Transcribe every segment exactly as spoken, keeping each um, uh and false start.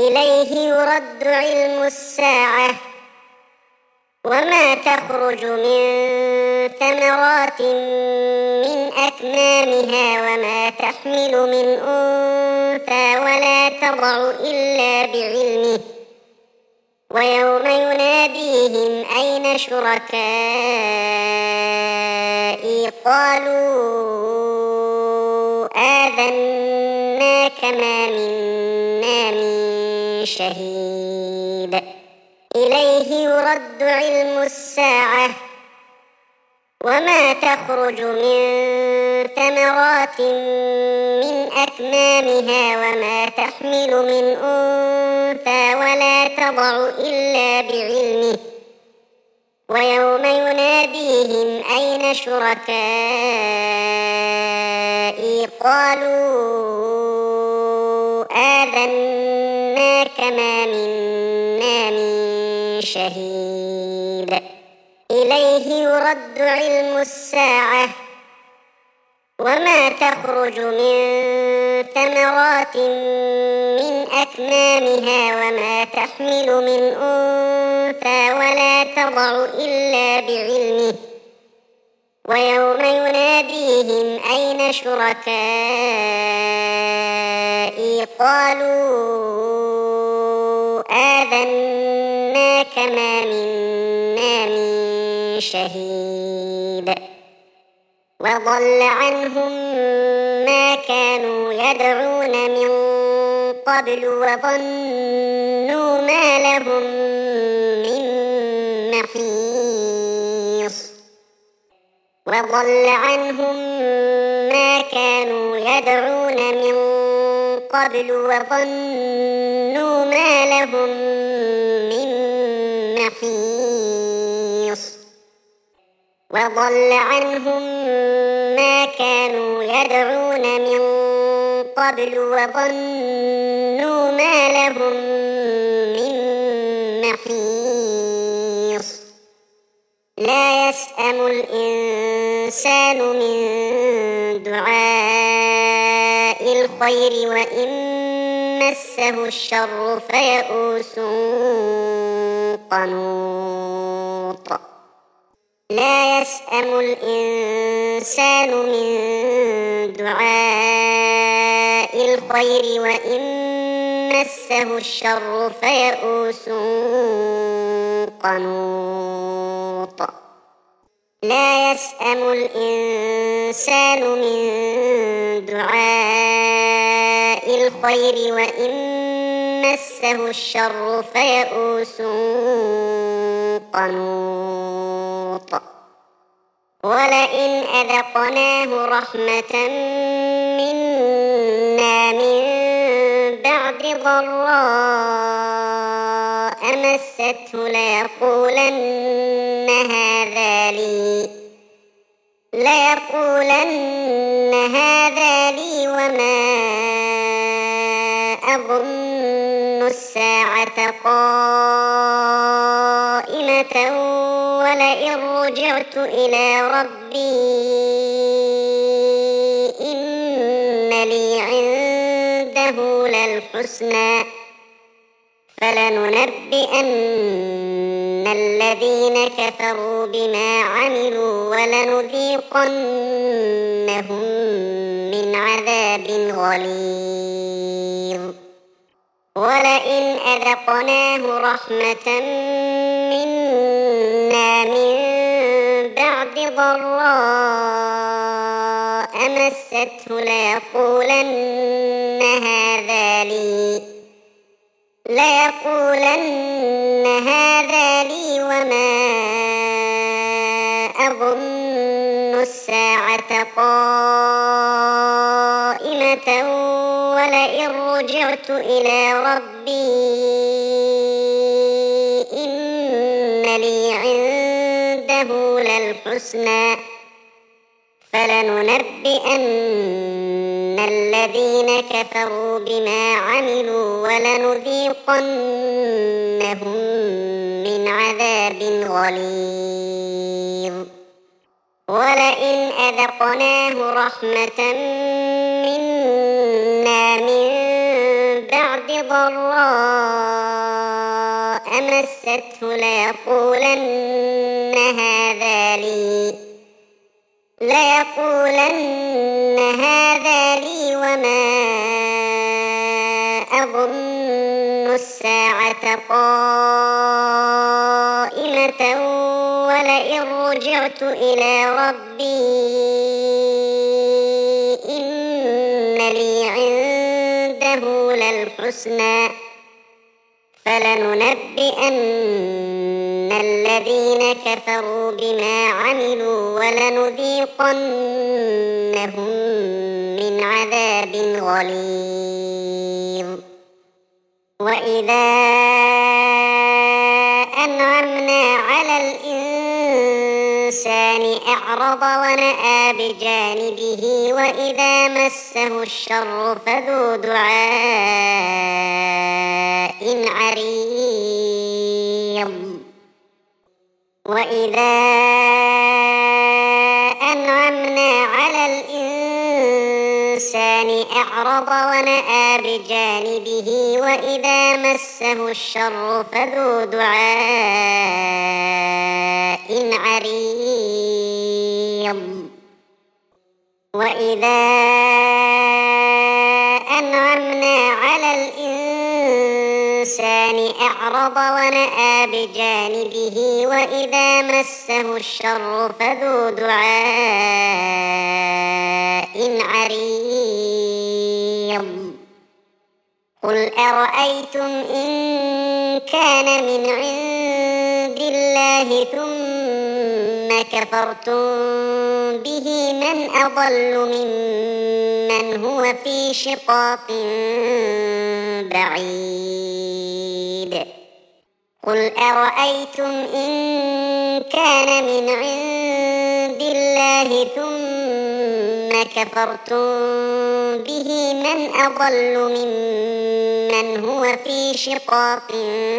إليه يرد علم الساعة وما تخرج من ثمرات من أكمامها وما تحمل من أنثى ولا تضع إلا بعلمه ويوم يناديهم أين شركائي قالوا آذناك ما منا من شهيد إليه يرد علم الساعة وما تخرج من ثمرات من أكمامها وما تحمل من أنثى ولا تضع إلا بعلمه ويوم يناديهم أين شركائي قالوا آذناك ما منا من شهيد إليه يرد علم الساعة وما تخرج من ثمرات من أكمامها وما تحمل من أنثى ولا تضع إلا بعلمه ويوم يناديهم أين شركائي قالوا آذناك ما منا من شهيد وضل عنهم ما كانوا يدعون من قبل وظنوا ما لهم من محيص وضل عنهم ما كانوا يدعون من قبل وظنوا ما لهم من محيص وضل عنهم ما كانوا يدعون من قبل وظنوا ما لهم من محيص لا يسأم الإنسان من دعاء الخير وإن مسه الشر فيئوس قنوط لا يسأم الإنسان من دعاء الخير وإن مسه الشر فيئوس قنوط لا يسأم الإنسان من دعاء الخير وإن مسه الشر فيئوس قنوط ولئن أذقناه رحمة منا من بعد ضراء مسته ليقولن هذا لي ليقولن هذا لي وما أظن الساعة قائمة ولئن رجعت إلى ربي إن لي عنده للحسنى فلننبئن الذين كفروا بما عملوا ولنذيقنهم من عذاب غليظ ولئن أذقناه رحمة منا من بعد ضراء مسته ليقولن هذا لي ليقولن هذا لي وما أظن الساعة قائمة ولئن رجعت إلى ربي إن لي عنده للحسنى فلننبئن الذين كفروا بما عملوا ولنذيقنهم من عذاب غليظ ولئن أذقناه رحمة منا من بعد بعد ضراء مسته ليقولن هذا لي ليقولن هذا لي وما أظن الساعة قائمة ولئن رجعت إلى ربي إن لي عنده للحسنى فلننبئن الذين كفروا بما عملوا ولنذيقنهم من عذاب غليظ. وإذا أنعمنا على الإنسان أعرض ونأى بجانبه وإذا مسه الشر فذو دعاء عريض. وإذا أنعمنا على الإنسان أعرض ونأى بجانبه وإذا مسه الشر فذو دعاء عريض. وإذا أنعمنا على الإنسان أعرض ونأى بجانبه وإذا مسه الشر فذو دعاء عريض. قل أرأيتم إن كان من عند الله ثم كفرتم به من أضل ممن هو في شقاق بعيد. قل أرأيتم إن كان من عند الله ثم كفرتم به من أضل ممن هو في شقاق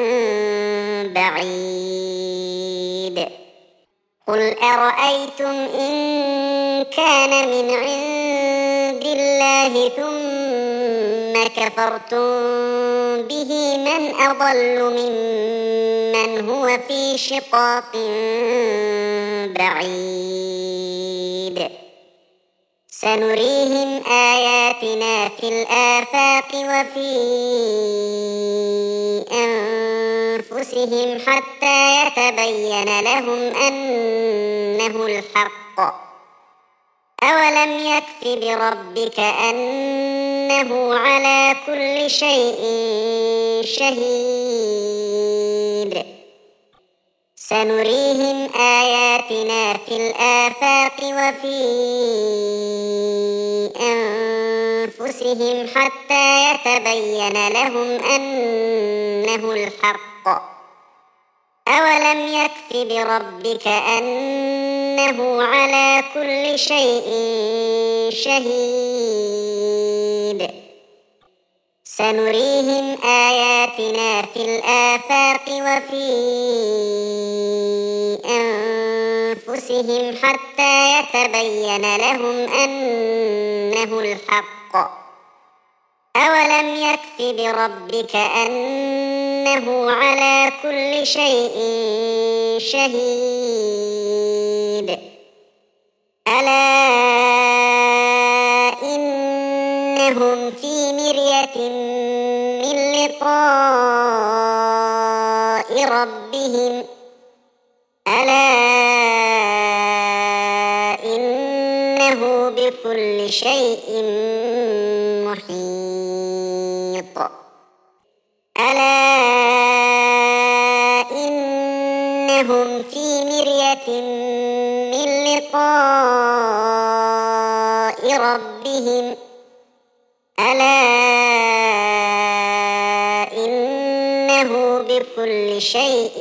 بعيد. قل أرأيتم إن كان من عند الله ثم كفرتم به من أضل ممن هو في شقاق بعيد. سنريهم آياتنا في الآفاق وفي أنفسهم حتى يتبين لهم أنه الحق. أولم يكف بربك أنه على كل شيء شهيد. سنريهم آياتنا في الآفاق وفي أنفسهم حتى يتبين لهم أنه الحق. أولم يكف بربك أنه على كل شيء شهيد. سنريهم آياتنا في الآفاق وفي أنفسهم حتى يتبين لهم أنه الحق. أولم يكف بربك أنه على كل شيء شهيد. ألا إنهم في مرية من لقاء ربهم ألا إنه بكل شيء محيط. ألا إنهم في مرية من لقاء ربهم ألا إنه بكل شيء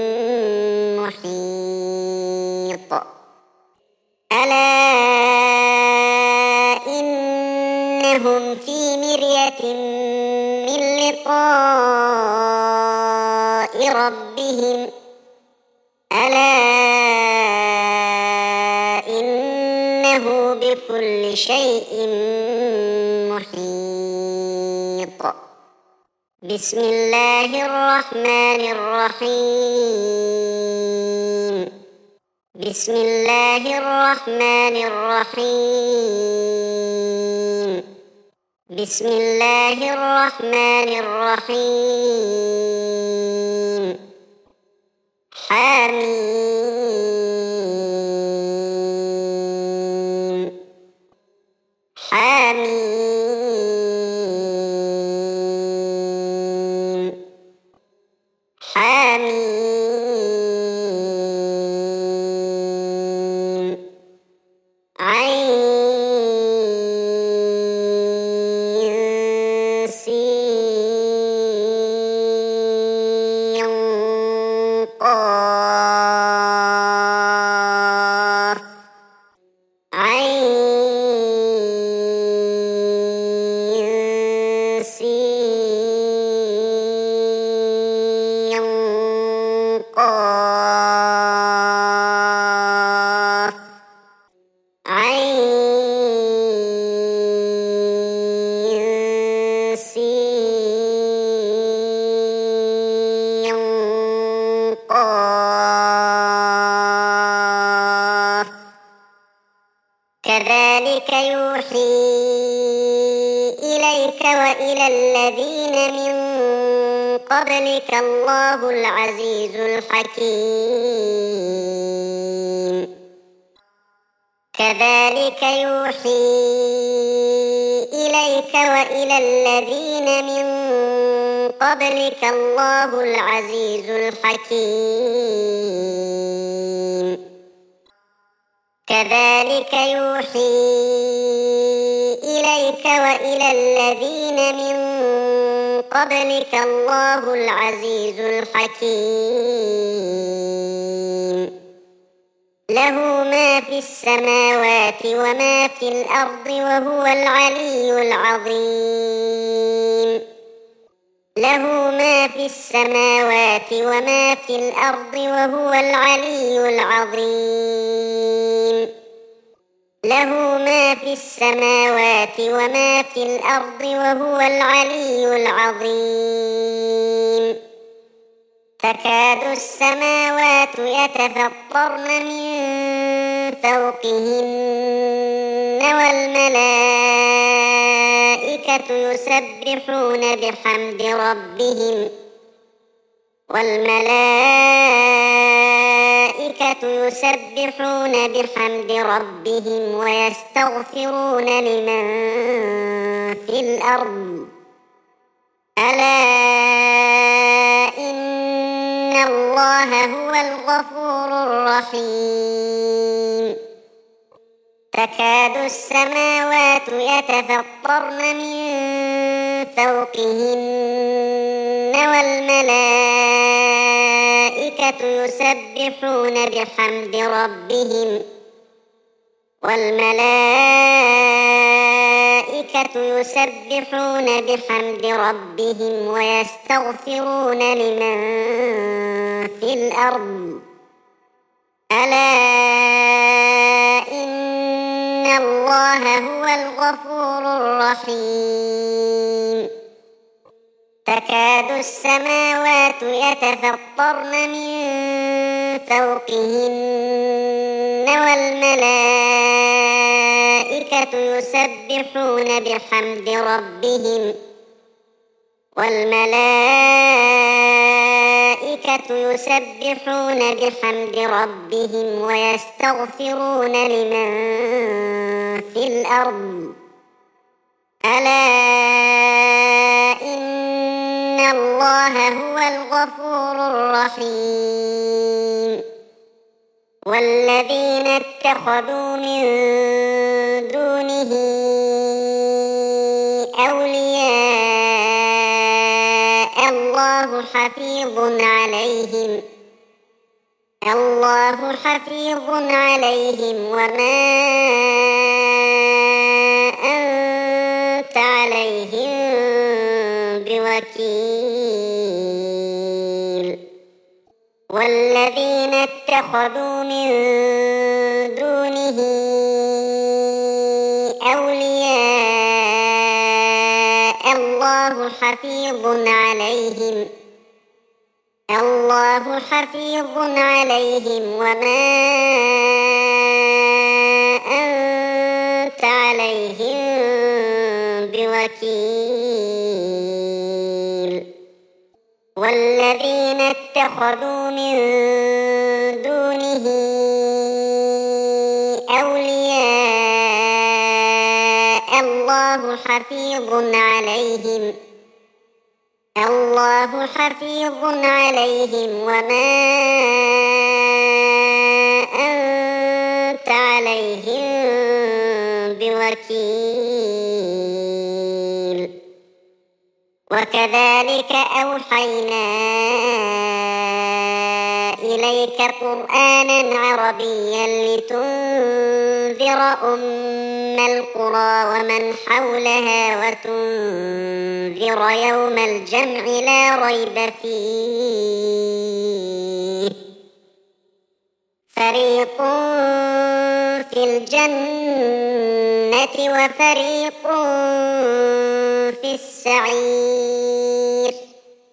محيط. ألا إنهم في مرية من لقاء ربهم ألا إنه بكل شيء محيط. بسم الله الرحمن الرحيم بسم الله الرحمن الرحيم بسم الله الرحمن الرحيم حميم حميم حميم عين سين قاف عين سين قاف عين سين قاف كذلك يوحي إليك وإلى الذين من قبلك الله العزيز الحكيم كذلك يوحي إليك وإلى الذين من قبلك الله العزيز الحكيم كذلك يوحي إليك وإلى الذين من قبلك الله العزيز الحكيم له ما في السماوات وما في الأرض وهو العلي العظيم له ما في السماوات وما في الأرض وهو العلي العظيم له ما في السماوات وما في الأرض وهو العلي العظيم تكاد السماوات يتفطرن من فوقهن والملائكة يسبحون بحمد ربهم والملائكة يسبحون بحمد ربهم ويستغفرون لمن في الأرض ألا إن الله هو الغفور الرحيم تكاد السماوات يتفطرن من فوقهن والملائكة يسبحون بحمد ربهم والملائكة يسبحون بحمد ربهم ويستغفرون لمن في الأرض ألا إن الله هو الغفور الرحيم تكاد السماوات يتفطرن من فوقهن والملائكة يسبحون بحمد ربهم والملائكة يسبحون بحمد ربهم ويستغفرون لمن في الأرض ألا إن الله هو الغفور الرحيم والذين اتخذوا من دونه أولياء الله حفيظ عليهم الله حفيظ عليهم وما أنت عليهم بوكيل والذين اتخذوا من دونه أولياء الله حفيظ عليهم الله حفيظ عليهم وما أنت عليهم بوكيل والذين اتخذوا من دونه أولياء الله حفيظ عليهم الله حفيظ عليهم وما أنت عليهم بوكيل وكذلك أوحينا إليك قرآنا عربيا لتنذر أم القرى ومن حولها وتنذر يوم الجمع لا ريب فيه فريق في الجنة وفريق في السعير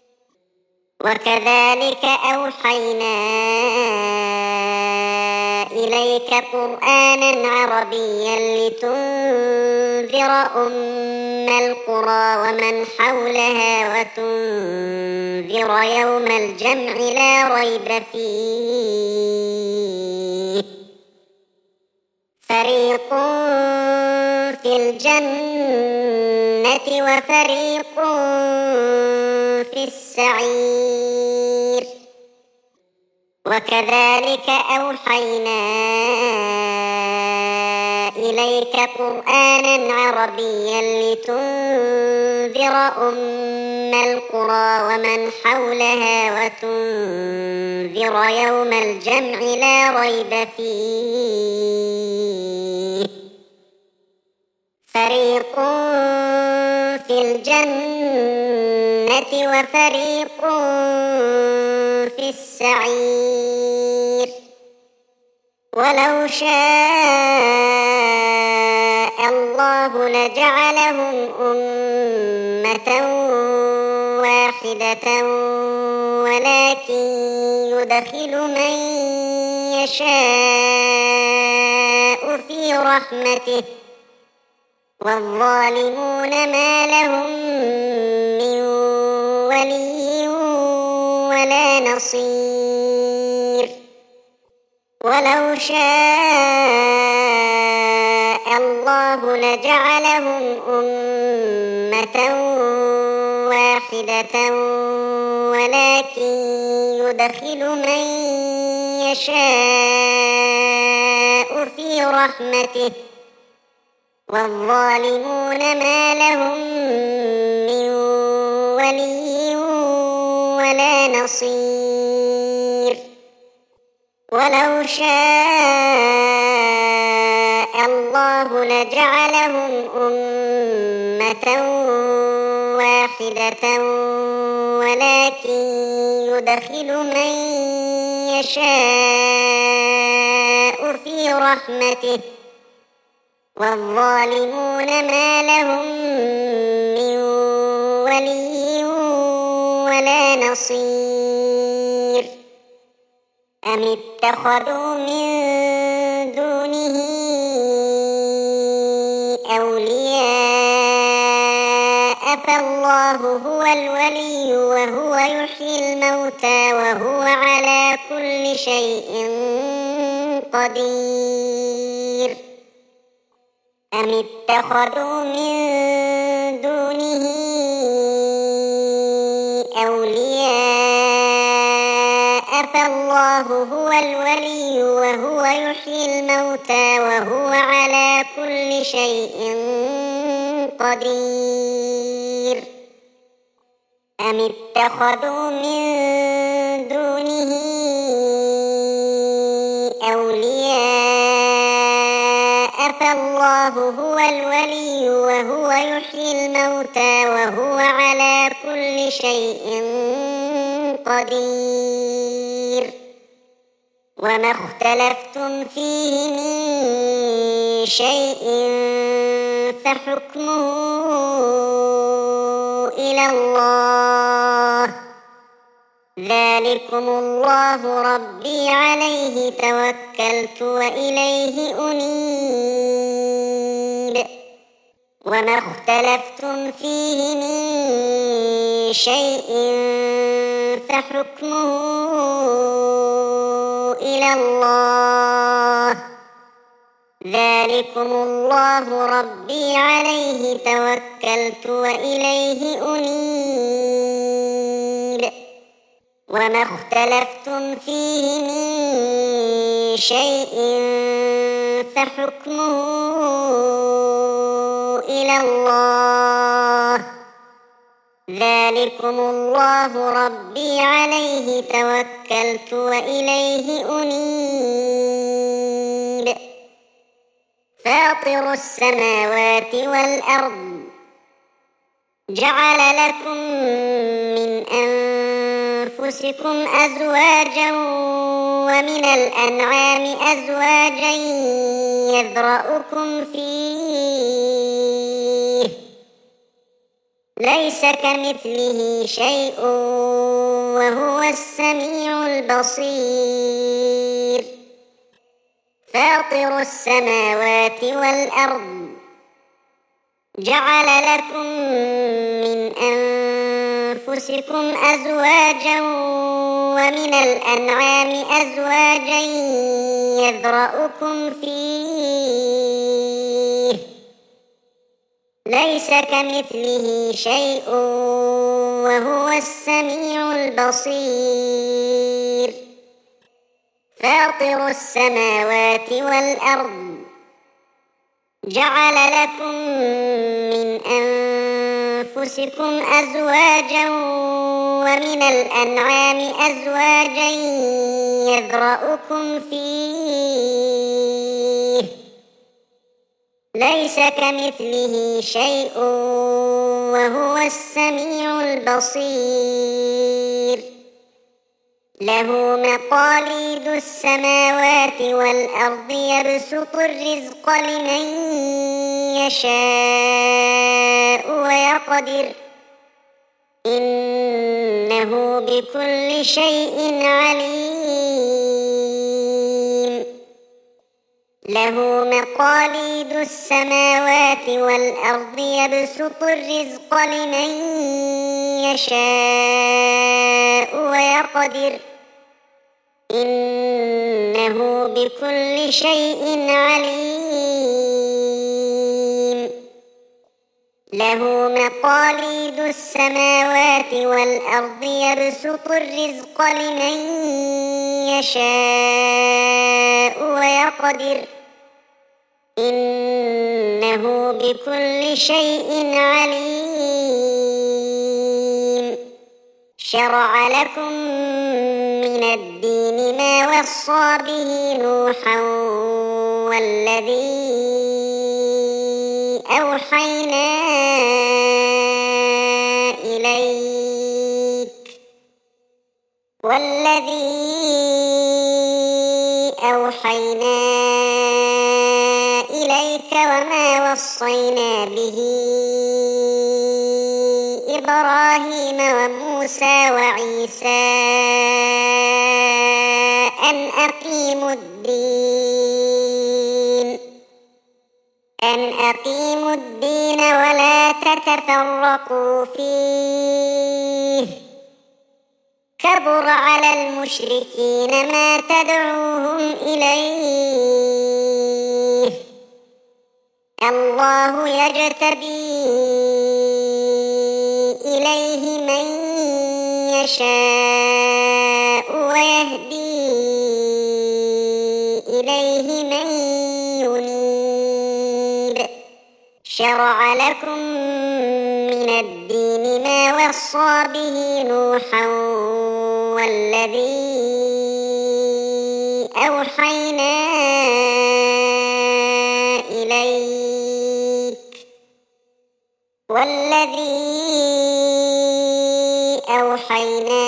وكذلك أوحينا إليك قرآنا عربيا لتنذر أم القرى ومن حولها وتنذر يوم الجمع لا ريب فيه فريق في الجنة وفريق في السعير وكذلك أوحينا إليك قرآنا عربيا لتنذر أم القرى ومن حولها وتنذر يوم الجمع لا ريب فيه فريق في الجنة وفريق في السعير ولو شاء الله لجعلهم أمة واحدة ولكن يدخل من يشاء في رحمته والظالمون ما لهم من ولي ولا نصير ولو شاء الله لجعلهم أمة واحدة ولكن يدخل من يشاء في رحمته والظالمون ما لهم من ولي ولا نصير ولو شاء الله لجعلهم أمة واحدة ولكن يدخل من يشاء في رحمته والظالمون ما لهم من ولي ولا نصير أم اتخذوا من دونه أولياء فالله هو الولي وهو يحيي الموتى وهو على كل شيء قدير أم اتخذوا من دونه أولياء فالله هو الولي وهو يحيي الموتى وهو على كل شيء قدير أم اتخذوا من دونه أولياء فالله هو الولي وهو يحيي الموتى وهو على كل شيء قدير وما اختلفتم فيه من شيء فحكمه إلى الله ذلكم الله ربي عليه توكلت وإليه أنيب وما اختلفتم فيه من شيء فحكمه إلى الله ذلكم الله ربي عليه توكلت وإليه أنيب وما اختلفتم فيه من شيء فحكمه إلى الله ذلكم الله ربي عليه توكلت وإليه أنيب فاطر السماوات والأرض جعل لكم من أنفسكم أزواجا ومن الأنعام أزواجا يذرأكم فيه ليس كمثله شيء وهو السميع البصير فاطر السماوات والأرض جعل لكم من أنفسكم أزواجا ومن الأنعام أزواجا يذرأكم فيه ليس كمثله شيء وهو السميع البصير فاطر السماوات والأرض جعل لكم من أنفسكم أزواجا ومن الأنعام أزواجا يذرأكم فيه ليس كمثله شيء وهو السميع البصير له مقاليد السماوات والأرض يبسط الرزق لمن يشاء ويقدر إنه بكل شيء عليم له مقاليد السماوات والأرض يبسط الرزق لمن يشاء ويقدر إنه بكل شيء عليم له مقاليد السماوات والأرض يبسط الرزق لمن يشاء ويقدر إنه بكل شيء عليم شرع لكم من الدين ما وصى به نوحا والذي أوحينا إليك والذي أوحينا إليك وما وصينا به إبراهيم وموسى وعيسى أن أقيموا الدين أن أقيموا الدين ولا تتفرقوا فيه كبر على المشركين ما تدعوهم إليه الله يجتبي إليه من يشاء ويهدي إليه من ينيب شرع لكم من الدين ما وصى به نوحا والذي أوحينا إليك والذي أوحينا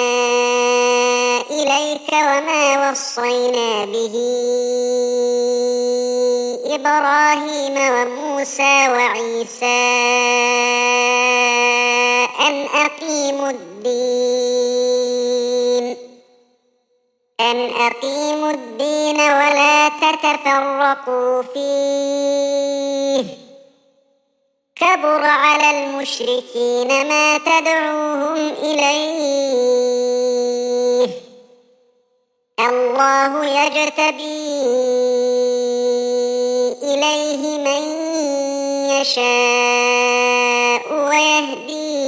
إليك وما وصينا به إبراهيم وموسى وعيسى أن أقيموا الدين أن أقيموا الدين ولا تتفرقوا فيه كبر على المشركين ما تدعوهم إليه الله يجتبي إليه من يشاء ويهدي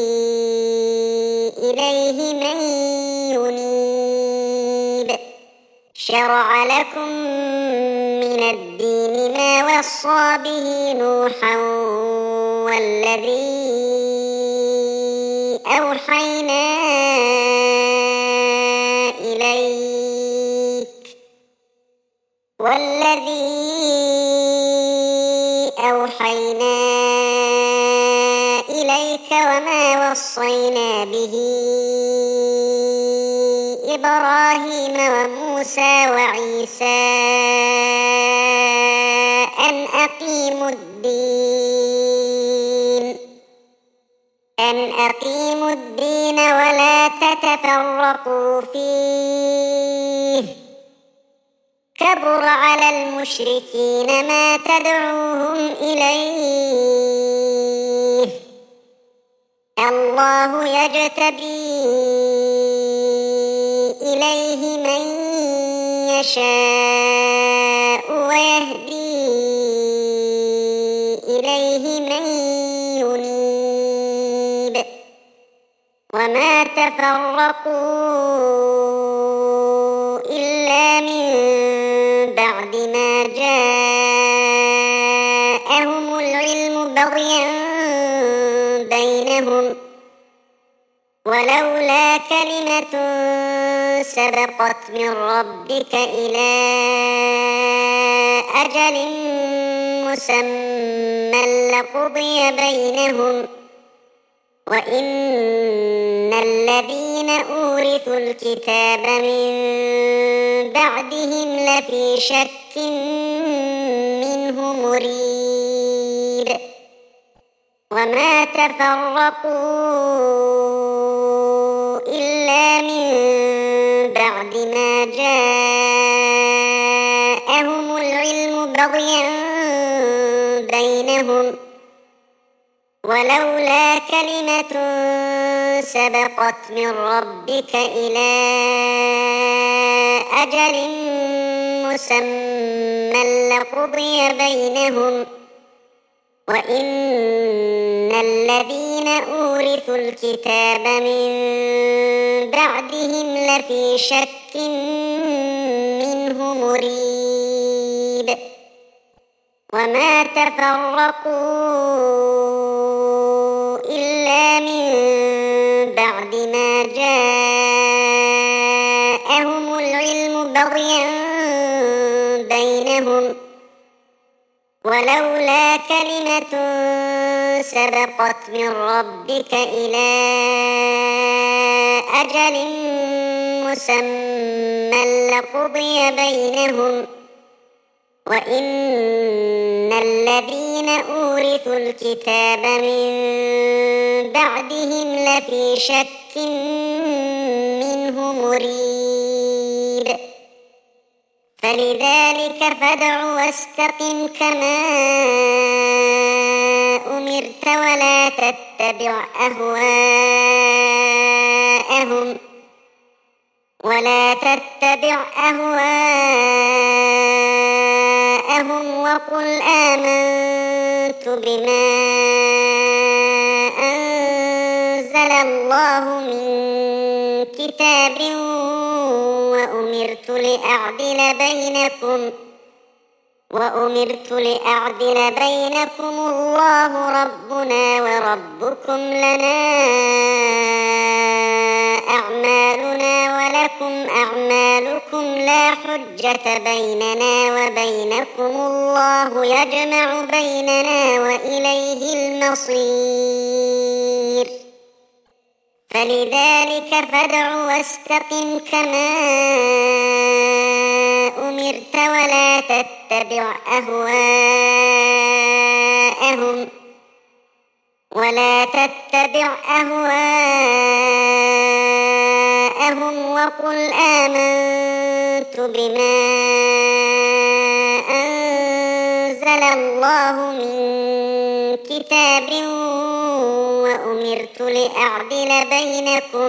إليه من ينيب شرع لكم من الدين ما وصى به نوحا والذي أوحينا إليك والذي أوحينا إليك وما وصينا به إبراهيم وموسى وعيسى أن أقيموا الدين أن أقيموا الدين ولا تتفرقوا فيه كبر على المشركين ما تدعوهم إليه الله يجتبي إليه من يشاء ويهدي إليه من ينيب وما تفرقوا إلا من بعد ما جاءهم العلم بغيا بينهم ولولا كلمة سبقت من ربك إلى أجل مسمى لقضي بينهم وإن الذين أورثوا الكتاب من بعدهم لفي شك منه مريب وما تفرقوا إلا من بعد ما جاءهم العلم بغيا بينهم ولولا كلمة سبقت من ربك إلى أجل مسمى لقضي بينهم وإن الذين أورثوا الكتاب من بعدهم لفي شك منه مريب وما تفرقوا إلا من بعد ما جاءهم العلم بغيا بينهم ولولا كلمة سبقت من ربك إلى أجل مسمى لقضي بينهم وإن الذين أورثوا الكتاب من بعدهم لفي شك منه مريب فلذلك فادع واستقم كما أمرت ولا تتبع أهواءهم ولا تتبع أهواءهم وقل آمنت بما أنزل الله من كتاب وأمرت لأعدل بينكم وأمرت لأعدل بينكم الله ربنا وربكم لنا أعمالنا ولكم أعمالكم لا حجة بيننا وبينكم الله يجمع بيننا وإليه المصير فلذلك فادع واستقم كما أمرت ولا تتبع أهواءهم ولا تتبع أهواءهم وقل آمنت بما أنزل الله من كتاب وأمرت لأعدل بينكم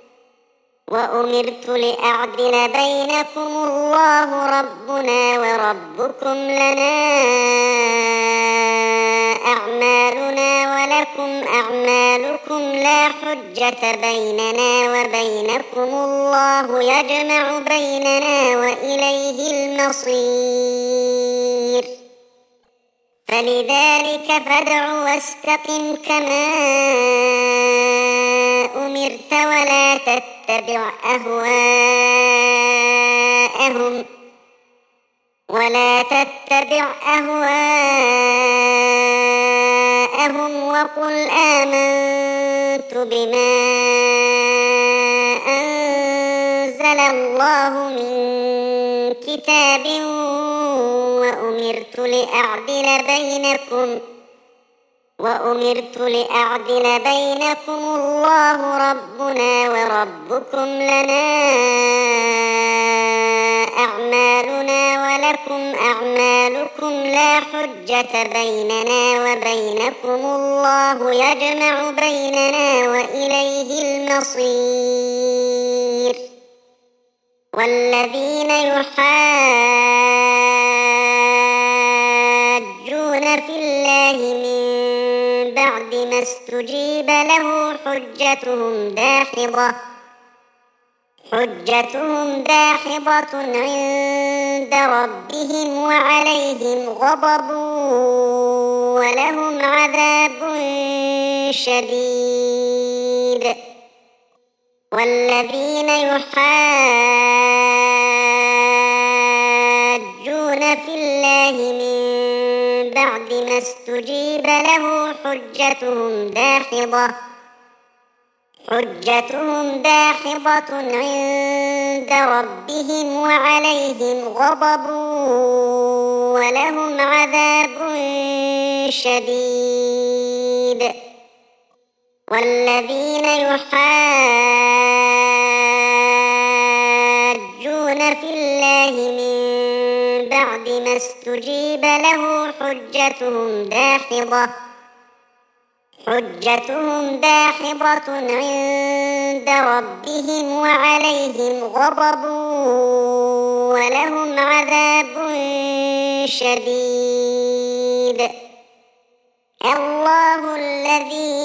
وأمرت لأعدل بينكم الله ربنا وربكم لنا أعمالنا ولكم أعمالكم لا حجة بيننا وبينكم الله يجمع بيننا وإليه المصير فلذلك فادع واستقم كما أمرت ولا تتبع أهواءهم ولا تتبع أهواءهم وقل آمنت بما أنزل الله من كتاب وأمرت لأعدل بينكم وأمرت لأعدل بينكم الله ربنا وربكم لنا أعمالنا ولكم أعمالكم لا حجة بيننا وبينكم الله يجمع بيننا وإليه المصير والذين يحاجون في الله من بعد ما استجيب له حجتهم داحضة حجتهم داحضة عند ربهم وعليهم غضب ولهم عذاب شديد والذين يحاجون في الله من بعد ما استجيب له حجتهم داحضة حجتهم داحضة عند ربهم وعليهم غضب ولهم عذاب شديد والذين يحاجون في الله من بعد ما استجيب له حجتهم داحضة حجتهم داحضة عند ربهم وعليهم غضب ولهم عذاب شديد الله الذي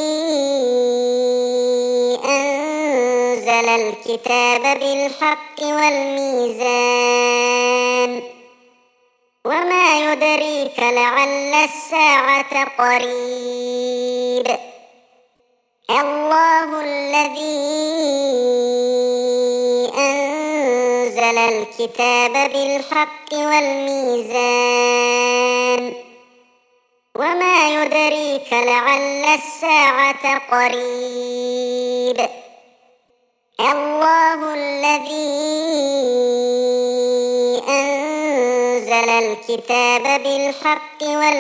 أنزل الكتاب بالحق والميزان وما يدريك لعل الساعة قريب الله الذي أنزل الكتاب بالحق والميزان وما يدريك لعل الساعة قريب الله الذي أنزل الكتاب بالحق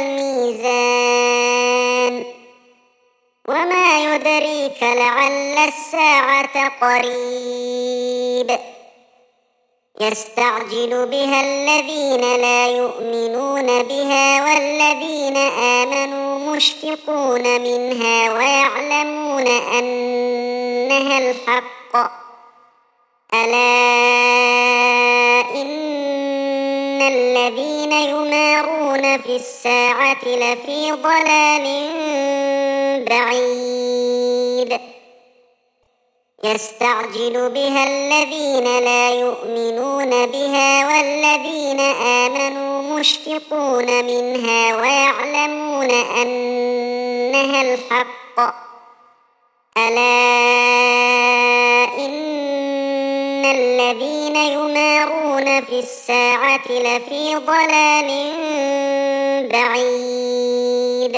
والميزان وما يدريك لعل الساعة قريب يستعجل بها الذين لا يؤمنون بها والذين آمنوا مشفقون منها ويعلمون أنها الحق ألا إن الذين يمارون في الساعة لفي ضلال بعيد يستعجل بها الذين لا يؤمنون بها والذين آمنوا مشفقون منها ويعلمون أنها الحق ألا إن الذين يمارون في الساعة لفي ضلال بعيد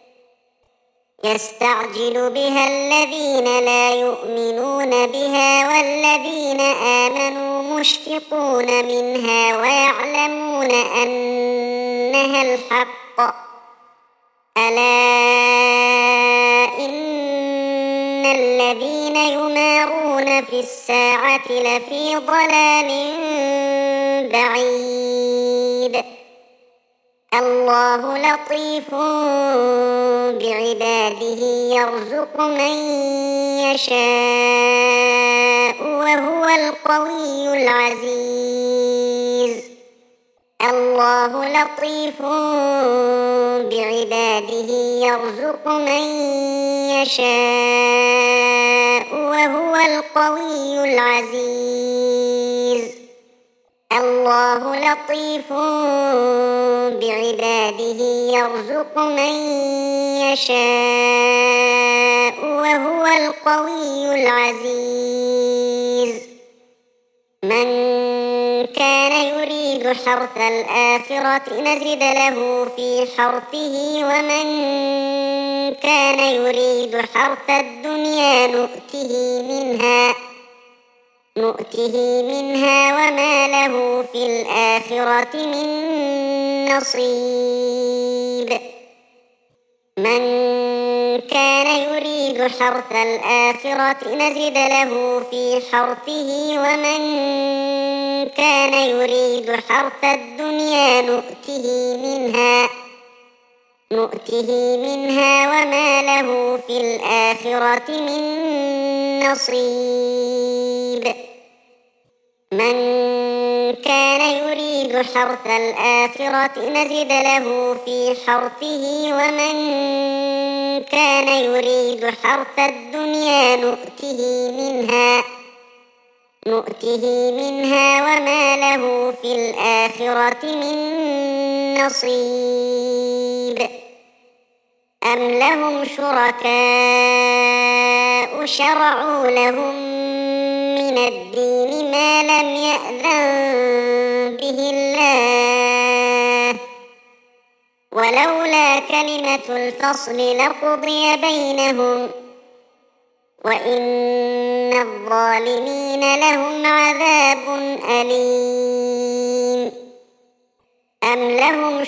يستعجل بها الذين لا يؤمنون بها والذين آمنوا مشفقون منها ويعلمون أنها الحق ألا والذين يمارون في الساعة لفي ضلال بعيد الله لطيف بعباده يرزق من يشاء وهو القوي العزيز الله لطيف بعباده يرزق من يشاء وهو القوي العزيز الله لطيف بعباده يرزق من يشاء وهو القوي العزيز من كان يريد حرث الآخرة نزد له في حرثه ومن كان يريد حرث الدنيا نؤته منها نؤته منها وما له في الآخرة من نصيب من كان يريد حرث الآخرة نزد له في حرثه ومن كان يريد حرث الدنيا نؤته منها نؤته منها وما له في الآخرة من نصيب من كان يريد حرث الآخرة نزد له في حرثه ومن كان يريد حرث الدنيا نؤته منها نؤته منها وما له في الآخرة من نصيب أم لهم شركاء شرعوا لهم من الدين ما لم يأذن به الله ولولا كلمة الفصل لقضي بينهم وإن الظالمين لهم عذاب أليم أم لهم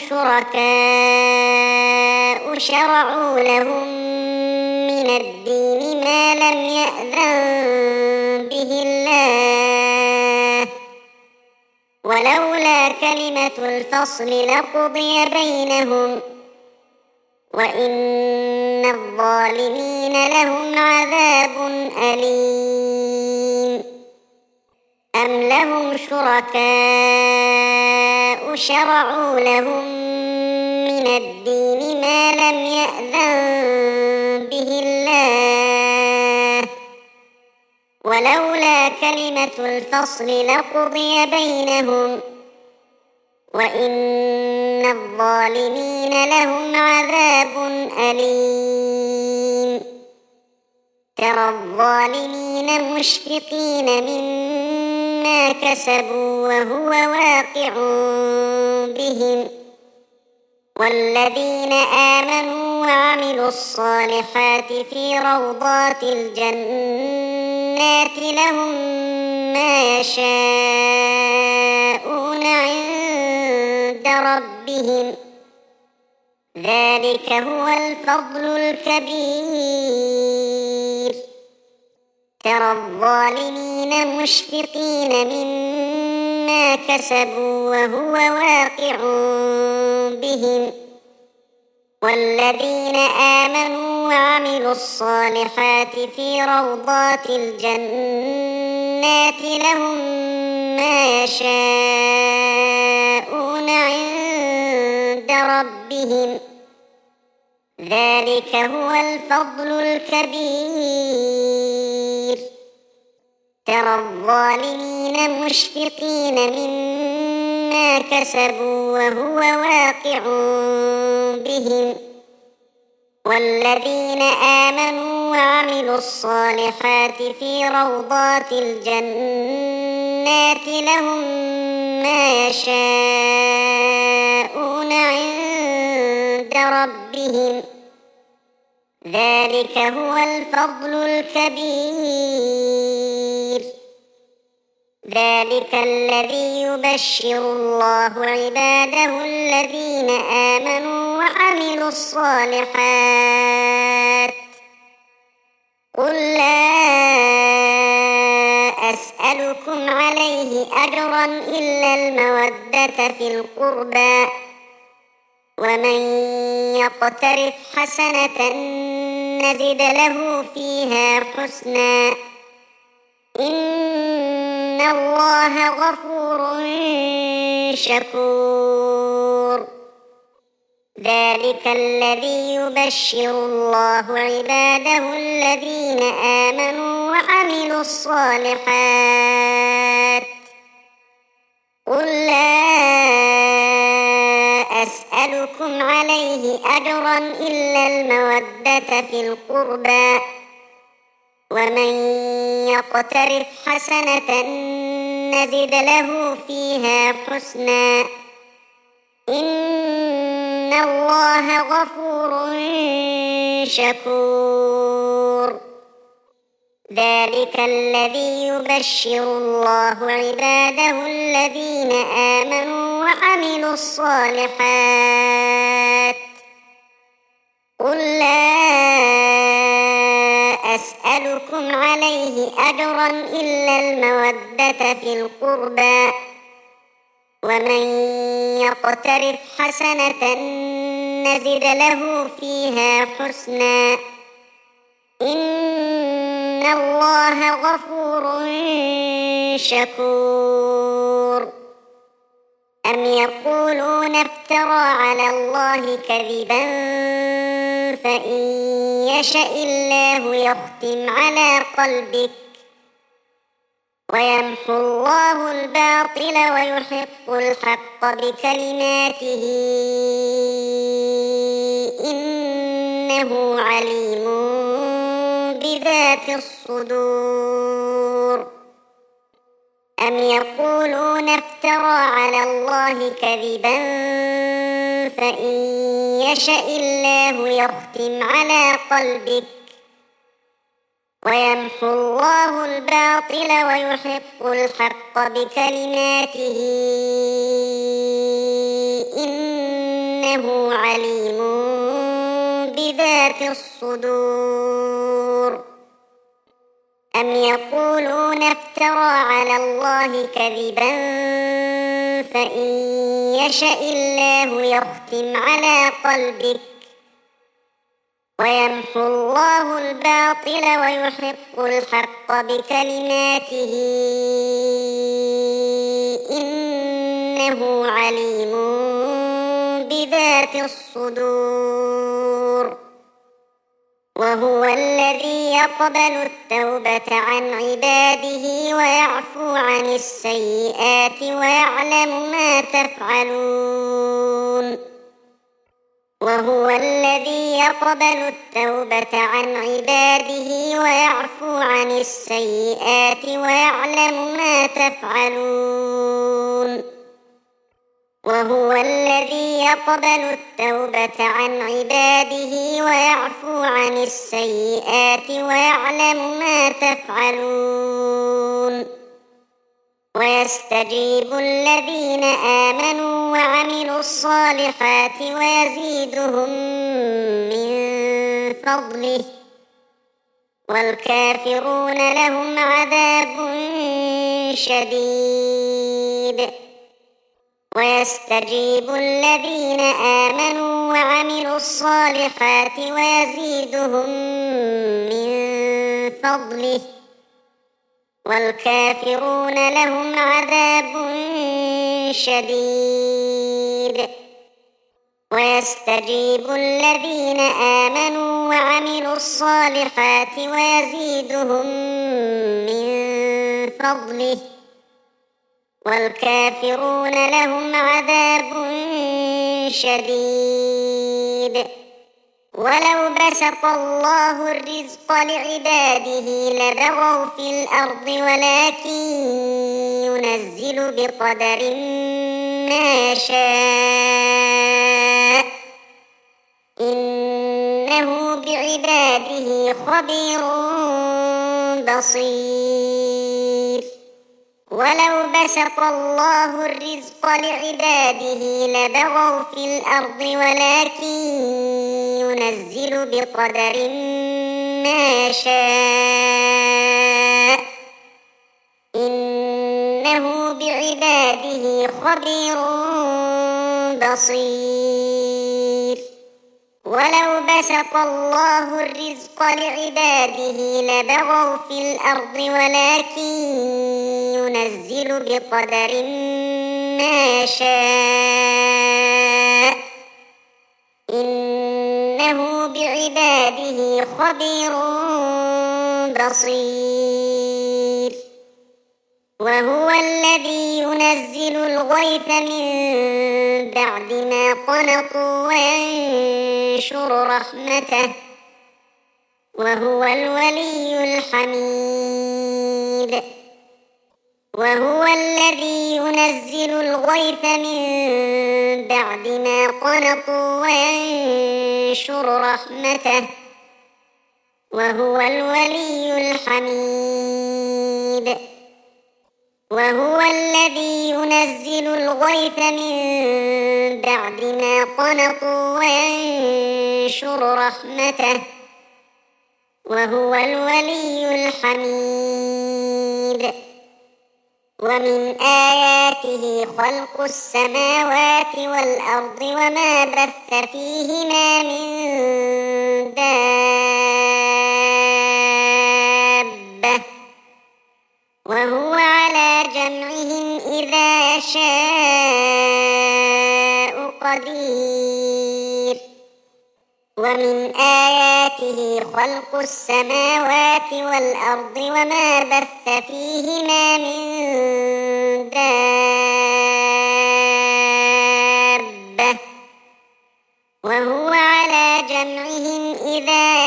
شركاء شرعوا لهم من الدين ما لم يأذن به الله ولولا كلمة الفصل لقضي بينهم وإن الظالمين لهم عذاب أليم أم لهم شركاء شرعوا لهم من الدين ما لم يأذن به الله ولولا كلمة الفصل لقضي بينهم وإن الظالمين لهم عذاب أليم ترى الظالمين مشفقين مما كسبوا وهو واقع بهم والذين آمنوا وعملوا الصالحات في روضات الجنات لهم ما يشاءون عند ربهم ذلك هو الفضل الكبير ترى الظالمين مشفقين مما كسبوا وهو واقع بهم والذين آمنوا وعملوا الصالحات في روضات الجنات لهم ما يشاءون عند ربهم ذلك هو الفضل الكبير ترى الظالمين مشفقين مما كسبوا وهو واقع بهم والذين آمنوا وعملوا الصالحات في روضات الجنات لهم ما يشاءون عند ربهم ذلك هو الفضل الكبير ذلك الذي يبشر الله عباده الذين آمنوا وعملوا الصالحات قل لا أسألكم عليه أجرا إلا المودة في القربى ومن يقترف حسنة نزد له فيها حسنا إن الله غفور شكور. ذلك الذي يبشر الله عباده الذين آمنوا وعملوا الصالحات. قل لا أسألكم عليه أجرا إلا المودة في القربى ومن يقترف حسنة نزد له فيها حسنا إن الله غفور شكور. ذلك الذي يبشر الله عباده الذين آمنوا وعملوا الصالحات. قل لا أسألكم عليه أجرا إلا المودة في القربى ومن يقترف حسنة نزد له فيها حسنا إن الله غفور شكور. أم يقولون افترى على الله كذبا فإن يشأ الله يختم على قلبك ويمحو الله الباطل ويحق الحق بكلماته إنه عليم بذات الصدور. أم يقولون افترى على الله كذبا فإن يشأ الله يختم على قلبك ويمحو الله الباطل ويحق الحق بكلماته إنه عليم بذات الصدور. أم يقولون افترى على الله كذبا فإن يشأ الله يختم على قلبك ويمحو الله الباطل ويحق الحق بكلماته إنه عليم بذات الصدور. وهو الذي يقبل التوبة عن عباده ويعفو عن السيئات ويعلم ما تفعلون. وهو الذي يقبل التوبة عن عباده ويعفو عن السيئات ويعلم ما تفعلون. وهو الذي يقبل التوبة عن عباده ويعفو عن السيئات ويعلم ما تفعلون. ويستجيب الذين آمنوا وعملوا الصالحات ويزيدهم من فضله والكافرون لهم عذاب شديد. ويستجيب الذين آمنوا وعملوا الصالحات ويزيدهم من فضله والكافرون لهم عذاب شديد. ويستجيب الذين آمنوا وعملوا الصالحات ويزيدهم من فضله والكافرون لهم عذاب شديد. ولو بسط الله الرزق لعباده لبغوا في الأرض ولكن ينزل بقدر ما يشاء إنه بعباده خبير بصير. ولو بسط الله الرزق لعباده لبغوا في الأرض ولكن ينزل بقدر ما ما يشاء إنه بعباده خبير بصير ولو بسط الله الرزق لعباده لبغوا في الأرض ولكن ينزل بقدر ما يشاء إنه بعباده خبير بصير وهو الذي ينزل الغيث من بعد ما قنطوا وينشر رحمته وهو الولي الحميد وهو الذي ينزل الغيث من بعد ما قنطوا وينشر رحمته وهو الولي الحميد وهو الذي ينزل الغيث من بعد ما قنطوا وينشر رحمته وهو الولي الحميد ومن آياته خلق السماوات والأرض وما بث فيهما من دابة وهو على جمعهم إذا يشاء قدير ومن آياته خلق السماوات والأرض وما بث فيهما من دابة وهو على جمعهم إذا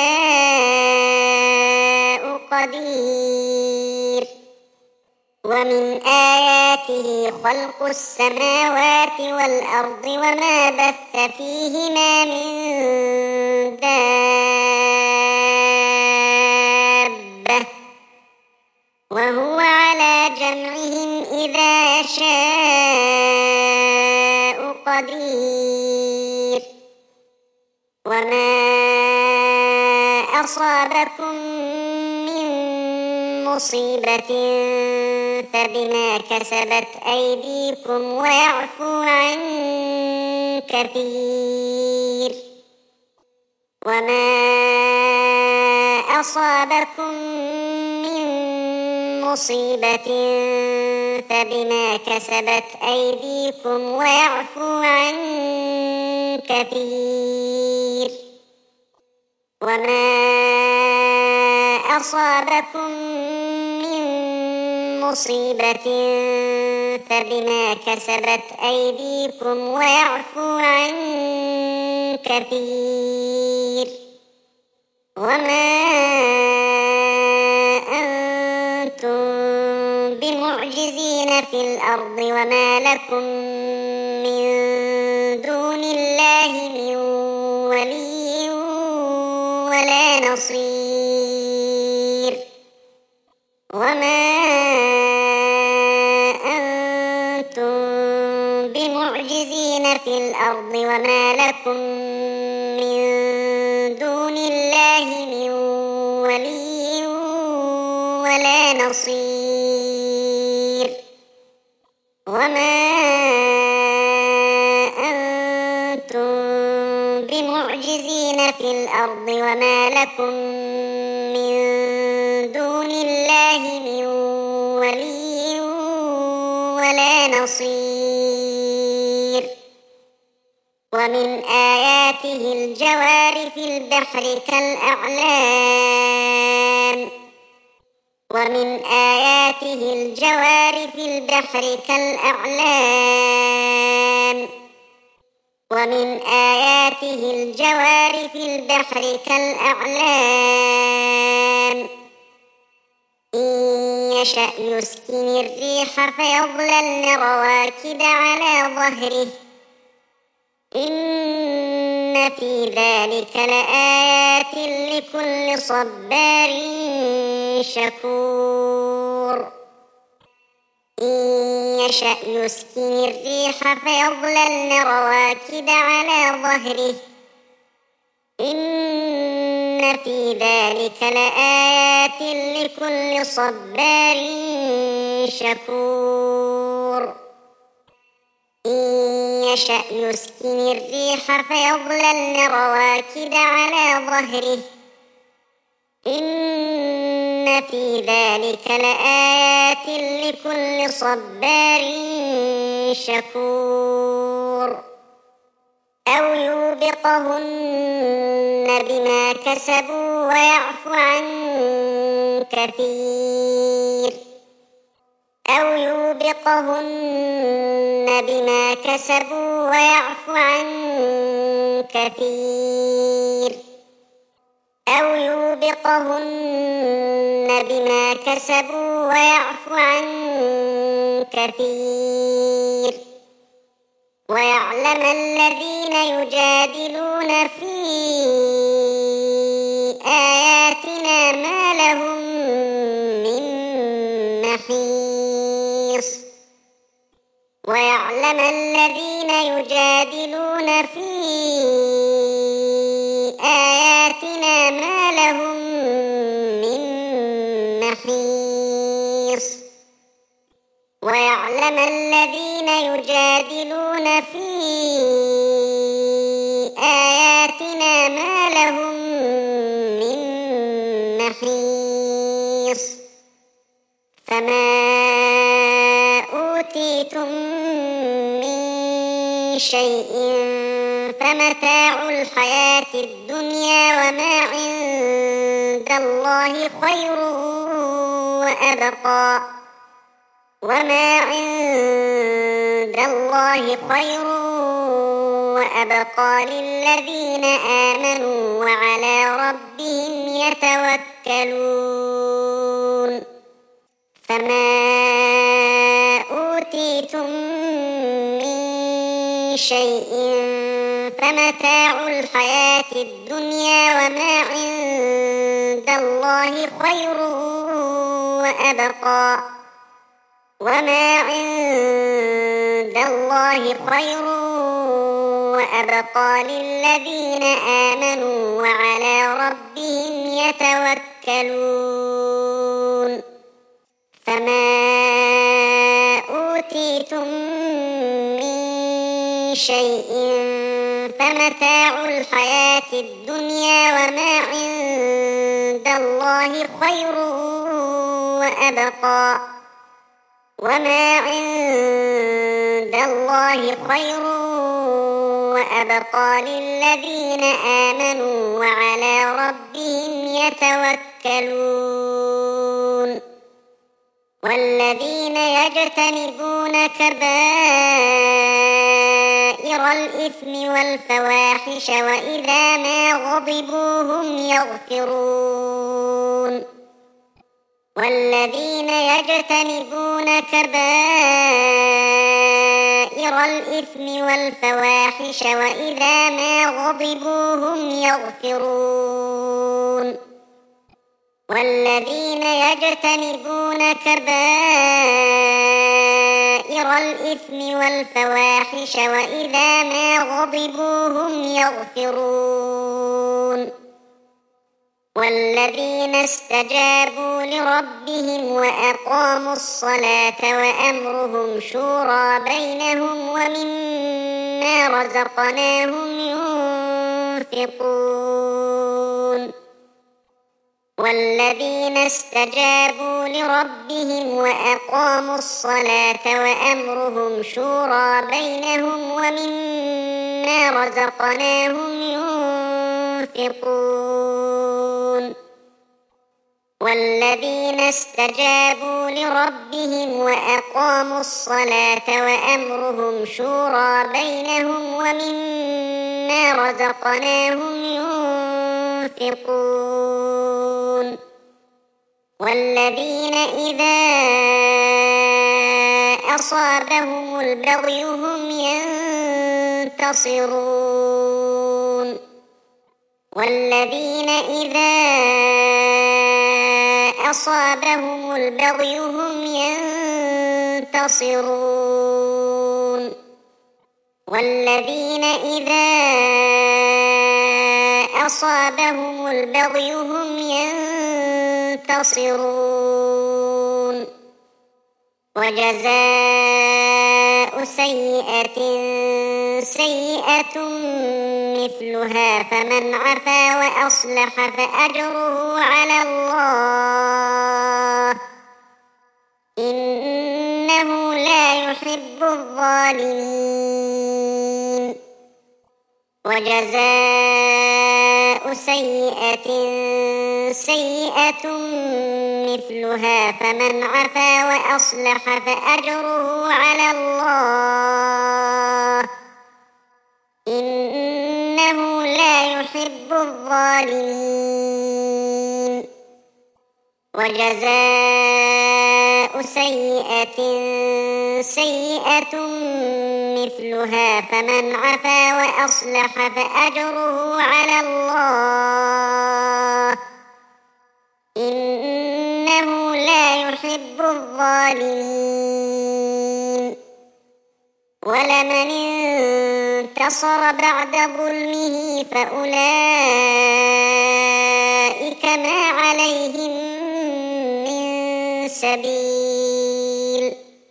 يشاء قدير ومن آياته خلق السماوات والأرض وما بث فيهما من دابة وهو على جمعهم إذا يشاء قدير وما أصابكم من مصيبة فبما كسبت أيديكم ويعفو عن كثير وما أصابكم من مصيبة فبما كسبت أيديكم ويعفو عن كثير وما أصابكم من مصيبة فبما كسبت أيديكم ويعفو عن كثير وما أنتم بمعجزين في الأرض وما لكم من دون الله من ولي ولا نصير وما أنتم بمعجزين في الأرض وما لكم من دون الله من ولي ولا نصير وما أنتم بمعجزين في الأرض وما لكم من دون الله من ولي ولا نصير ومن آياته الجوار في البحر كالأعلام ومن آياته الجوار في البحر كالأعلام ومن آياته الجوار في البحر كالأعلام إن يشأ يسكن الريح فيظللن رواكد على ظهره إن في ذلك لآيات لكل صبار شكور إن يشأ يسكن الريح فيظللن رواكد على ظهره إن في ذلك لآيات لكل صبار شكور إن يشأ يسكن الريح فيظللن رواكد على ظهره إن في ذلك لآيات لكل صبار شكور أو يوبقهن بما كسبوا ويعفو عن كثير أو يوبقهن بما كسبوا ويعفو عن كثير أو يوبقهن بما كسبوا ويعفو عن كثير ويعلم الذين يجادلون في آياتنا ما لهم من محيص ويعلم الذين يجادلون في آياتنا ما لهم من محيص ويعلم الذين يجادلون في آياتنا ما لهم من محيص فما أوتيتم من شيء فمتاع الحياة الدنيا وما عند الله خير وأبقى وما عند الله خير وأبقى للذين آمنوا وعلى ربهم يتوكلون فما أوتيتم من شيء فمتاع الحياة الدنيا وما عند الله خير وأبقى وما عند الله خير وأبقى للذين آمنوا وعلى ربهم يتوكلون فما أوتيتم من شيء فمتاع الحياة الدنيا وما عند الله خير وأبقى وما عند الله خير وأبقى للذين آمنوا وعلى ربهم يتوكلون والذين يجتنبون كبائر الإثم والفواحش وإذا ما غضبوا هم يغفرون والذين يجتنبون كبائر الإثم والفواحش وإذا ما غضبوا هم يغفرون والذين يجتنبون كبائر الإثم والفواحش وإذا ما غضبوا هم يغفرون والذين استجابوا لربهم وأقاموا الصلاة وأمرهم شورى بينهم ومما رزقناهم ينفقون والذين استجابوا لربهم وأقاموا الصلاة وأمرهم شورى بينهم ومما رزقناهم ينفقون والذين استجابوا لربهم وأقاموا الصلاة وأمرهم شورى بينهم ومما رزقناهم ينفقون والذين إذا أصابهم البغي هم ينتصرون والذين إذا أصابهم البغي هم ينتصرون والذين إذا أصابهم البغي هم ينتصرون وجزاء سيئة سيئة مثلها فمن عفا وأصلح فأجره على الله إنه لا يحب الظالمين وجزاء سيئة سيئة مثلها فمن عفا وأصلح فأجره على الله إنه لا يحب الظالمين وجزاء سيئة سيئة مثلها فمن عفا وأصلح فأجره على الله إنه لا يحب الظالمين ولمن انتصر بعد ظلمه فأولئك ما عليهم من سبيل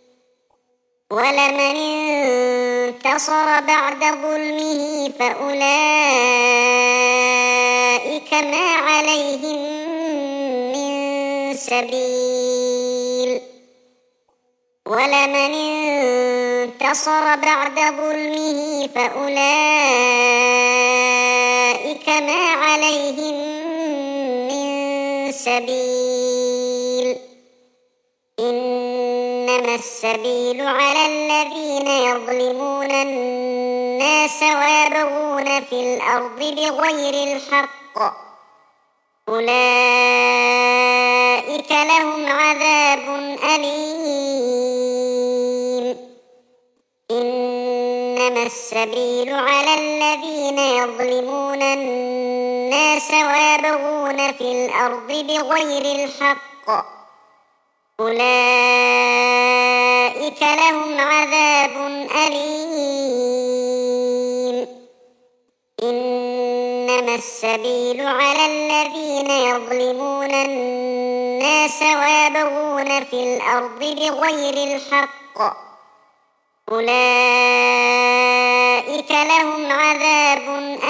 ولمن انتصر بعد ظلمه فأولئك ما عليهم من سبيل ولمن انتصر بعد ظلمه فأولئك ما عليهم من سبيل إنما السبيل على الذين يظلمون الناس ويبغون في الأرض بغير الحق أولئك لهم عذاب أليم إنما السبيل على الذين يظلمون الناس ويبغون في الأرض بغير الحق أولئك لهم عذاب أليم إنما السبيل على الذين يظلمون الناس ويبغون في الأرض بغير الحق أولئك لهم عذاب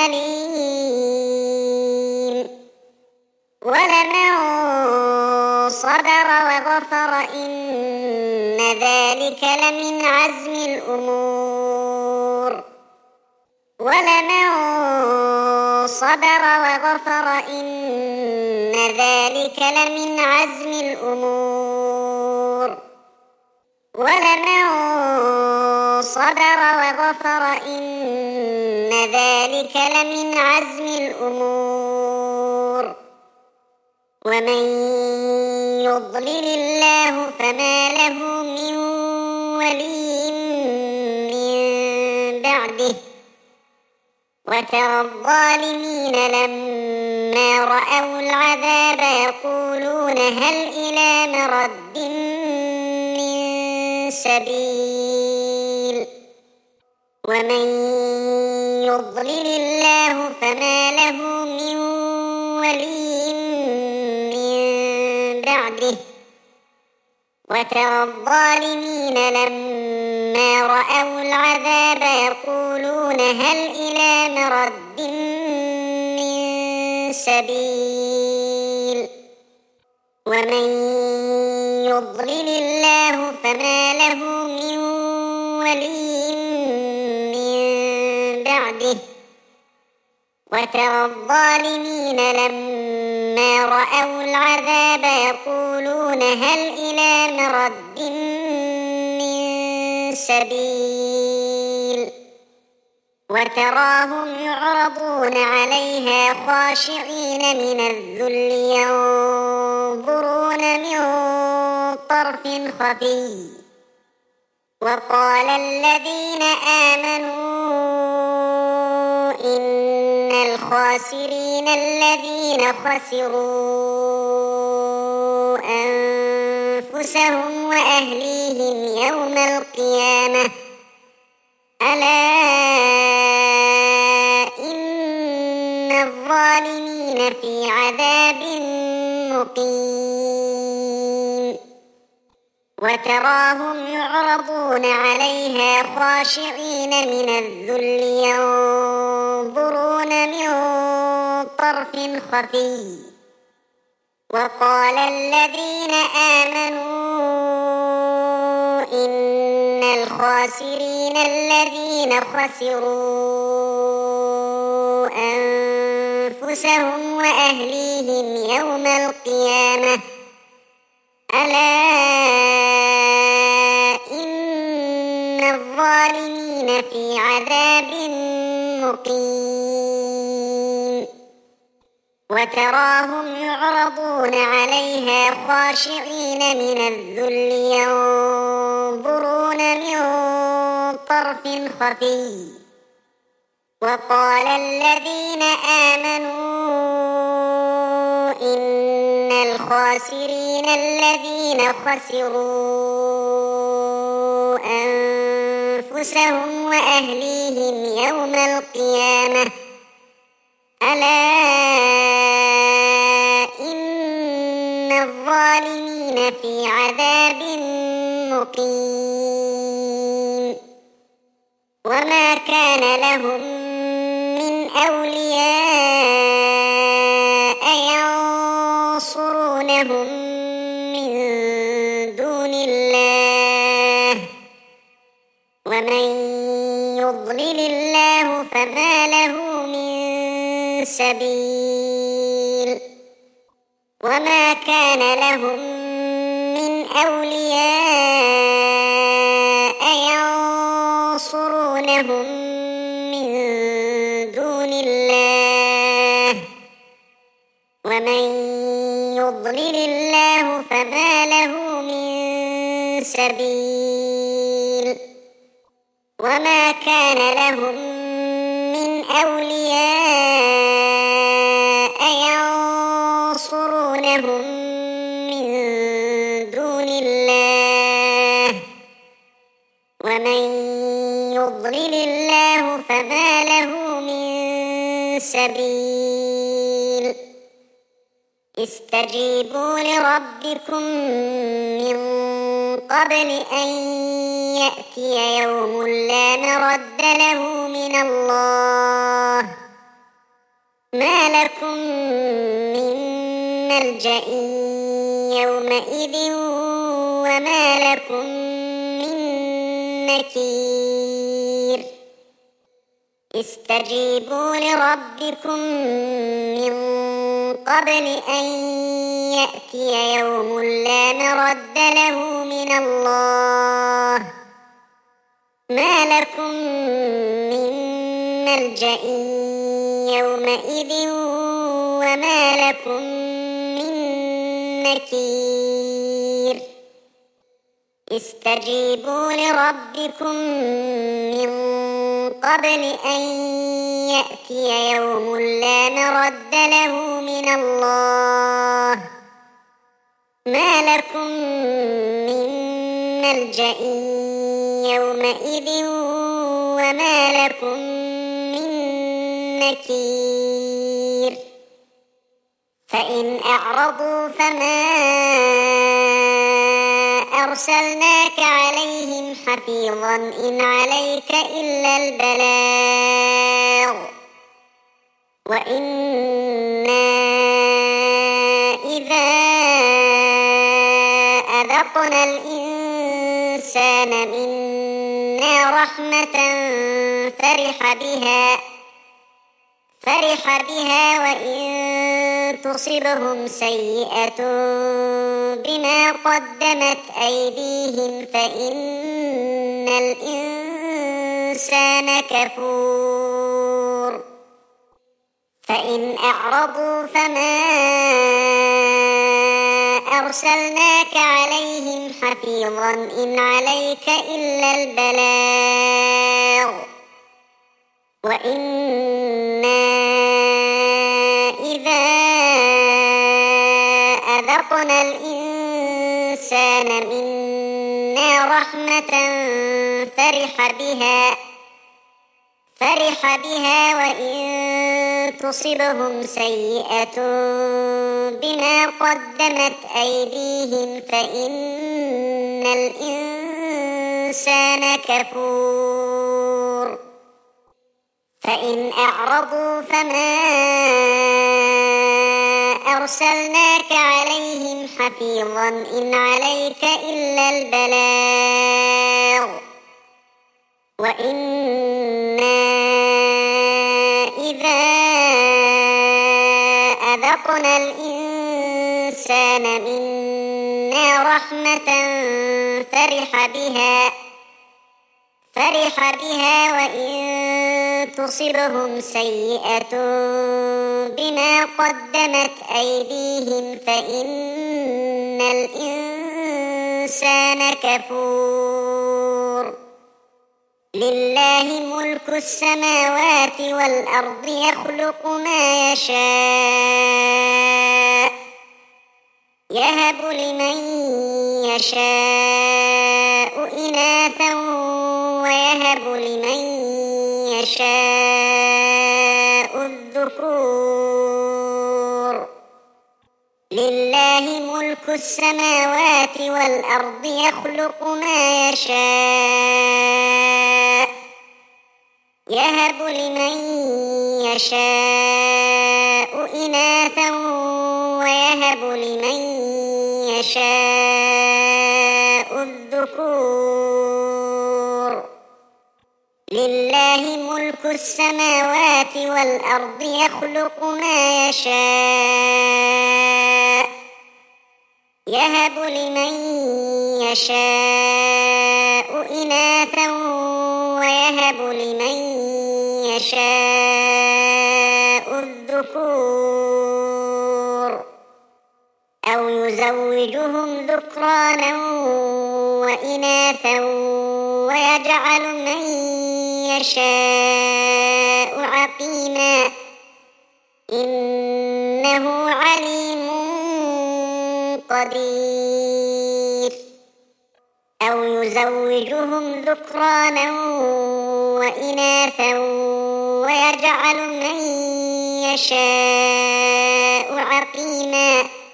أليم ولمن صبر وغفر إن ذلك لمن عزم الأمور ولمن صبر وغفر إن ذلك لمن عزم الأمور ولمن صبر وغفر إن ذلك لمن عزم الأمور ومن يضلل الله فما له من ولي من بعده وترى الظالمين لما رأوا العذاب يقولون هل إلى مرد من سبيل ومن يضلل الله فما له من ولي من بعده وترى الظالمين لما رأوا العذاب يقولون هل إلى مرد من سبيل ومن يضلل الله فما له من ولي من بعده وترى الظالمين لما رأوا العذاب يقولون هل إلى مرد من سبيل وتراهم يعرضون عليها خاشعين من الذل ينظرون من طرف خفي وقال الذين آمنوا إن الخاسرين الذين خسروا أنفسهم وأهليهم يوم القيامة ألا إن الظالمين الظالمين في عذاب مقيم وتراهم يعرضون عليها خاشعين من الذل ينظرون من طرف خفي وقال الذين آمنوا إن الخاسرين الذين خسروا أنفسهم وأهليهم يوم القيامة ألا إن الظالمين في عذاب مقيم وتراهم يعرضون عليها خاشعين من الذل ينظرون من طرف خفي وقال الذين آمنوا إن الخاسرين الذين خسروا أنفسهم وأهليهم يوم القيامة ألا إن الظالمين في عذاب مقيم وما كان لهم من أولياء ينصرونهم من دون الله ومن يضلل الله فما له من سبيل وما كان لهم من أولياء ينصرونهم من دون الله ومن يضلل الله فما له من سبيل وما كان لهم من أولياء ينصرونهم من دون الله ومن يضلل الله فما له من سبيل استجيبوا لربكم من قبل أن يأتي يوم لا مرد له من الله ما لكم من ملجأ يومئذ وما لكم من نكير استجيبوا لربكم من قبل أن يأتي يوم لا مرد له من الله ما لكم من ملجأ يومئذ وما لكم من نكير استجيبوا لربكم من قبل أن يأتي يوم لا مرد له من الله ما لكم من ملجأ يومئذ وما لكم من نكير فإن أعرضوا فما أرسلناك عليهم حفيظا إن عليك إلا البلاغ وإنا إذا أذقنا الإنسان منا رحمة فرح بها فرح بها وإن تصبهم سيئة بما قدمت أيديهم فإن الإنسان كفور فإن أعرضوا فما أرسلناك عليهم حفيظا إن عليك إلا البلاغ وإنا إذا أذقنا الإنسان منا رحمة فرح بها فرح بها وإن تصبهم سيئة بما قدمت أيديهم فإن الإنسان كفور فإن أعرضوا فما أرسلناك عليهم حفيظا إن عليك إلا البلاغ وإنا إذا أذقنا الإنسان منا رحمة فرح بها فرح بها وإن تصبهم سيئة بما قدمت أيديهم فإن الإنسان كفور لله ملك السماوات والأرض يخلق ما يشاء يهب لمن يشاء إناثا ويهب لمن يشاء الذكور لله ملك السماوات والأرض يخلق ما يشاء يهب لمن يشاء إناثا ويهب لمن يشاء الذكور لله ملك السماوات والأرض يخلق ما يشاء يهب لمن يشاء إناثا ويهب لمن يشاء الذكور أو يزوجهم ذكرانا وإناثا ويجعل من يشاء عقيما إنه عليم قدير أو يزوجهم ذكرانا وإناثا ويجعل من يشاء عقيما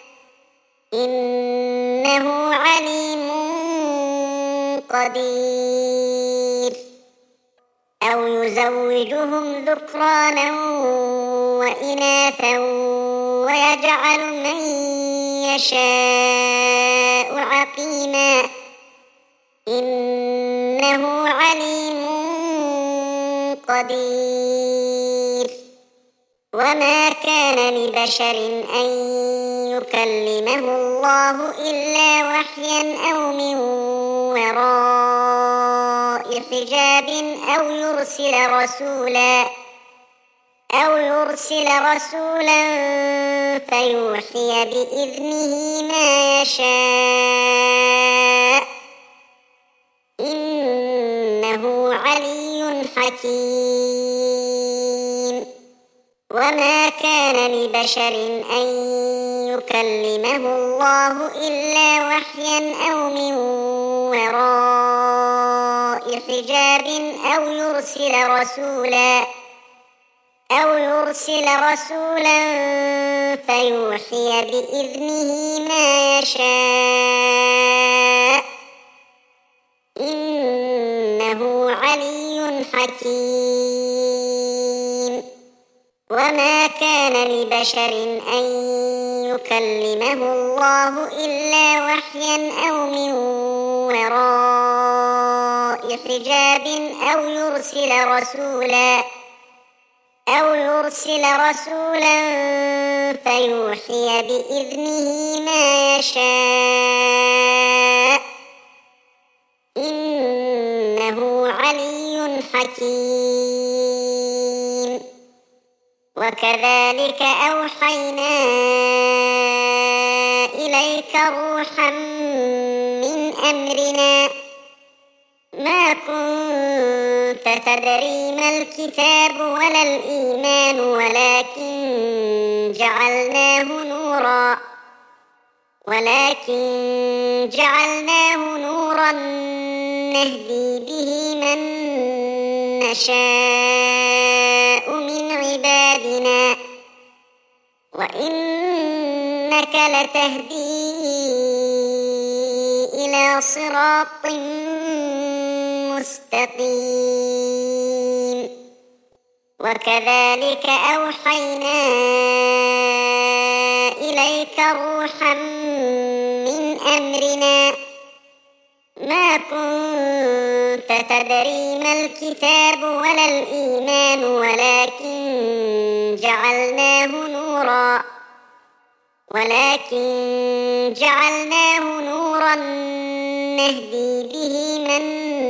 إنه عليم قدير أو يزوجهم ذكرانا وإناثا ويجعل من يشاء عقيما إنه عليم قدير وما كان لبشر أن يكلمه الله إلا وحيا أو من وراء حجاب أو يرسل رسولا أو يرسل رسولا فيوحي بإذنه ما يشاء إنه علي حكيم وما كان لبشر أن يكلمه الله إلا وحيا أو من وراء حجاب أو يرسل رسولا أو يرسل رسولا فيوحي بإذنه ما يشاء إنه علي حكيم وما كان لبشر أن يكلمه الله إلا وحيا أو من وراء حجاب أو يرسل رسولا أو يرسل رسولا فيوحي بإذنه ما يشاء إنه علي حكيم وكذلك أوحينا إليك روحا من أمرنا ما كنت تدري ما الكتاب ولا الإيمان ولكن جعلناه نورا ولكن جعلناه نورا نهدي به من نشاء من عبادنا وإنك لتهدي إلى صراط مستقيم وكذلك أوحينا إليك روحا من أمرنا ما كنت تدري ما الكتاب ولا الإيمان ولكن جعلناه نورا ولكن جعلناه نورا نهدي به من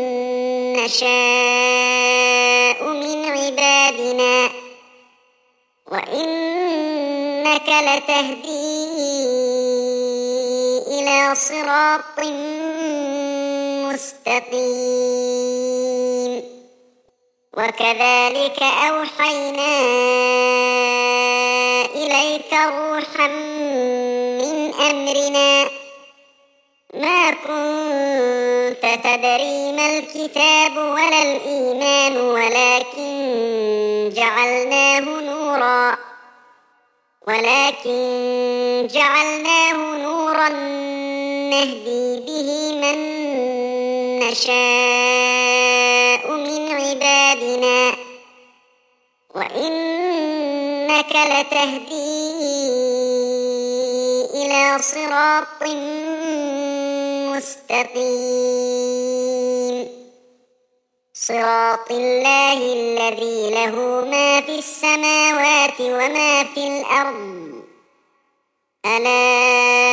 نشاء من عبادنا وإنك لتهدي إلى صراط مستقيم وكذلك أوحينا إليك روحا من أمرنا ما كنت تدري ما الكتاب ولا الإيمان ولكن جعلناه نورا ولكن جعلناه نورا نهدي به من نشاء من عبادنا وإنك لتهدي إلى صراط مستقيم صراط الله الذي له ما في السماوات وما في الأرض ألا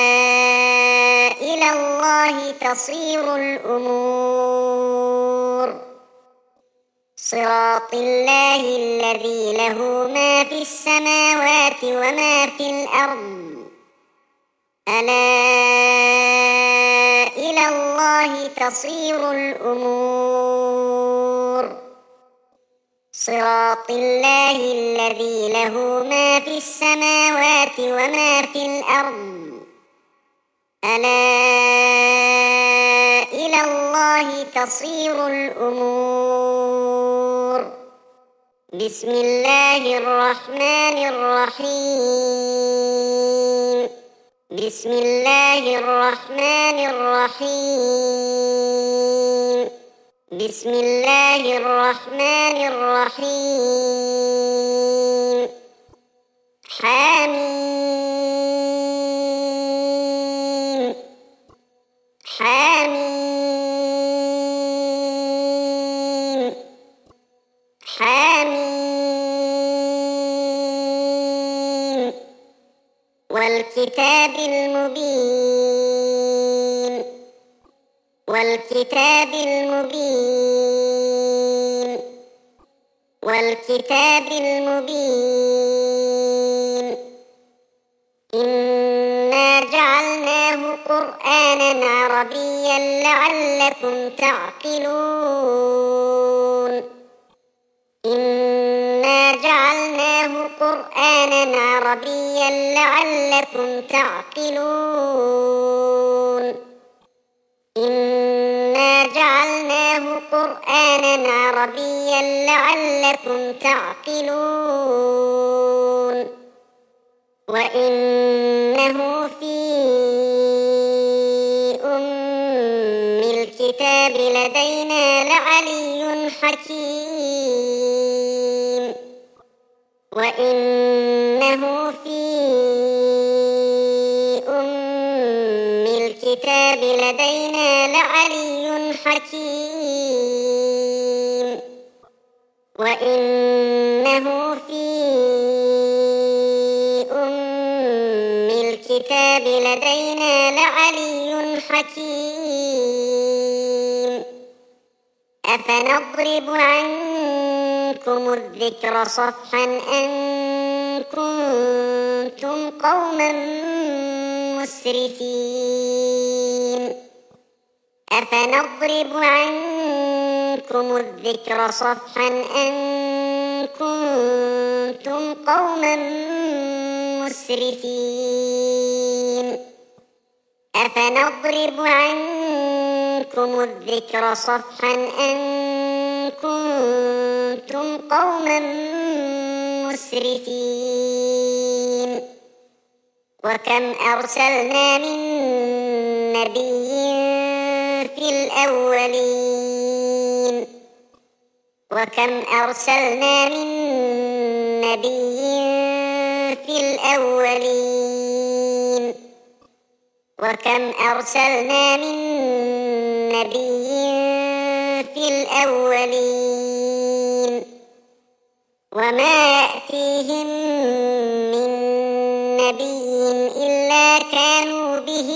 إلى الله تصير الأمور صراط الله الذي له ما في السماوات وما في الأرض ألا إلى الله تصير الأمور صراط الله الذي له ما في السماوات وما في الأرض ألا إلى الله تصير الأمور بسم الله الرحمن الرحيم بسم الله الرحمن الرحيم بسم الله الرحمن الرحيم حميم حميم حميم والكتاب المبين والكتاب المبين والكتاب المبين إنا جعلناه قرآنا عربيا لعلكم تعقلون إنا جعلناه قرآنا عربيا لعلكم تعقلون إنا جعلناه قرآنا عربيا لعلكم تعقلون وإنه في أم الكتاب لدينا لعلي حكيم وإنه في أم الكتاب لدينا لعلي حكيم وإنه في أم الكتاب لدينا لعلي حكيم أفنضرب عنكم الذكر صفحا أن كنتم قوما مسرفين أفنضرب عنكم الذكر صفحا أن كنتم قوما مسرفين أفنضرب عنكم الذكر صفحا أن كنتم قوما مسرفين وكم أرسلنا من نبي في الأولين وكم أرسلنا من نبي في الأولين وكم أرسلنا من نبي في الأولين وما يأتيهم من نبي إلا كانوا به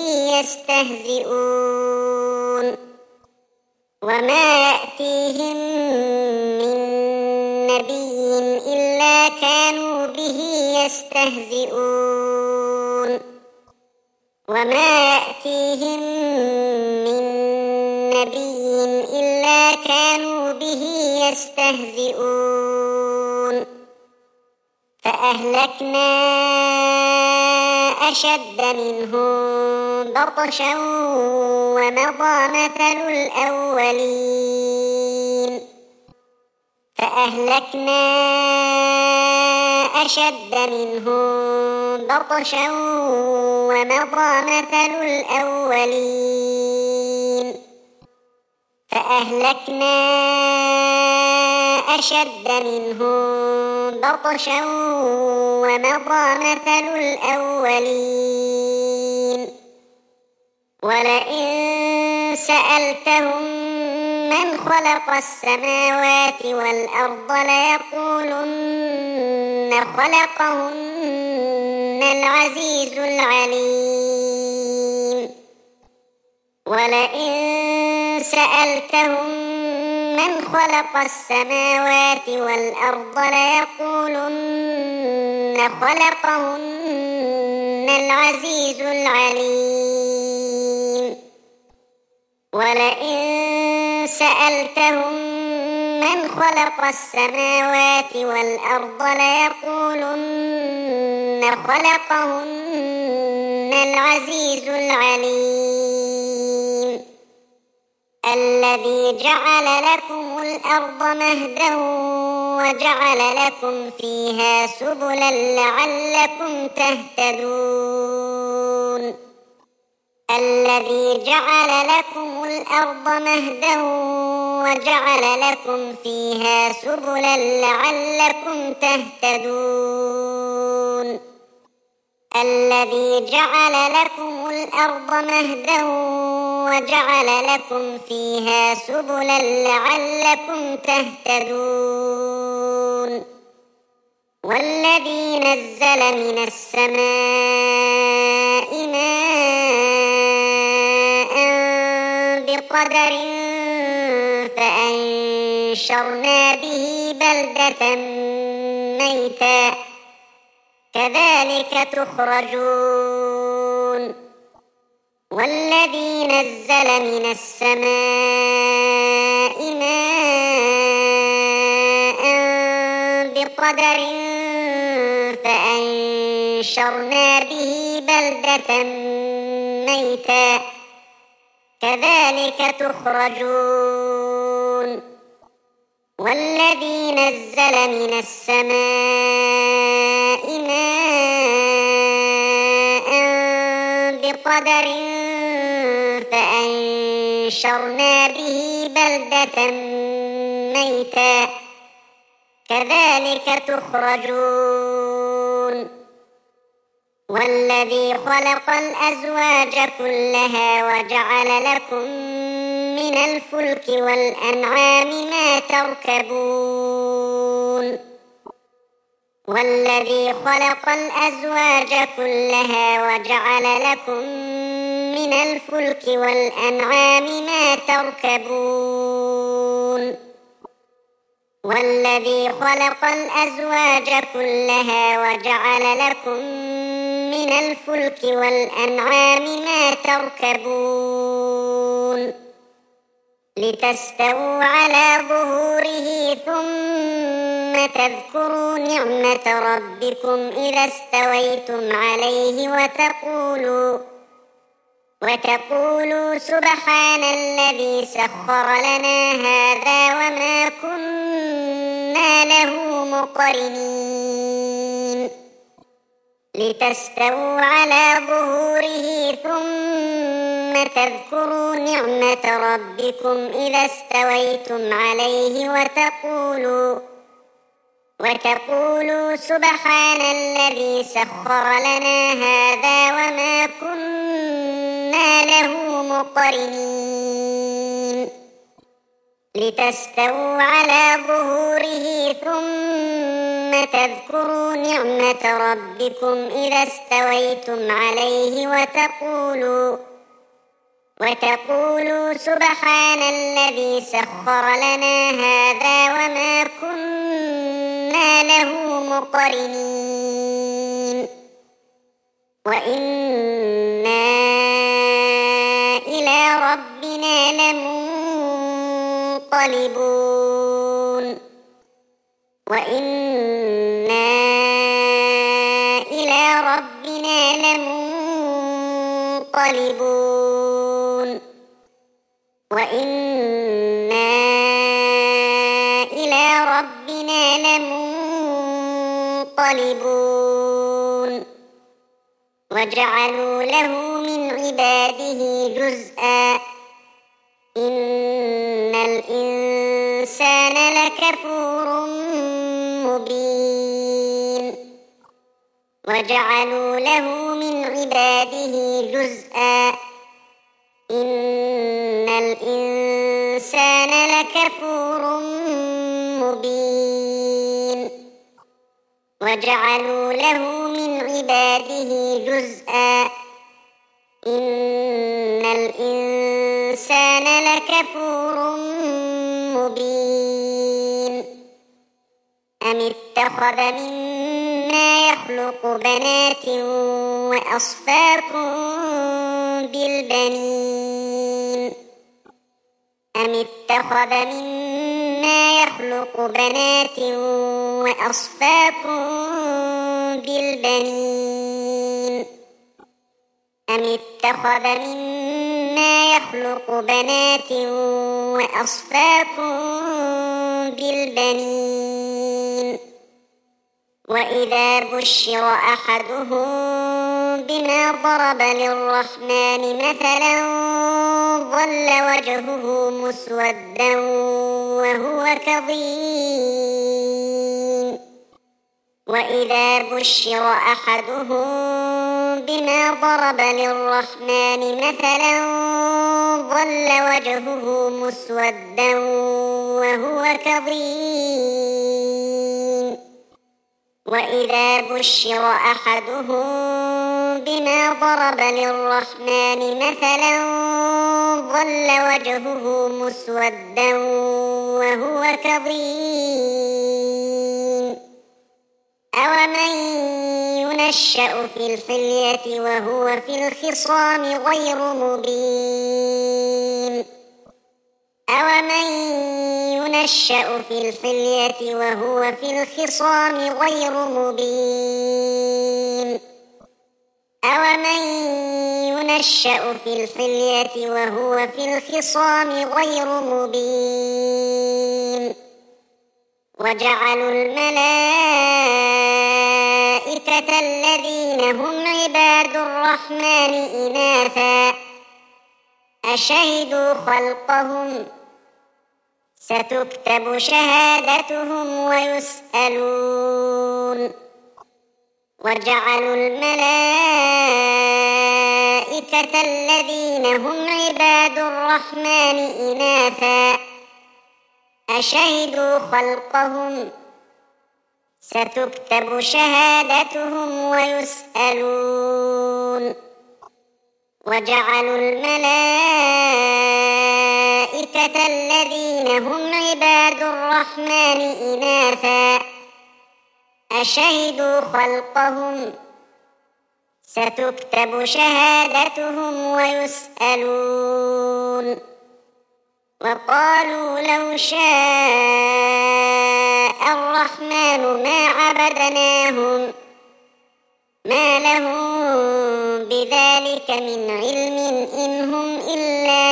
يستهزئون وما يأتيهم من نبي إلا كانوا به يستهزئون وما يأتيهم من نبي إلا كانوا به يستهزئون فأهلكنا أشد منهم بطشا ومضى مثل الأولين فأهلكنا أشد منهم بطشا ومضى مثل الأولين فأهلكنا أشد منهم بطشا ومضى مثل الأولين ولئن سألتهم من خلق السماوات والأرض ليقولن خلقهن العزيز العليم ولئن سألتهم من خلق السماوات والأرض ليقولن خلقهن العزيز العليم ولئن سألتهم من خلق السماوات والأرض ليقولن خلقهن العزيز العليم الذي جعل لكم الأرض مهدا وجعل لكم فيها سبلا لعلكم تهتدون الذي جعل لكم الأرض مهدا وجعل لكم فيها سبلا لعلكم تهتدون الذي جعل لكم الأرض مهدا وجعل لكم فيها سبلا لعلكم تهتدون والذي نزل من السماء ماء بقدر فأنشرنا به بلدة ميتا كذلك تخرجون والذي نزل من السماء ماء بقدر فأنشرنا به بلدة ميتا كذلك تخرجون والذي نزل من السماء ماء بقدر فأنشرنا به بلدة ميتا كذلك تخرجون والذي خلق الأزواج كلها وجعل لكم من الفلك والأنعام ما تركبون والذي خلق الأزواج كلها وجعل لكم من الفلك والأنعام ما تركبون والذي خلق الأزواج كلها وجعل لكم من الفلك والأنعام ما تركبون لتستووا على ظهوره ثم تذكروا نعمة ربكم إذا استويتم عليه وتقولوا وتقولوا سبحان الذي سخر لنا هذا وما كنا له مقرنين لتستووا على ظهوره ثم تذكروا نعمة ربكم إذا استويتم عليه وتقولوا وتقولوا سبحان الذي سخر لنا هذا وما كنا له مقرنين لتستووا على ظهوره ثم تذكروا نعمة ربكم إذا استويتم عليه وتقولوا وتقولوا سبحان الذي سخر لنا هذا وما كنا له مقرنين وإنا إلى ربنا لمنقلبون وإنا إلى ربنا لمنقلبون وإنا إلى ربنا لمنقلبون وجعلوا له من عباده جزءا إن الإنسان لكفور مبين وجعلوا له من عباده جزءا إن الإنسان لكفور مبين وجعلوا له من عباده جزءا إن الإنسان لكفور مبين أم اتخذ مما يخلق بنات وأصفاكم بالبنين أم اتخذ مما يخلق بنات وأصفاكم بالبنين أم اتخذ مما يخلق بنات وأصفاكم بالبنين وإذا بشر أحدهم بما ضرب للرحمن مثلا ظل وجهه مسودا وهو كظيم وإذا بشر أحدهم بما ضرب للرحمن مثلا ظل وجهه مسودا وهو كظيم وإذا بشر أحدهم بما ضرب للرحمن مثلا ظل وجهه مسودا وهو كظيم أومن ينشأ في الحلية وهو في الخصام غير مبين أومن ينشأ في الحلية وهو في الخصام غير مبين أومن ينشأ في الحلية وهو في الخصام غير مبين وجعلوا الملائكة الذين هم عباد الرحمن إناثا أشهدوا خلقهم ستكتب شهادتهم ويسألون وجعلوا الملائكة الذين هم عباد الرحمن إناثا أشهدوا خلقهم ستكتب شهادتهم ويسألون وجعلوا الملائكة الذين هم عباد الرحمن إناثا أشهدوا خلقهم ستكتب شهادتهم ويسألون وقالوا لو شاء الرحمن ما عبدناهم ما لهم بذلك من علم إن هم إلا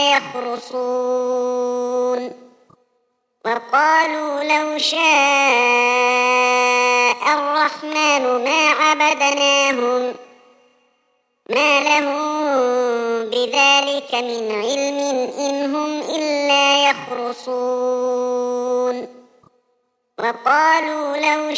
يخرصون وقالوا لو شاء الرحمن ما عبدناهم ما لهم بذلك من علم إن هم إلا يخرصون وقالوا لو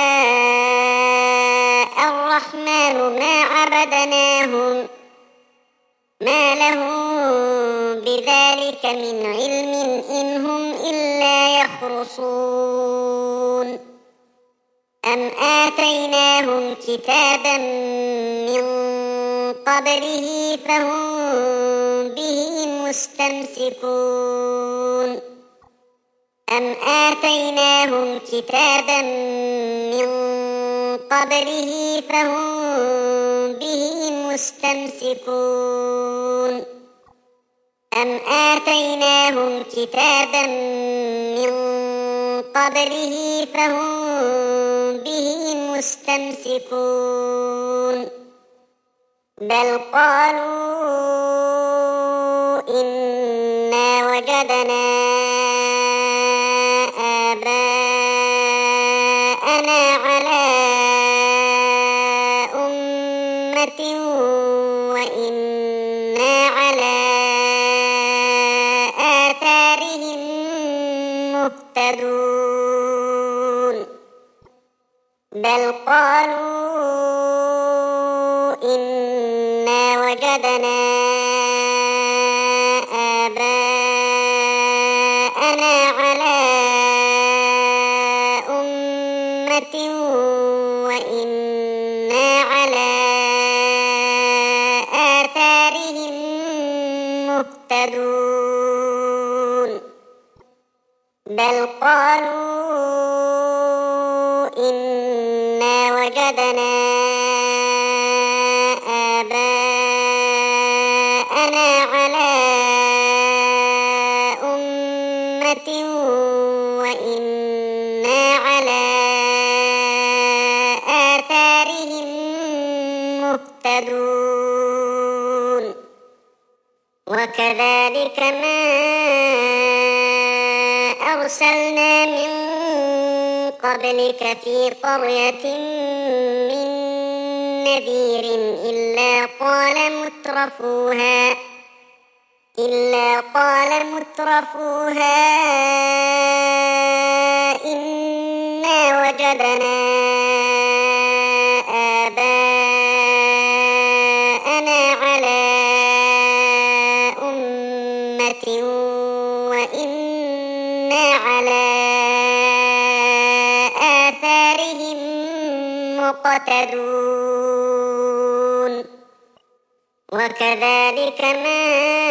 شاء الرحمن ما عبدناهم ما لهم بذلك من علم إن هم إلا يخرصون أم آتيناهم كتابا من قبله فهم به مستمسكون أم آتيناهم كتابا من قبله فهم به مستمسكون أم آتيناهم كتابا من قبله فهم به مستمسكون بل قالوا إنا وجدنا آباءنا على أمة وإنا على آثارهم مهتدون بل قالوا إنا وجدنا آباءنا على أمة وإنا على آثارهم مهتدون بل قالوا إنا وجدنا آباءنا على أمة وإنا على آثارهم مهتدون وكذلك ما أرسلنا من قبلك في قرية من نذير إلا قال مترفوها إلا قال مترفوها إنا وجدنا آباءنا على أمة وإنا على آثارهم مقتدون وكذلك ما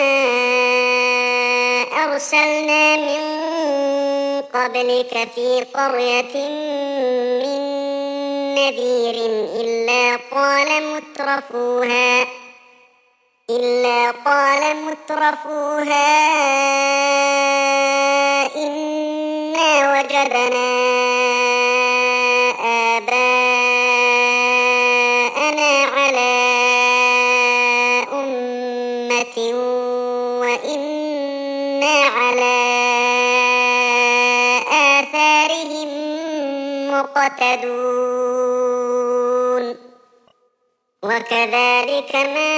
أرسلنا من قبلك في قرية من نذير إلا قال مترفوها إلا قال مترفوها إنا وجدنا آباءنا على أمة وإنا على آثارهم مقتدون وكذلك ما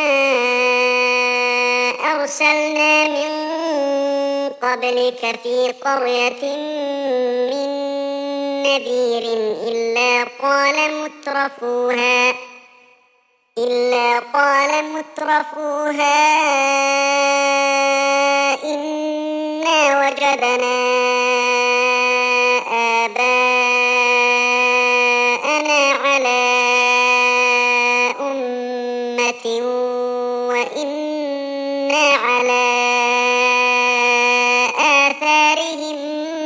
أرسلنا من قبلك في قرية من نذير إلا قال مترفوها إلا قال مترفوها إنا وجدنا آباءنا على أمة وإنا على آثارهم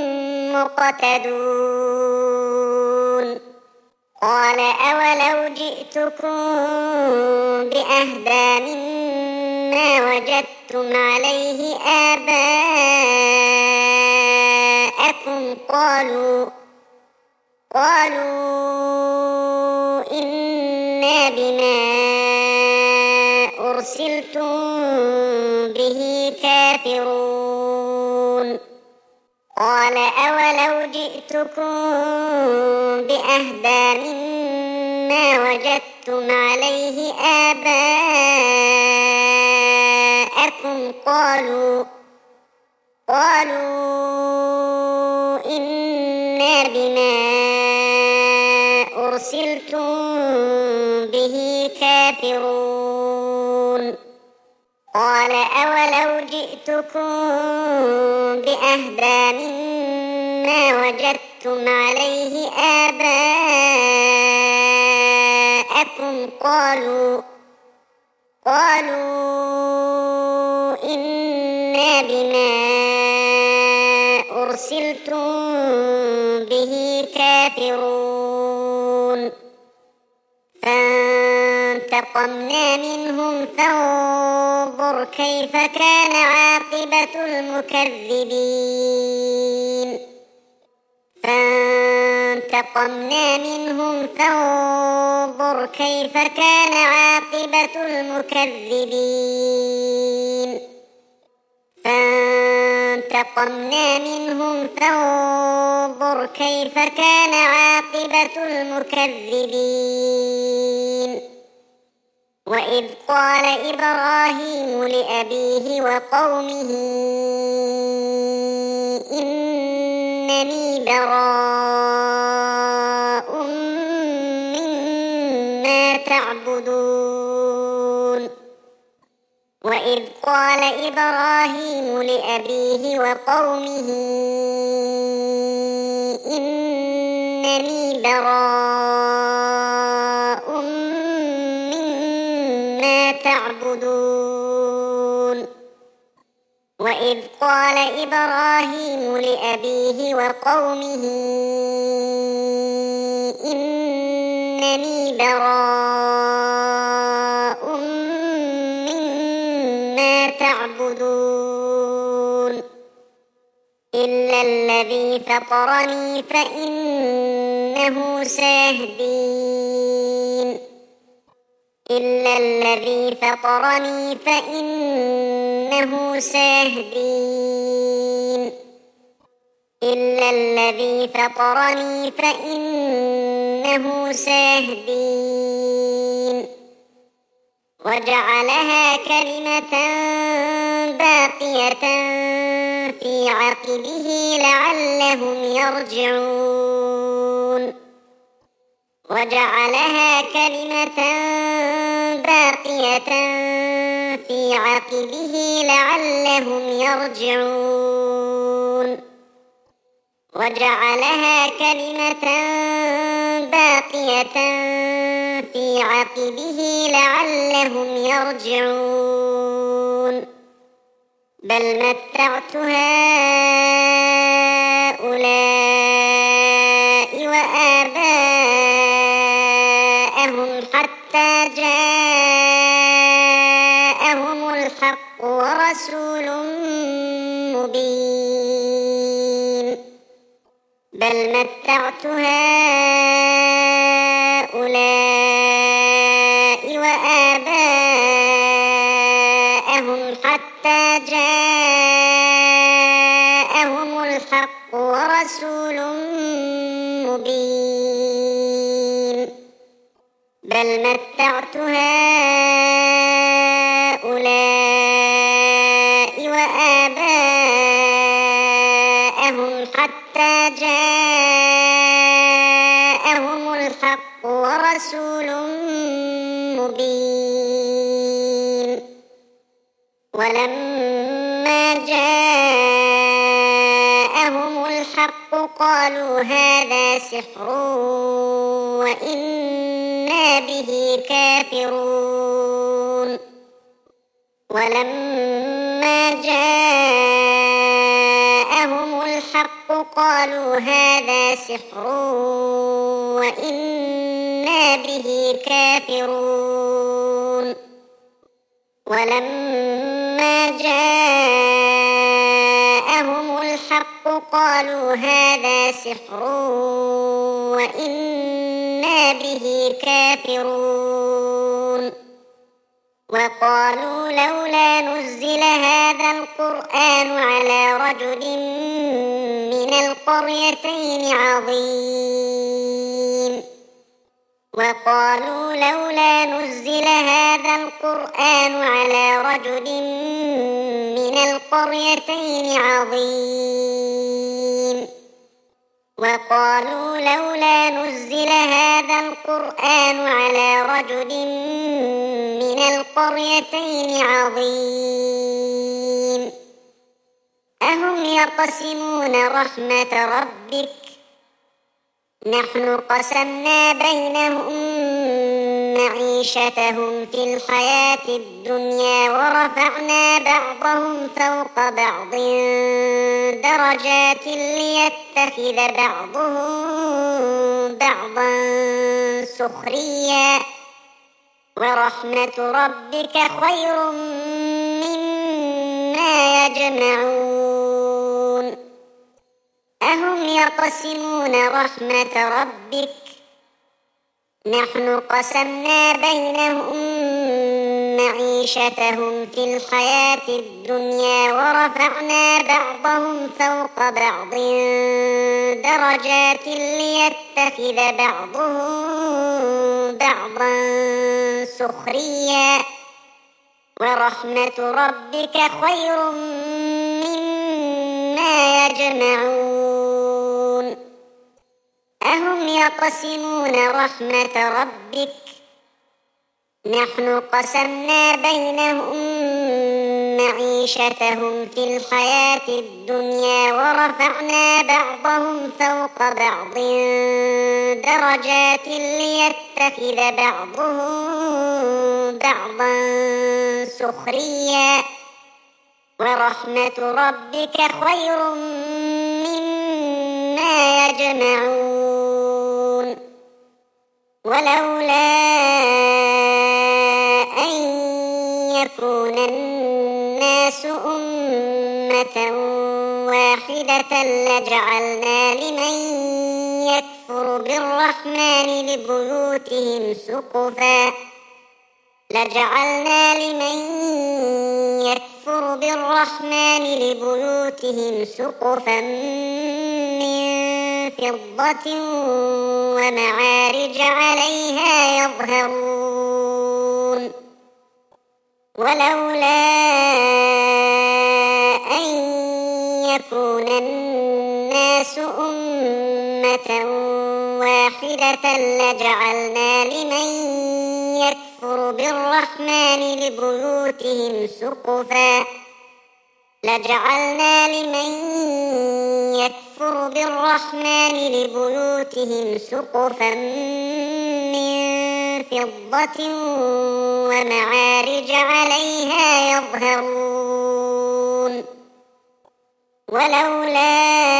مقتدون قال أولو جئتكم بأهدى مما وجدتم عليه آباءكم قالوا قالوا إنا بما أرسلتم به كافرون قال أولو جئتكم بأهدى مما وجدتم عليه آباءكم قالوا قالوا إنا بما أرسلتم به كافرون قال أولو جئتكم بأهدى مما وجدتم عليه آباءكم قالوا قالوا إنا بما أرسلتم به كافرون فانتقمنا منهم فانظر كيف كان عاقبة المكذبين فانتقمنا منهم فانظر كيف كان عاقبة المكذبين فانتقمنا منهم فانظر كيف كان عاقبة المكذبين وإذ قال إبراهيم لأبيه وقومه إنني براء مما تعبدون وإذ قال إبراهيم لأبيه وقومه إنني براء مما تعبدون وإذ قال إبراهيم لأبيه وقومه إنني براء تعبدون إلا الذي فطرني فإنه سيهدين إلا الذي فطرني فإنه سيهدين إلا الذي فطرني فإنه سيهدين وجعلها كلمة باقية في عقبه لعلهم يرجعون وجعلها كلمة باقية في عقبه لعلهم يرجعون وجعلها كلمة باقية في عقبه لعلهم يرجعون بل متعت هؤلاء وآباءهم حتى جاءهم الحق ورسول مبين بل متعت هؤلاء وآباءهم حتى جاءهم الحق ورسول مبين بل متعت هؤلاء وآباءهم حتى جاءهم الحق ورسول مبين ولما جاءهم الحق قالوا هذا سحر وإنا به كافرون ولما جاءهم الحق قالوا هذا سحر وإنا به كافرون ولما جاءهم الحق قالوا هذا سحر وإنا به كافرون وقالوا لولا نزل هذا القرآن على رجل القريتين عظيم وقالوا لولا نزل هذا القرآن على رجل من القريتين عظيم وقالوا لولا نزل هذا القرآن على رجل من القريتين عظيم أهم يقسمون رحمة ربك نحن قسمنا بينهم معيشتهم في الحياة الدنيا ورفعنا بعضهم فوق بعض درجات ليتخذ بعضهم بعضا سخريا ورحمة ربك خير مما يجمعون أهم يقسمون رحمة ربك نحن قسمنا بينهم معيشتهم في الحياة الدنيا ورفعنا بعضهم فوق بعض درجات ليتخذ بعضهم بعضا سخريا ورحمة ربك خير مما يجمعون أهم يقسمون رحمة ربك نحن قسمنا بينهم معيشتهم في الحياة الدنيا ورفعنا بعضهم فوق بعض درجات ليتخذ بعضهم بعضا سخريا ورحمة ربك خير مما يجمعون ولولا أن يكون الناس أمة واحدة لجعلنا لمن يكفر بالرحمن لبيوتهم سقفا لجعلنا لمن يكفر بالرحمن لبيوتهم سقفا من فضة ومعارج عليها يظهرون ولولا أن يكون الناس أمة واحدة لجعلنا لمن يكفر بالرحمن لبيوتهم سقفا لجعلنا لمن يكفر بالرحمن لبيوتهم سقفا من فضة ومعارج عليها يظهرون ولولا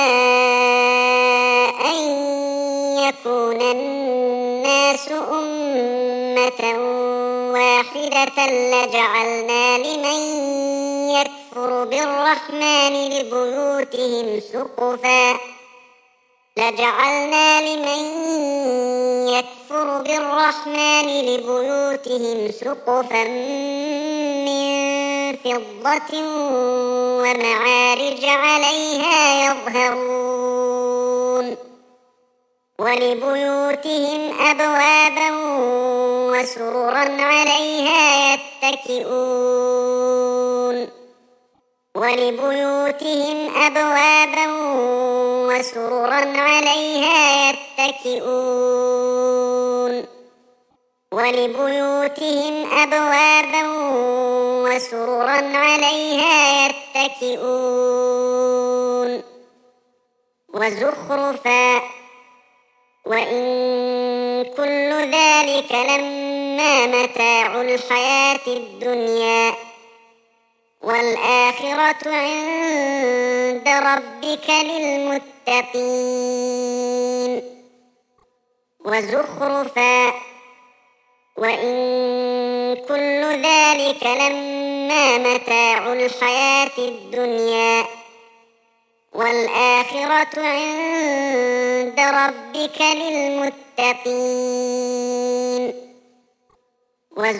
أن يكون الناس أمة واحدة لجعلنا لمن يكفر بالرحمن لبيوتهم سقفا لجعلنا لمن يكفر بالرحمن لبيوتهم سقفا من فضة ومعارج عليها يظهرون ولبيوتهم أبوابا وسررا عليها يتكئون ولبيوتهم أبوابا وسررا عليها يتكئون ولبيوتهم أبوابا وسررا عليها يتكئون وزخرفا وإن كل ذلك لما متاع الحياة الدنيا والآخرة عند ربك للمتقين وزخرفا وإن كل ذلك لما متاع الحياة الدنيا والآخرة عند ربك للمتقين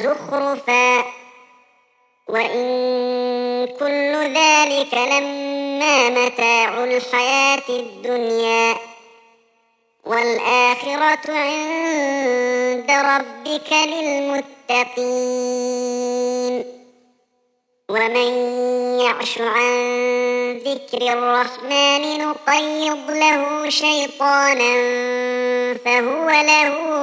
وزخرفا وإن كل ذلك لما إنما متاع الحياة الدنيا والآخرة عند ربك للمتقين ومن يعش عن ذكر الرحمن نقيض له شيطانا فهو له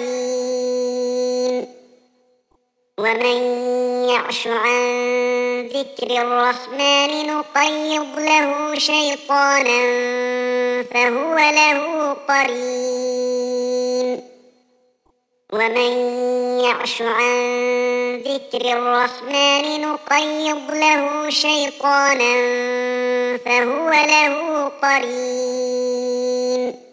قرين ومن يعش عن ذكر الرحمن نقيض له شيطانا فهو له قرين ومن يعش عن ذكر الرحمن نقيض له شيطانا فهو له قرين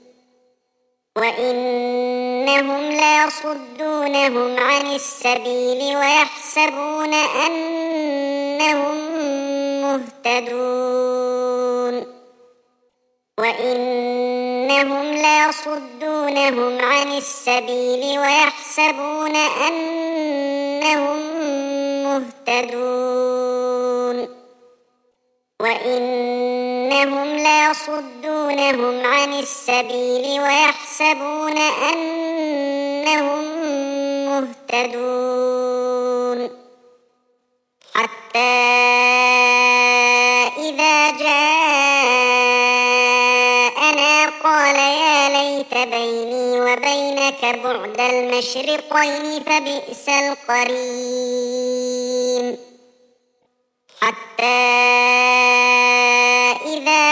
وإنهم ليصدونهم عن السبيل ويحسبون أنهم مهتدون وإنهم ليصدونهم عن السبيل ويحسبون أنهم مهتدون وإنهم ليصدونهم عن السبيل ويحسبون أنهم مهتدون حتى إذا جاءنا قال يا ليت بيني وبينك بعد المشرقين فبئس القرين حتى إذا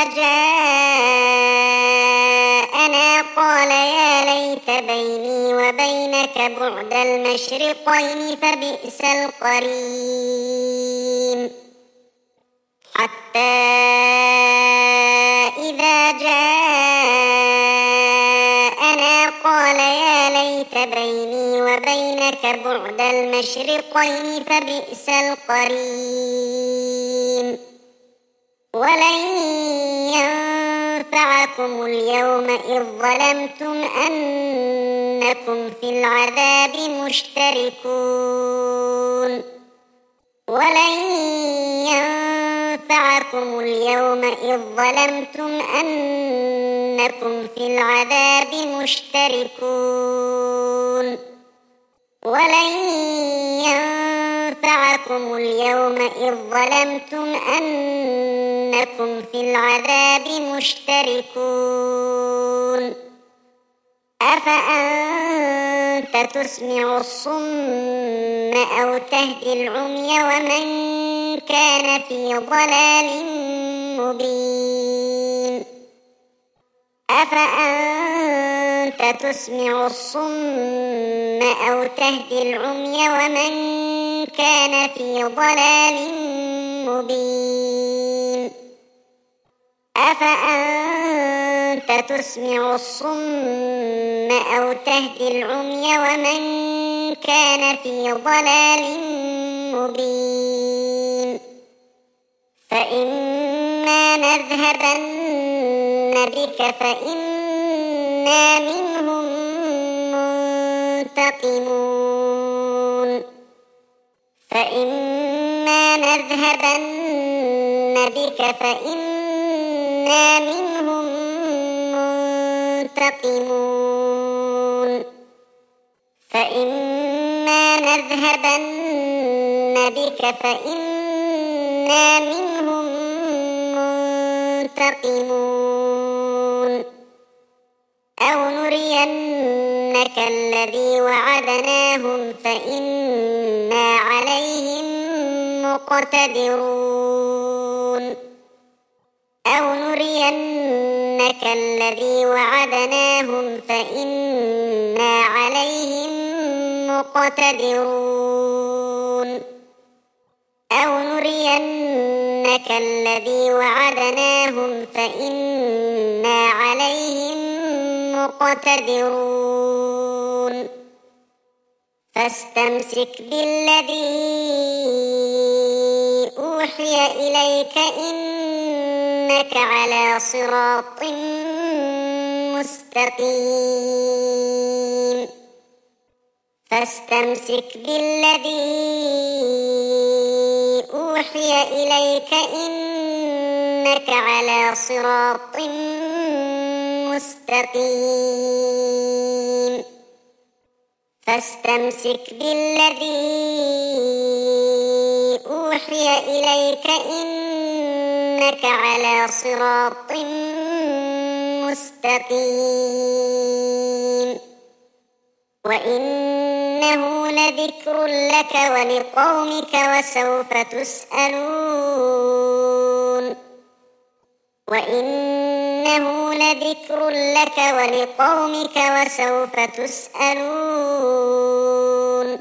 جاءنا قال يا ليت بيني وبينك بعد المشرقين فبئس القرين حتى إذا جاءنا قال يا ليت بيني وبينك بعد المشرقين فبئس القرين ولن ينفعكم اليوم إذ ظلمتم أنكم في العذاب مشتركون ولن ينفعكم اليوم إذ ظلمتم أنكم في العذاب مشتركون ولن ينفعكم اليوم إذ ظلمتم أنكم في العذاب مشتركون أفأنت تسمع الصم أو تهدي العمي ومن كان في ضلال مبين أفأنت تسمع الصم أو تهدي العمي ومن كان في ضلال مبين أفأنت تسمع الصم أو تهدي العمي ومن كان في ضلال مبين فإما نذهبن بك فإنا منهم منتقمون فإما نذهبن بك فإنا منهم منتقمون فإما نذهبن بك فإنا منهم منتقمون أو نرينك الذي وعدناهم فإنا عليهم مقتدرون أو نرينك الذي وعدناهم فإنا عليهم مقتدرون أو نرينك الذي وعدناهم فإنا عليهم مقتدرون فاستمسك بالذي أوحي إليك إنك على صراط مستقيم فاستمسك بالذي أوحي إليك إنك إنك على صراط مستقيم فاستمسك بالذي أوحي إليك إنك على صراط مستقيم وإنه لذكر لك ولقومك وسوف تسألون وإنه لذكر لك ولقومك وسوف تسألون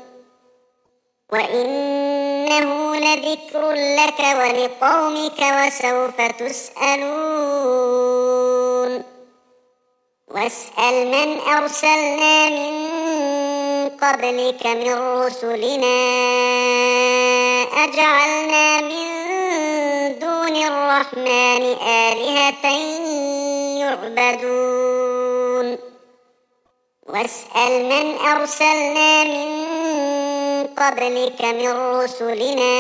وإنه لذكر لك ولقومك وسوف تسألون واسأل من أرسلنا من قبلك من رسلنا أجعلنا من دون الرحمن آلهة يعبدون واسأل من أرسلنا من قبلك من رسلنا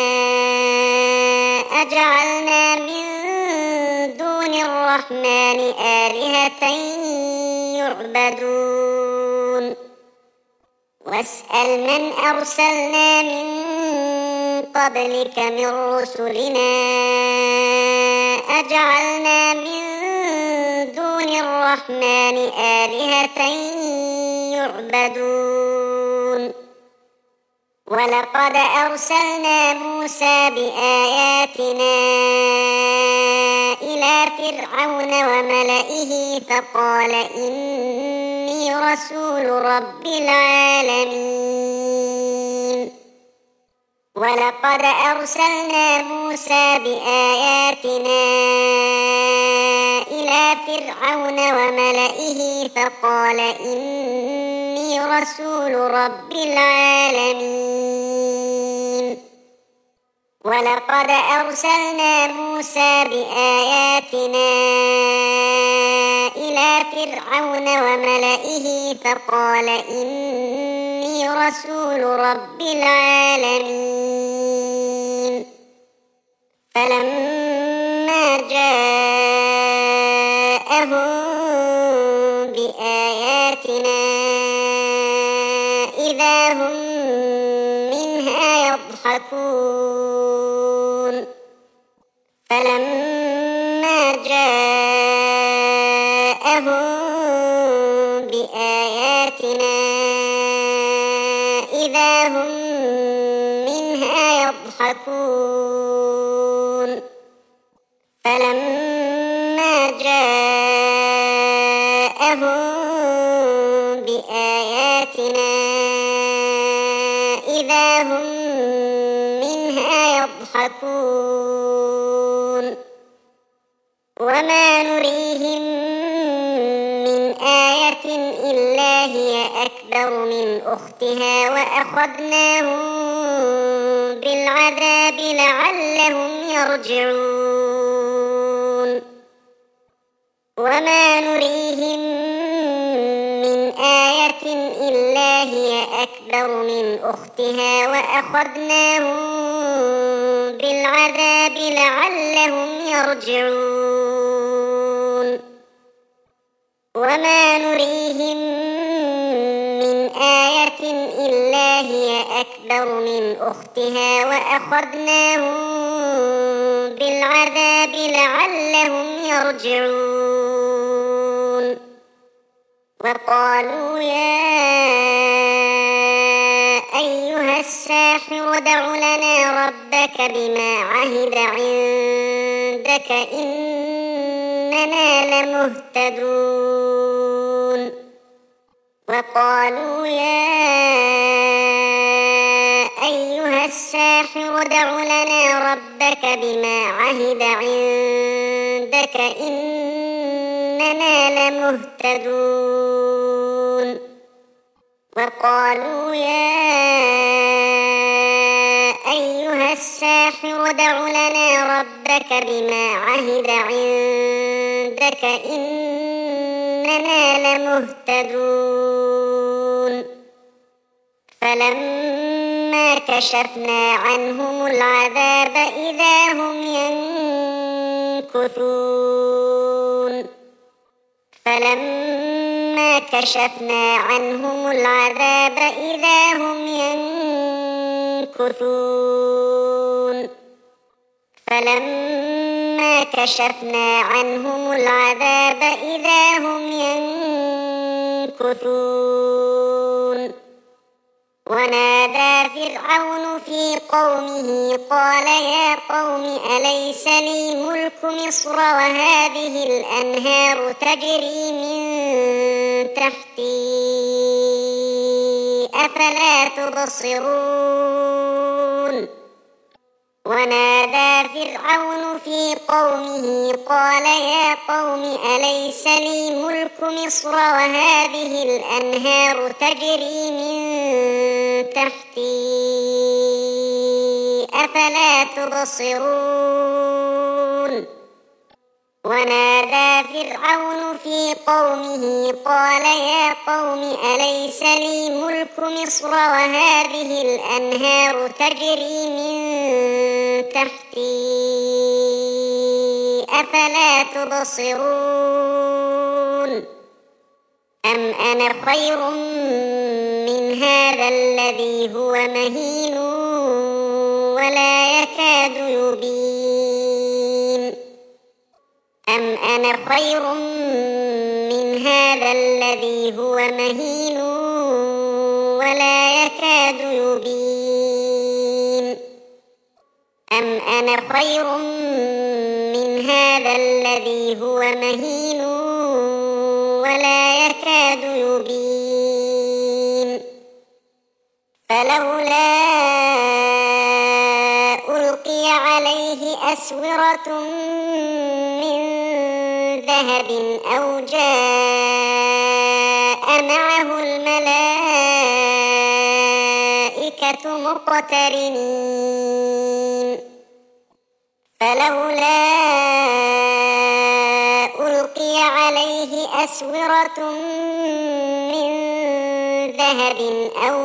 أجعلنا من دون الرحمن آلهة يعبدون واسأل من أرسلنا من قبلك من رسلنا أجعلنا من دون الرحمن آلهة يعبدون ولقد أرسلنا موسى بآياتنا إلى فرعون وملئه فقال إني رسول رب العالمين ولقد أرسلنا موسى بآياتنا إلى فرعون وملئه فقال إني رسول رب العالمين ولقد أرسلنا موسى بآياتنا إلى فرعون وملئه فقال إني رسول رب العالمين فلما جاءهم بآياتنا إذا هم منها يضحكون فلما جاءهم بآياتنا إذا هم منها يضحكون فلما جاءهم بآياتنا إذا هم منها يضحكون وما نريهم من آية إلا هي أكبر من أختها وأخذناهم بالعذاب لعلهم يرجعون وما نريهم من آية إلا هي أكبر من أختها وأخذناهم بالعذاب لعلهم يرجعون وما نريهم من آية إلا هي أكبر من أختها وأخذناهم بالعذاب لعلهم يرجعون وقالوا يا أيها الساحر ادع لنا ربك بما عهد عندك إننا لمهتدون وقالوا يا أيها الساحر ادع لنا ربك بما عهد عندك إننا لمهتدون وقالوا يا أيها الساحر ادع لنا ربك بما عهد عندك إننا لمهتدون فلما كشفنا عنهم العذاب إذا هم ينكثون فلما كشفنا عنهم العذاب إذا هم ينكثون فلما كشفنا عنهم العذاب إذا هم ينكثون ونادى فرعون في قومه قال يا قوم أليس لي ملك مصر وهذه الأنهار تجري من تحتي أفلا تبصرون ونادى فرعون في قومه قال يا قوم أليس لي ملك مصر وهذه الأنهار تجري من تحتي أفلا تبصرون ونادى فرعون في قومه قال يا قوم أليس لي ملك مصر وهذه الأنهار تجري من تحتي أفلا تبصرون أم أنا خير من هذا الذي هو مهين ولا يكاد يبين أم أنا خير من هذا الذي هو مهين ولا يكاد يبين أم أنا خير من هذا الذي هو مهين ولا يكاد يبين فلولا ألقي عليه أسورة من ذهب أو جاء معه الملائكة مقترنين فلولا ألقي عليه أسورة من ذهب أو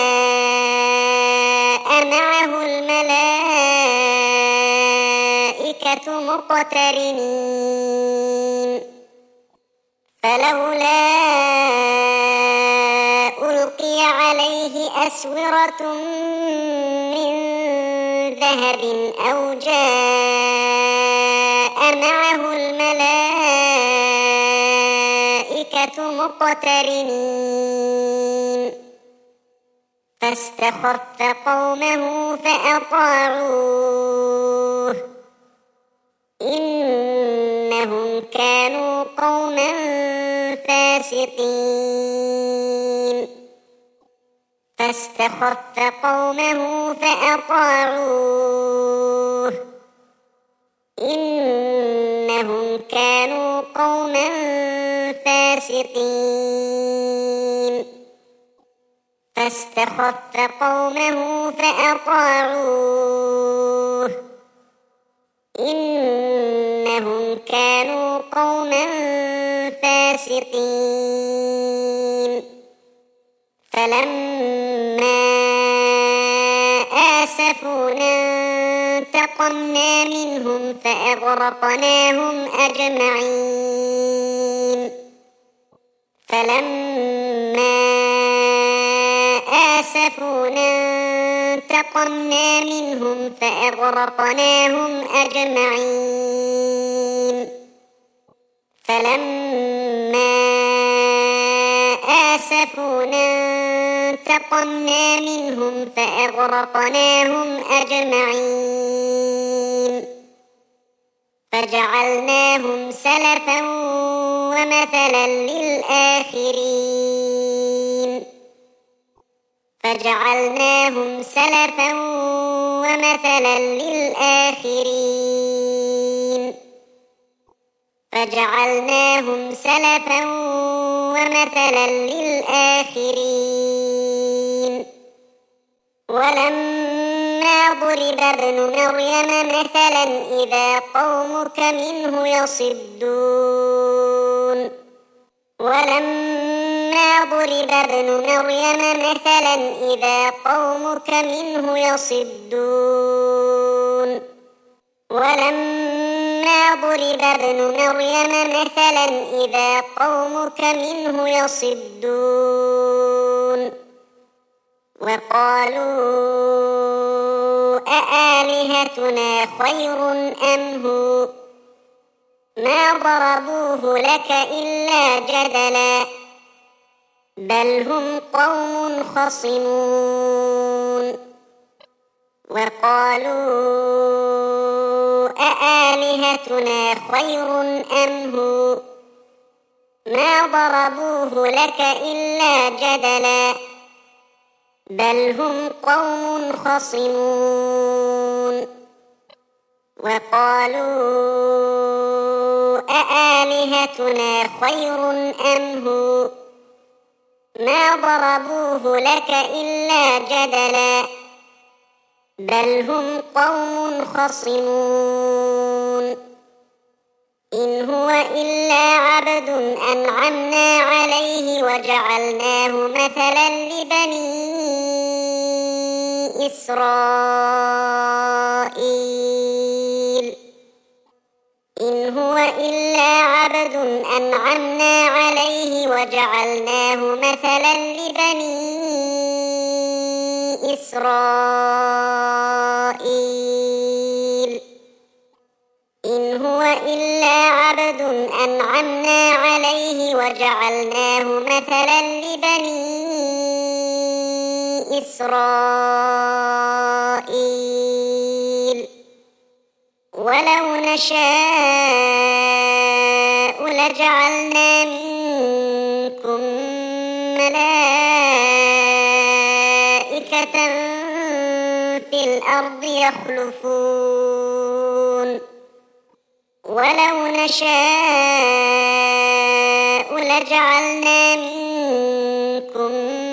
جاء معه الملائكة مقترنين فلولا ألقي عليه أسورة من ذهب أو جاء معه الملائكة مقترنين فاستخف قومه فأطاعوه إنهم كانوا قوما فاسقين فاستخف قومه فأطاعوه إنهم كانوا قوما فاسقين فاستخف قومه فأطاعوه إنهم كانوا قوما فاسقين فلما آسفونا انتقمنا منهم فأغرقناهم أجمعين فلما آسفونا انتقمنا منهم فأغرقناهم أجمعين فلما آسفونا انتقمنا منهم فأغرقناهم أجمعين فجعلناهم سلفا ومثلا للآخرين فجعلناهم سلفا ومثلا للآخرين فجعلناهم سلفا ومثلا للآخرين ولما ضرب ابن مريم مثلا إذا قومك منه يصدون ولما ضرب ابن مريم مثلا إذا قومك منه يصدون ولما ولما ضرب ابن مريم مثلا إذا قومك منه يصدون وقالوا أآلهتنا خير أم هو ما ضربوه لك إلا جدلا بل هم قوم خصمون وقالوا أآلهتنا خير أم هو ما ضربوه لك إلا جدلا بل هم قوم خصمون وقالوا أآلهتنا خير أم هو ما ضربوه لك إلا جدلا بل هم قوم خصمون إن هو إلا عبد أنعمنا عليه وجعلناه مثلا لبني إسرائيل إن هو إلا عبد أنعمنا عليه وجعلناه مثلا لبني إسرائيل إن هو إلا عبد أنعمنا عليه وجعلناه مثلا لبني إسرائيل ولو نشاء لجعلنا منكم ملائكة في الأرض يخلفون ولو نشاء لجعلنا منكم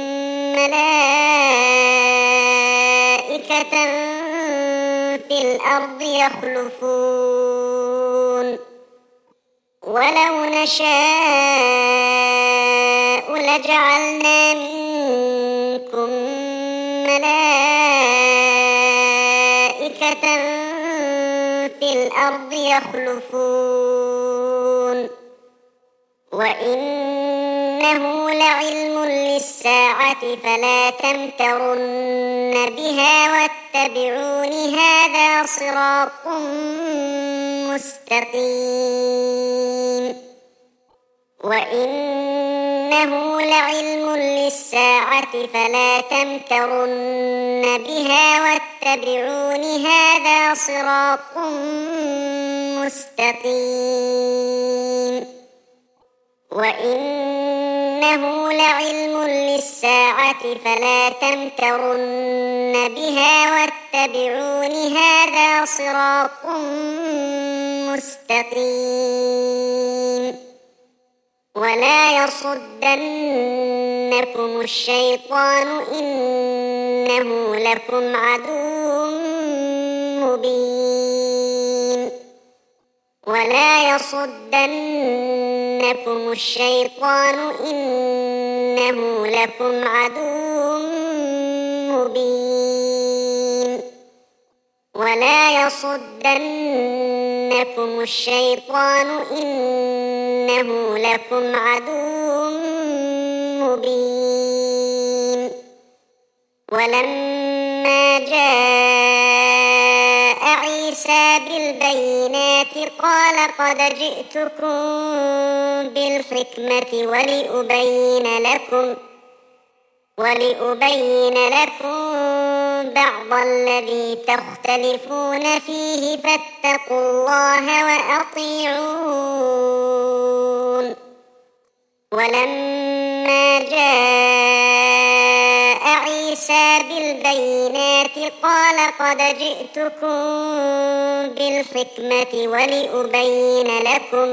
ملائكة في الأرض يخلفون ولو نشاء لجعلنا منكم ملائكة في الأرض يخلفون وإنه لعلم للساعة فلا تمترن بها واتبعون هذا صراط مستقيم وإنه لعلم للساعة فلا تمترن بها واتبعون هذا صراط مستقيم وإنه لعلم للساعة فلا تمترن بها واتبعون هذا صراط مستقيم ولا يصدنكم الشيطان إنه لكم عدو مبين ولا يصدنكم الشيطان إنه لكم عدو مبين ولا يصدنكم الشيطان إنه لكم عدو مبين ولما جاء عيسى بالبينات قال قد جئتكم بالحكمة ولأبين لكم ولأبين لكم بعض الذي تختلفون فيه فاتقوا الله وأطيعون ولما جاء عيسى بالبينات قال قد جئتكم بالحكمة ولأبين لكم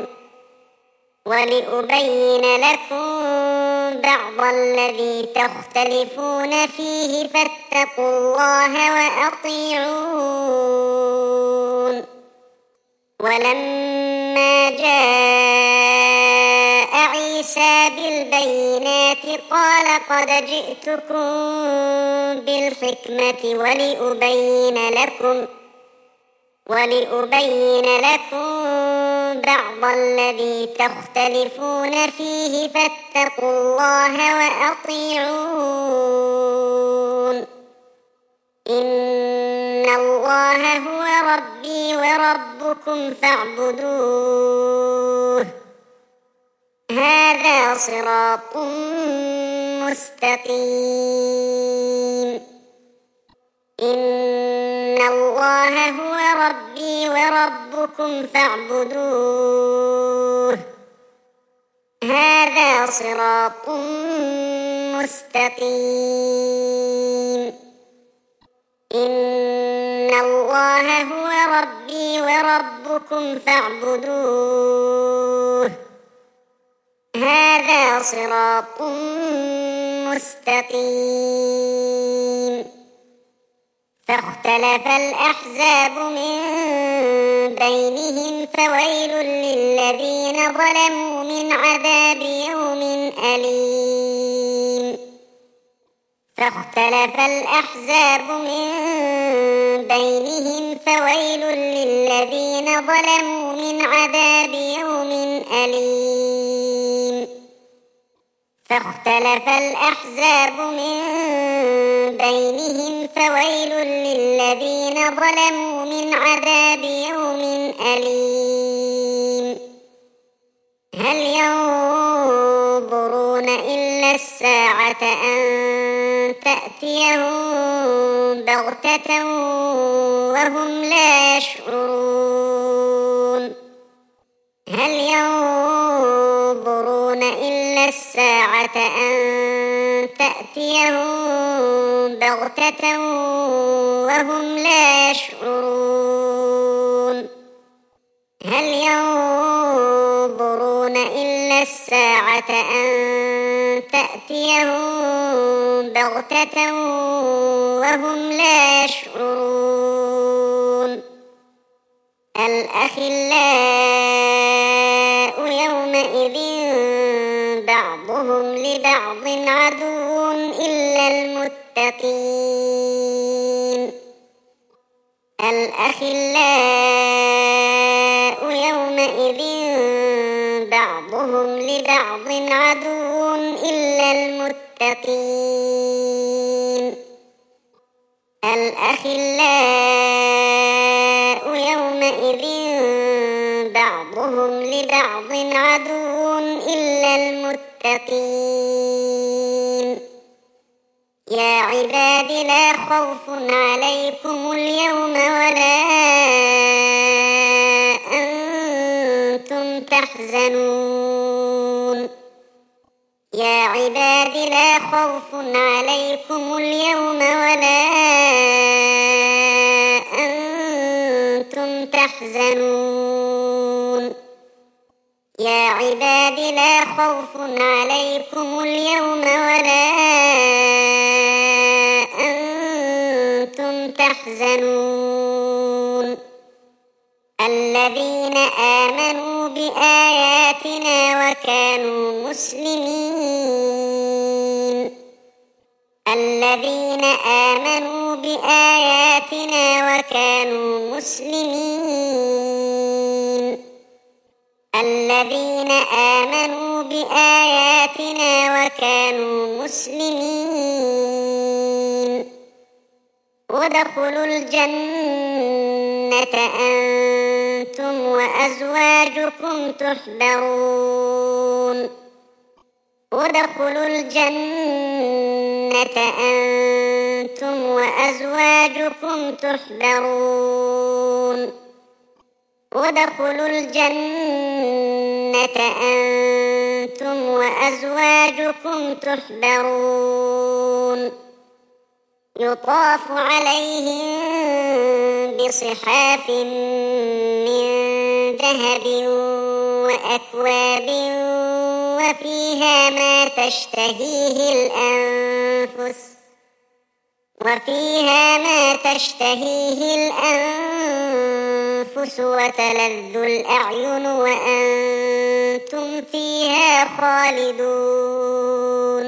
ولأبين لكم بعض الذي تختلفون فيه فاتقوا الله وأطيعون ولما جاء عيسى بالبينات قال قد جئتكم بالحكمة ولأبين لكم ولأبين لكم بعض الذي تختلفون فيه فاتقوا الله وأطيعون إن الله هو ربي وربكم فاعبدوه هذا صراط مستقيم إن الله هو ربي وربكم فاعبدوه هذا صراط مستقيم إن الله هو ربي وربكم فاعبدوه هذا صراط مستقيم فاختلف الأحزاب من بينهم فويل للذين ظلموا من عذاب يوم أليم فاختلف الأحزاب من بينهم فويل للذين ظلموا من عذاب يوم أليم فاختلف الأحزاب من بينهم فويل للذين ظلموا من عذاب يوم أليم هل ينظرون إلا الساعة أن تأتيهم بغتة وهم لا يشعرون هل ينظرون إلا الساعة أن تأتيهم بغتة وهم لا يشعرون هل ينظرون إلا الساعة أن تأتيهم بغتة وهم لا يشعرون الأخلاء يومئذ بعضهم لبعض عدو إلا المتقين الأخلاء يومئذ بعضهم لبعض عدو إلا المتقين الأخلاء يومئذ بعضهم لبعض عدو إلا المتقين يا عباد لا خوف عليكم اليوم ولا أنتم تحزنون يا عباد لا خوف عليكم اليوم ولا أنتم تحزنون يا عباد لا خوف عليكم اليوم ولا أنتم تحزنون الذين آمنوا بآياتنا وكانوا مسلمين الذين آمنوا بآياتنا وكانوا مسلمين الذين آمنوا بآياتنا وكانوا مسلمين ادخلوا الجنة أنتم وأزواجكم تحبرون ادخلوا الجنة أنتم وأزواجكم تحبرون ادخلوا الجنة أنتم وأزواجكم تحبرون يطاف عليهم بصحاف من ذهب وأكواب وفيها ما تشتهيه الأنفس وفيها ما تشتهيه الأنفس وتلذ الأعين وأنتم فيها خالدون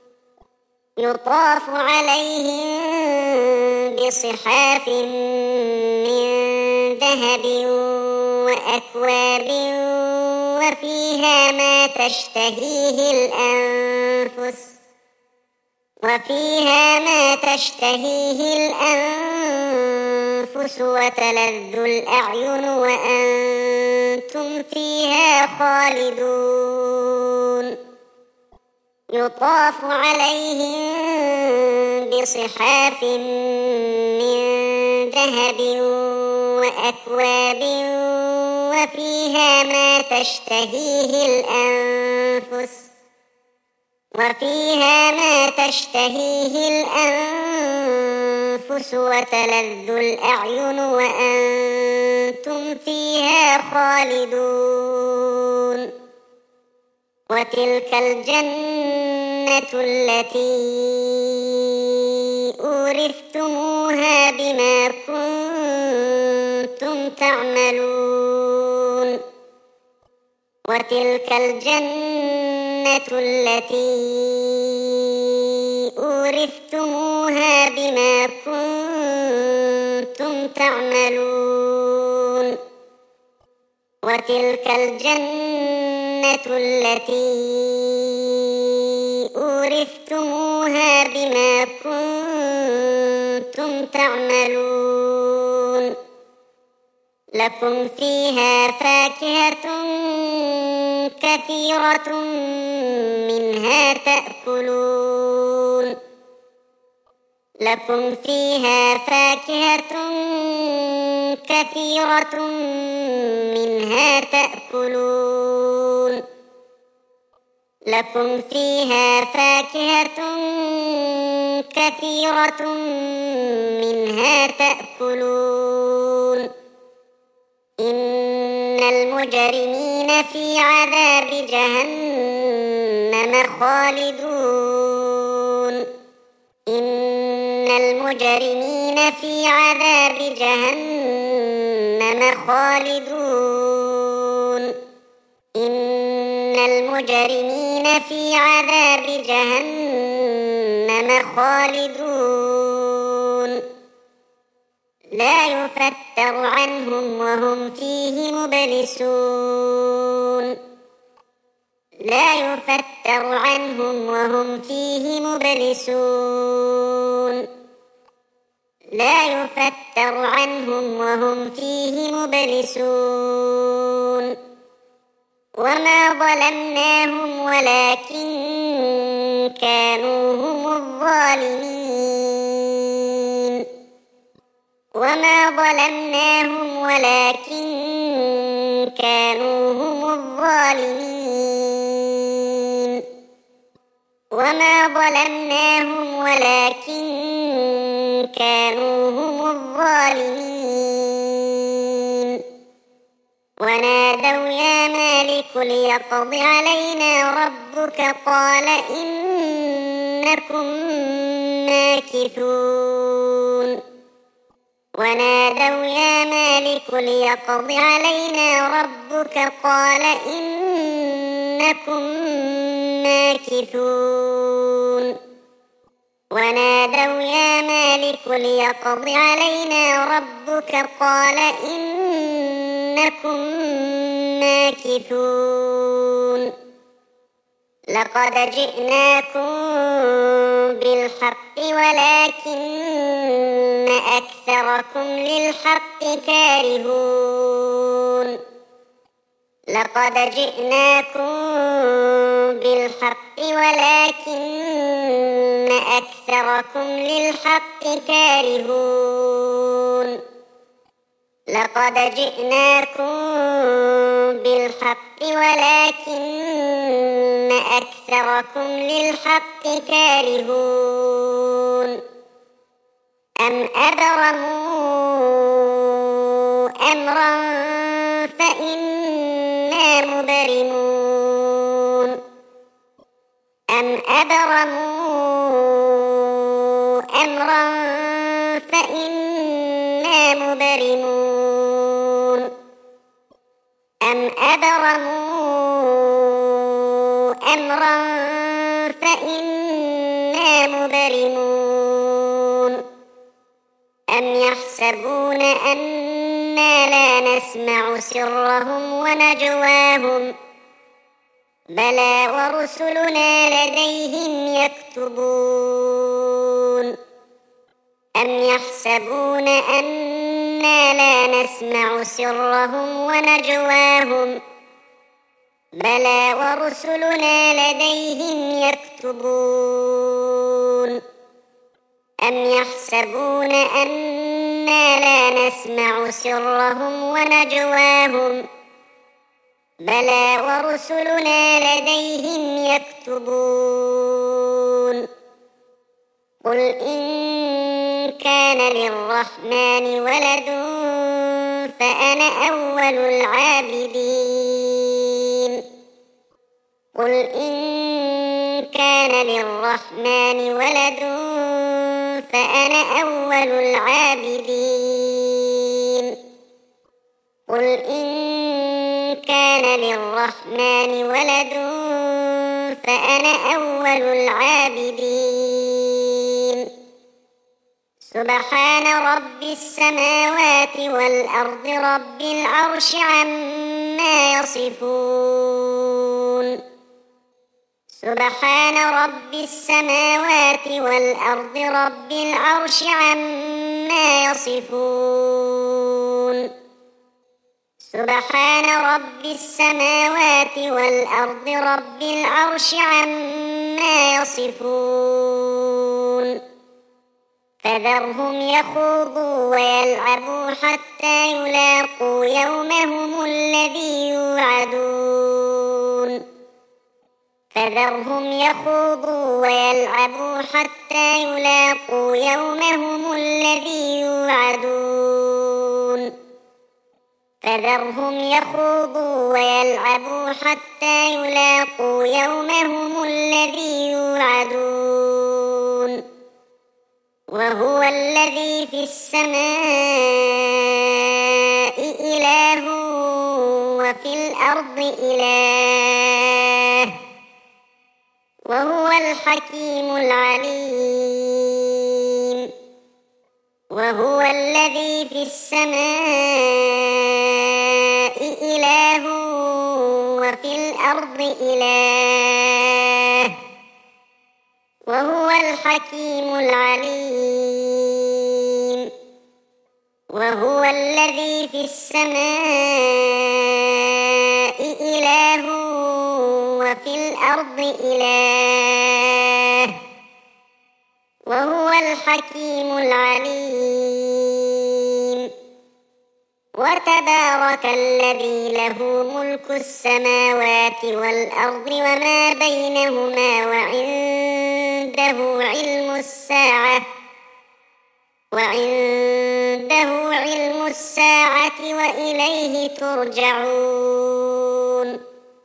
يطاف عليهم بصحاف من ذهب وأكواب وفيها ما تشتهيه الأنفس وفيها ما تشتهيه الأنفس وتلذ الأعين وأنتم فيها خالدون يطاف عليهم بصحاف من ذهب وأكواب وفيها ما تشتهيه الأنفس وفيها ما تشتهيه الأنفس وتلذ الأعين وأنتم فيها خالدون وتلك الجنة التي أورثتموها بما كنتم تعملون وتلك الجنة التي أورثتموها بما كنتم تعملون وتلك الجنة التي أورثتموها بما كنتم تعملون لكم فيها فاكهة كثيرة منها تأكلون لكم فيها فاكهة كثيرة منها تأكلون لكم فيها فاكهة كثيرة منها تأكلون إن المجرمين في عذاب جهنم خالدون إن المجرمين في عذاب جهنم خالدون إن المجرمين في عذاب جهنم خالدون لا يفتر عنهم وهم فيه مبلسون لا يفتر عنهم وهم فيه مبلسون لا يفتر عنهم وهم فيه مبلسون وما ظلمناهم ولكن كانوا هم الظالمين وما ظلمناهم ولكن كانوا هم الظالمين وما ظلمناهم ولكن كانوا هم الظالمين ونادوا يا مالك ليقض علينا ربك قال إنكم ماكثون ونادوا يا مالك ليقض علينا ربك قال إنكم ماكثون ونادوا يا مالك ليقض علينا ربك قال إنكم ماكثون لقد جئناكم بالحق ولكن أكثركم للحق كارهون لقد جئناكم بالحق ولكن أكثركم للحق كارهون لقد جئناكم بالحق ولكن أكثركم للحق كارهون أم أبرموا أمرا فإنا مبرمون أم أبرموا أمرا فإنا مبرمون أم أبرموا أمرا فإنا مبرمون أم يحسبون أن أنا لا نسمع سرهم ونجواهم بلى ورسلنا لديهم يكتبون أم يحسبون أنا لا نسمع سرهم ونجواهم بلى ورسلنا لديهم يكتبون أم يحسبون أنا لا نسمع سرهم ونجواهم بلى ورسلنا لديهم يكتبون قل إن كان للرحمن ولد فأنا أول العابدين قل إن كان للرحمن ولد فأنا أول العابدين قل إن كان للرحمن ولد فأنا أول العابدين سبحان رب السماوات والأرض رب العرش عما يصفون سبحان رب السماوات والأرض رب العرش عما يصفون سبحان رب السماوات والأرض رب العرش عما يصفون فذرهم يخوضوا ويلعبوا حتى يلاقوا يومهم الذي يوعدون فذرهم يخوضوا ويلعبوا حتى يلاقوا يومهم الذي يوعدون فذرهم يخوضوا ويلعبوا حتى يلاقوا يومهم الذي يوعدون وهو الذي في السماء إله وفي الأرض إله وهو الحكيم العليم وهو الذي في السماء إله وفي الأرض إله وهو الحكيم العليم وهو الذي في السماء إله وفي الأرض إله وهو الحكيم العليم وتبارك الذي له ملك السماوات والأرض وما بينهما وعنده علم الساعة وعنده علم الساعة وإليه ترجعون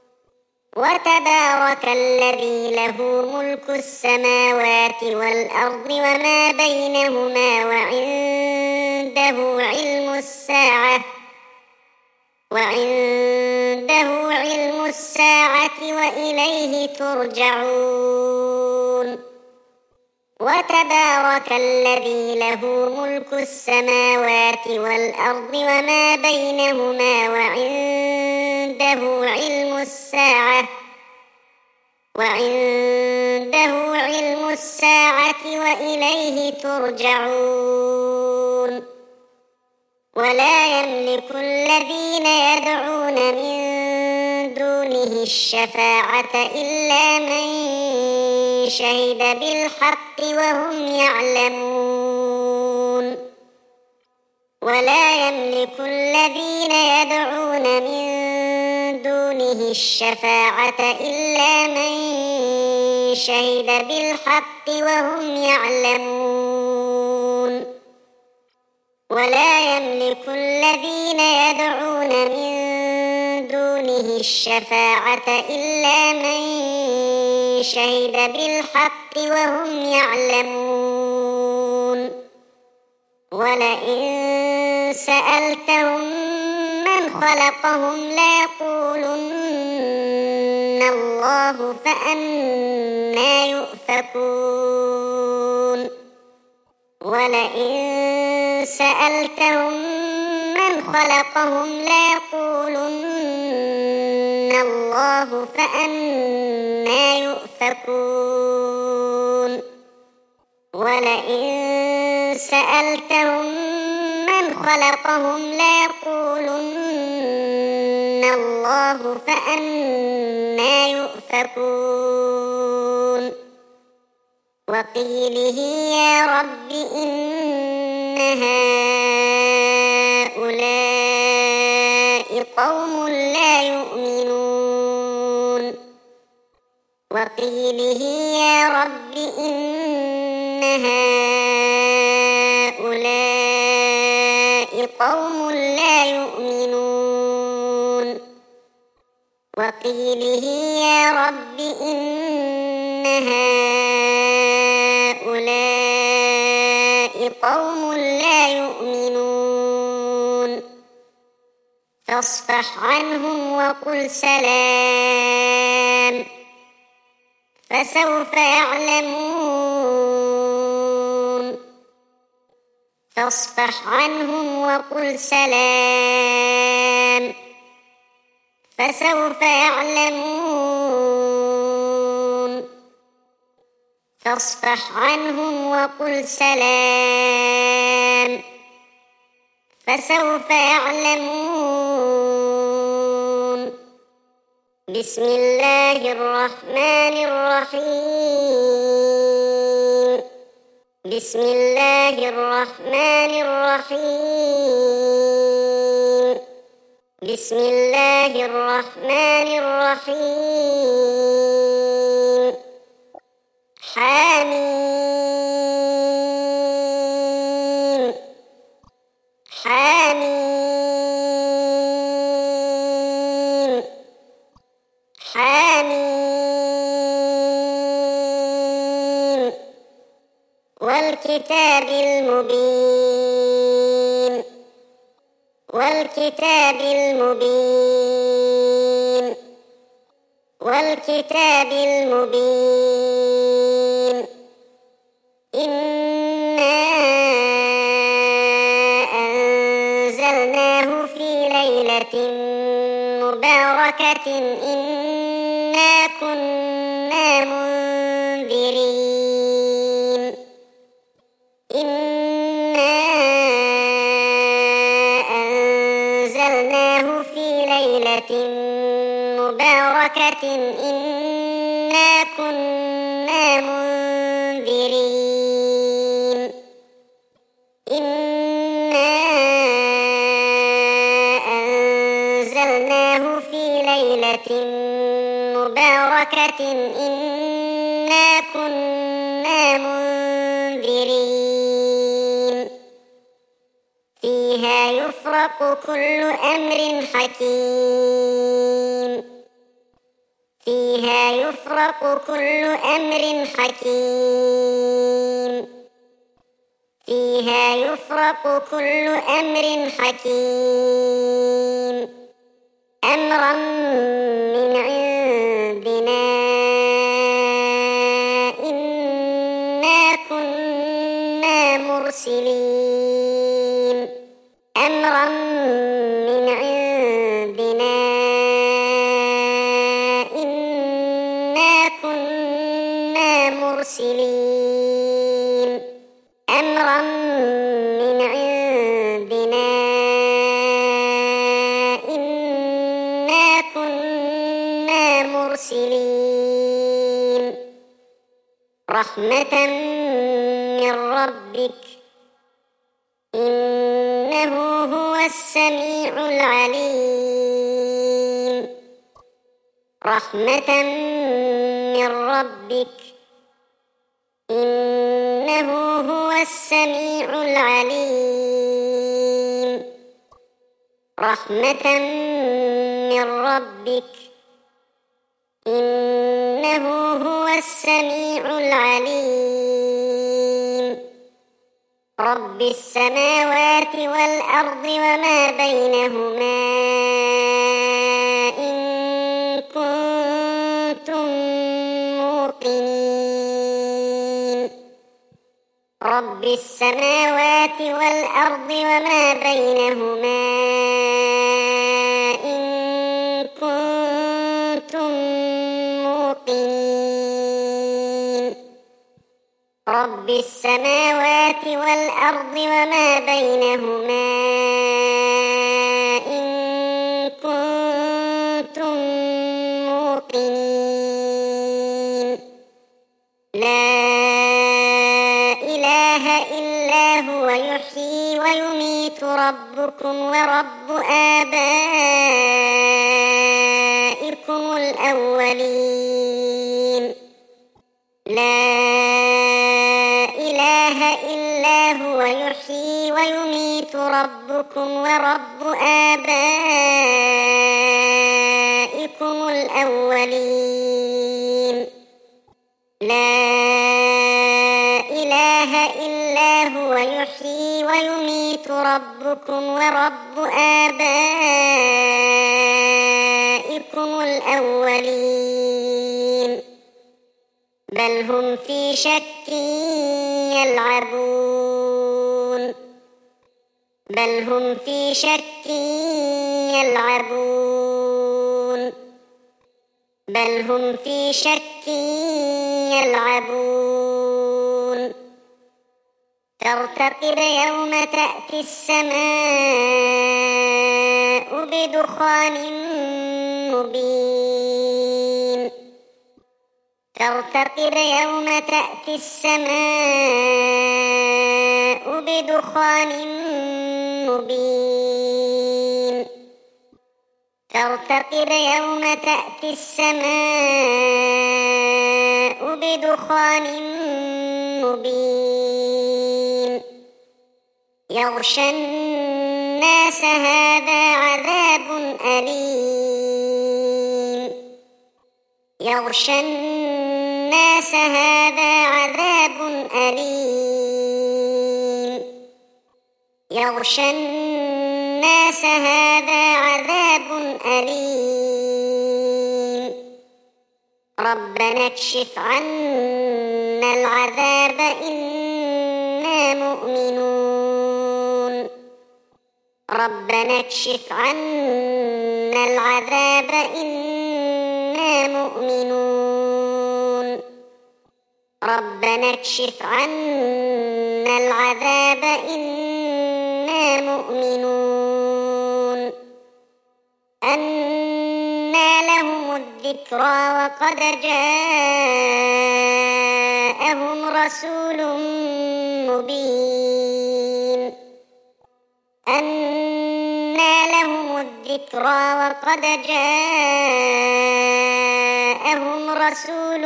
وتبارك الذي له ملك السماوات والأرض وما بينهما وعنده علم الساعة وعنده علم الساعة وإليه ترجعون وتبارك الذي له ملك السماوات والأرض وما بينهما وعنده علم الساعة وعنده علم الساعة وإليه ترجعون ولا يملك الذين يدعون من دونه الشفاعة إلا من شهد بالحق وهم يعلمون ولا يملك الذين يدعون من دونه الشفاعة إلا من شهد بالحق وهم يعلمون ولا يملك الذين يدعون من دونه الشفاعة إلا من شهد بالحق وهم يعلمون ولئن سألتهم من خلقهم ليقولن الله فأنى يؤفكون ولئن سألتهم من خلقهم ليقولن الله فأنى يؤفكون ولئن سألتهم من خلقهم ليقولن الله فأنى يؤفكون وقيله يا رب إن هؤلاء قوم لا يؤمنون وقيله يا رب إن هؤلاء قوم لا يؤمنون وقيله يا رب إن هؤلاء قوم لا يؤمنون فاصفح عنهم وقل سلام فسوف يعلمون فاصفح عنهم وقل سلام فسوف يعلمون فاصفح عنهم وقل سلام فسوف يعلمون بسم الله الرحمن الرحيم بسم الله الرحمن الرحيم بسم الله الرحمن الرحيم حميم حميم حميم والكتاب المبين والكتاب المبين والكتاب المبين إنا أنزلناه في ليلة مباركة إنا كنا منذرين إنا أنزلناه في ليلة مباركة إنا كنا منذرين إنا أنزلناه في ليلة مباركة إنا كنا منذرين فيها يفرق كل أمر حكيم فيها يفرق كل أمر حكيم فيها يفرق كل أمر حكيم أمرا من عندنا إنا كنا مرسلين أمرا من عندنا إنا كنا مرسلين أمرا من عندنا إنا كنا مرسلين رحمة من ربك إنه هو السميع العليم رحمة من ربك إنه هو السميع العليم رحمة من ربك إنه هو السميع العليم رب السماوات والأرض وما بينهما إن كنتم موقنين رب السماوات والأرض وما بينهما إن كنتم موقنين رب السماوات والأرض وما بينهما إن كنتم موقنين لا إله إلا هو يحيي ويميت ربكم ورب آبائكم الأولين لا إله إلا هو يحيي ويميت ربكم ورب آبائكم الأولين لا إله إلا هو يحيي ويميت ربكم ورب آبائكم الأولين بل هم في شك يلعبون بل هم في شك يلعبون بل هم في شك يلعبون فارتقب يوم تأتي السماء بدخان مبين فارتقب يوم تأتي السماء بدخان مبين فارتقب يوم تأتي السماء بدخان مبين يغشى الناس هذا عذاب أليم يغشى الناس هذا عذاب أليم يغشى الناس هذا عذاب أليم ربنا اكشف عنا العذاب إنا مؤمنون ربنا اكشف عنا العذاب إنا مؤمنون ربنا اكشف عنا العذاب إنا مؤمنون أنى لهم الذكرى وقد جاءهم رسول مبين أنى لهم الذكرى وقد جاءهم رسول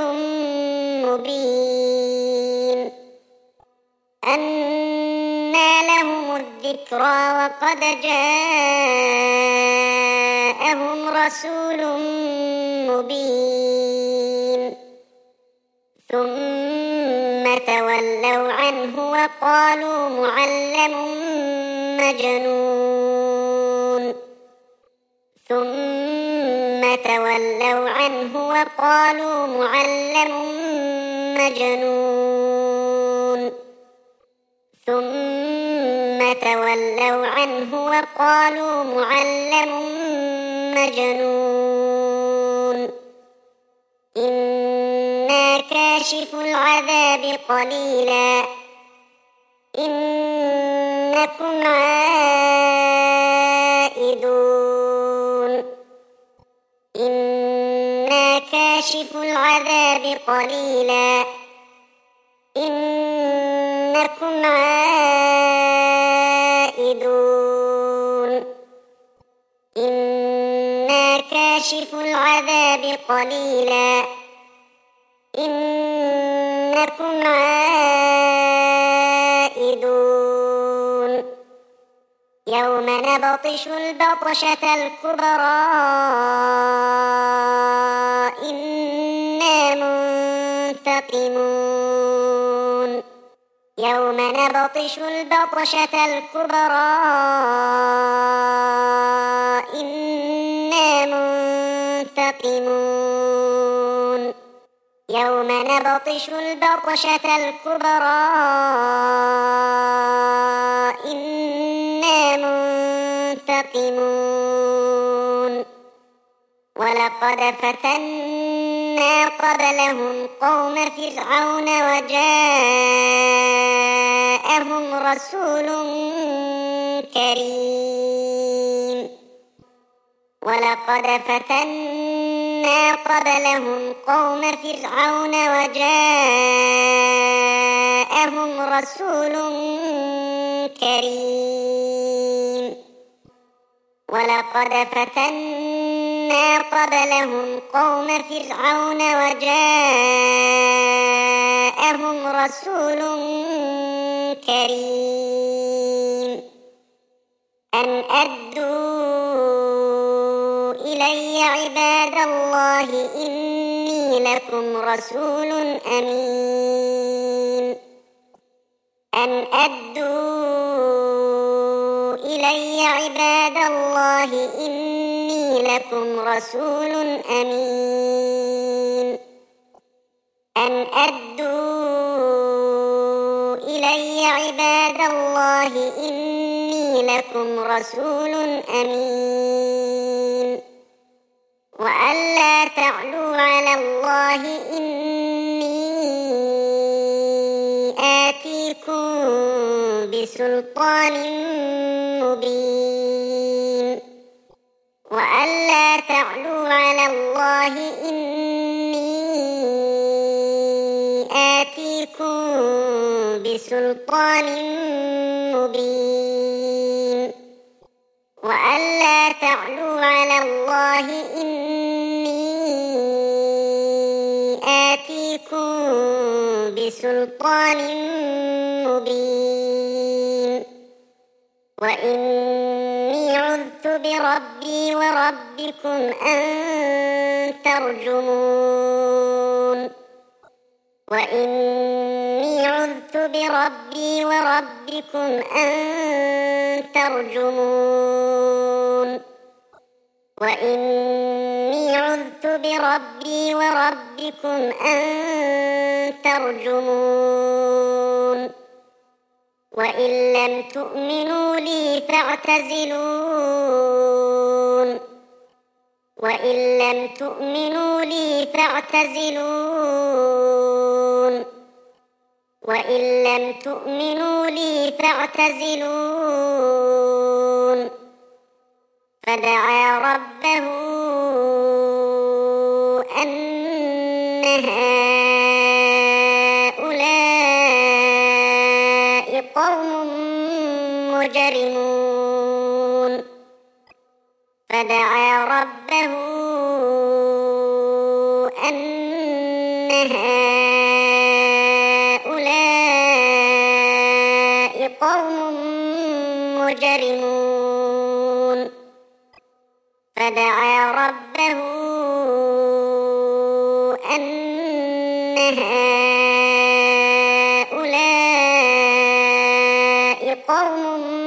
مبين أنى لهم الذكرى وقد جاءهم رسول مبين ثم تولوا عنه وقالوا معلم مجنون ثم تولوا عنه وقالوا معلم مجنون ثم تولوا عنه وقالوا معلم مجنون إنا كاشف العذاب قليلا إنكم عائدون إنا كاشف العذاب قليلا إنكم عائدون إنا كاشف العذاب قليلا إنكم عائدون يوم نبطش البطشة الكبرى إنا منتقمون يوم نبطش البطشة الكبرى إنا منتقمون يوم نبطش البطشة الكبرى إنا منتقمون ولقد فتنا قبلهم قوم فرعون وجاءهم رسول كريم ولقد فتنا قبلهم قوم فرعون وجاءهم رسول كريم ولقد فتنا قبلهم قوم فرعون وجاءهم رسول كريم أن أدوا إلي عباد الله إني لكم رسول أمين أن أدوا إلي عباد الله إني لكم رسول أمين أن أدوا إلي عباد الله إني لكم رسول أمين وألا تعلوا على الله إني آتيكم بسلطان مبين وألا تعلوا على الله إني آتيكم بسلطان مبين وألا تعلوا على الله إني آتيكم بسلطان مبين وإني عذت بربي وربكم أن ترجمون وإني عذت بربي وربكم أن ترجمون وإني عذت بربي وربكم أن ترجمون وإن لم تؤمنوا لي فاعتزلون وإن لم تؤمنوا لي فاعتزلون وإن لم تؤمنوا لي فاعتزلون فدعا ربه أن هؤلاء قوم مجرمون فدعا ربه أن هؤلاء قوم مجرمون فدعا ربه أن هؤلاء قوم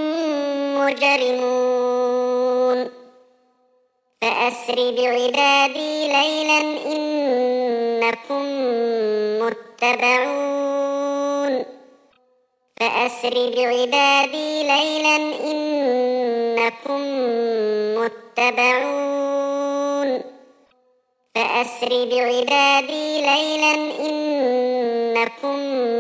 مجرمون فأسر بعبادي ليلا إنكم متبعون فأسر بعبادي ليلا إنكم متبعون فأسر بعبادي ليلا إنكم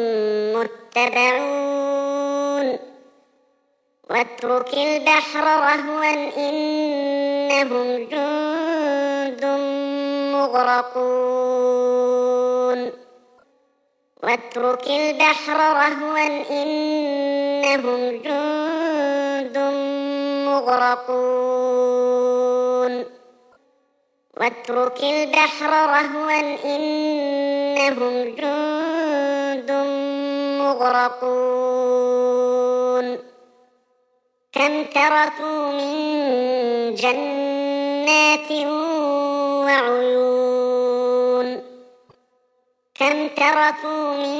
متبعون واترك البحر رهوا إنهم جند مغرقون واترك البحر رهوا إنهم جند مغرقون واترك البحر رهوا إنهم جند مغرقون كم تركوا من جنات وعيون كم تركوا من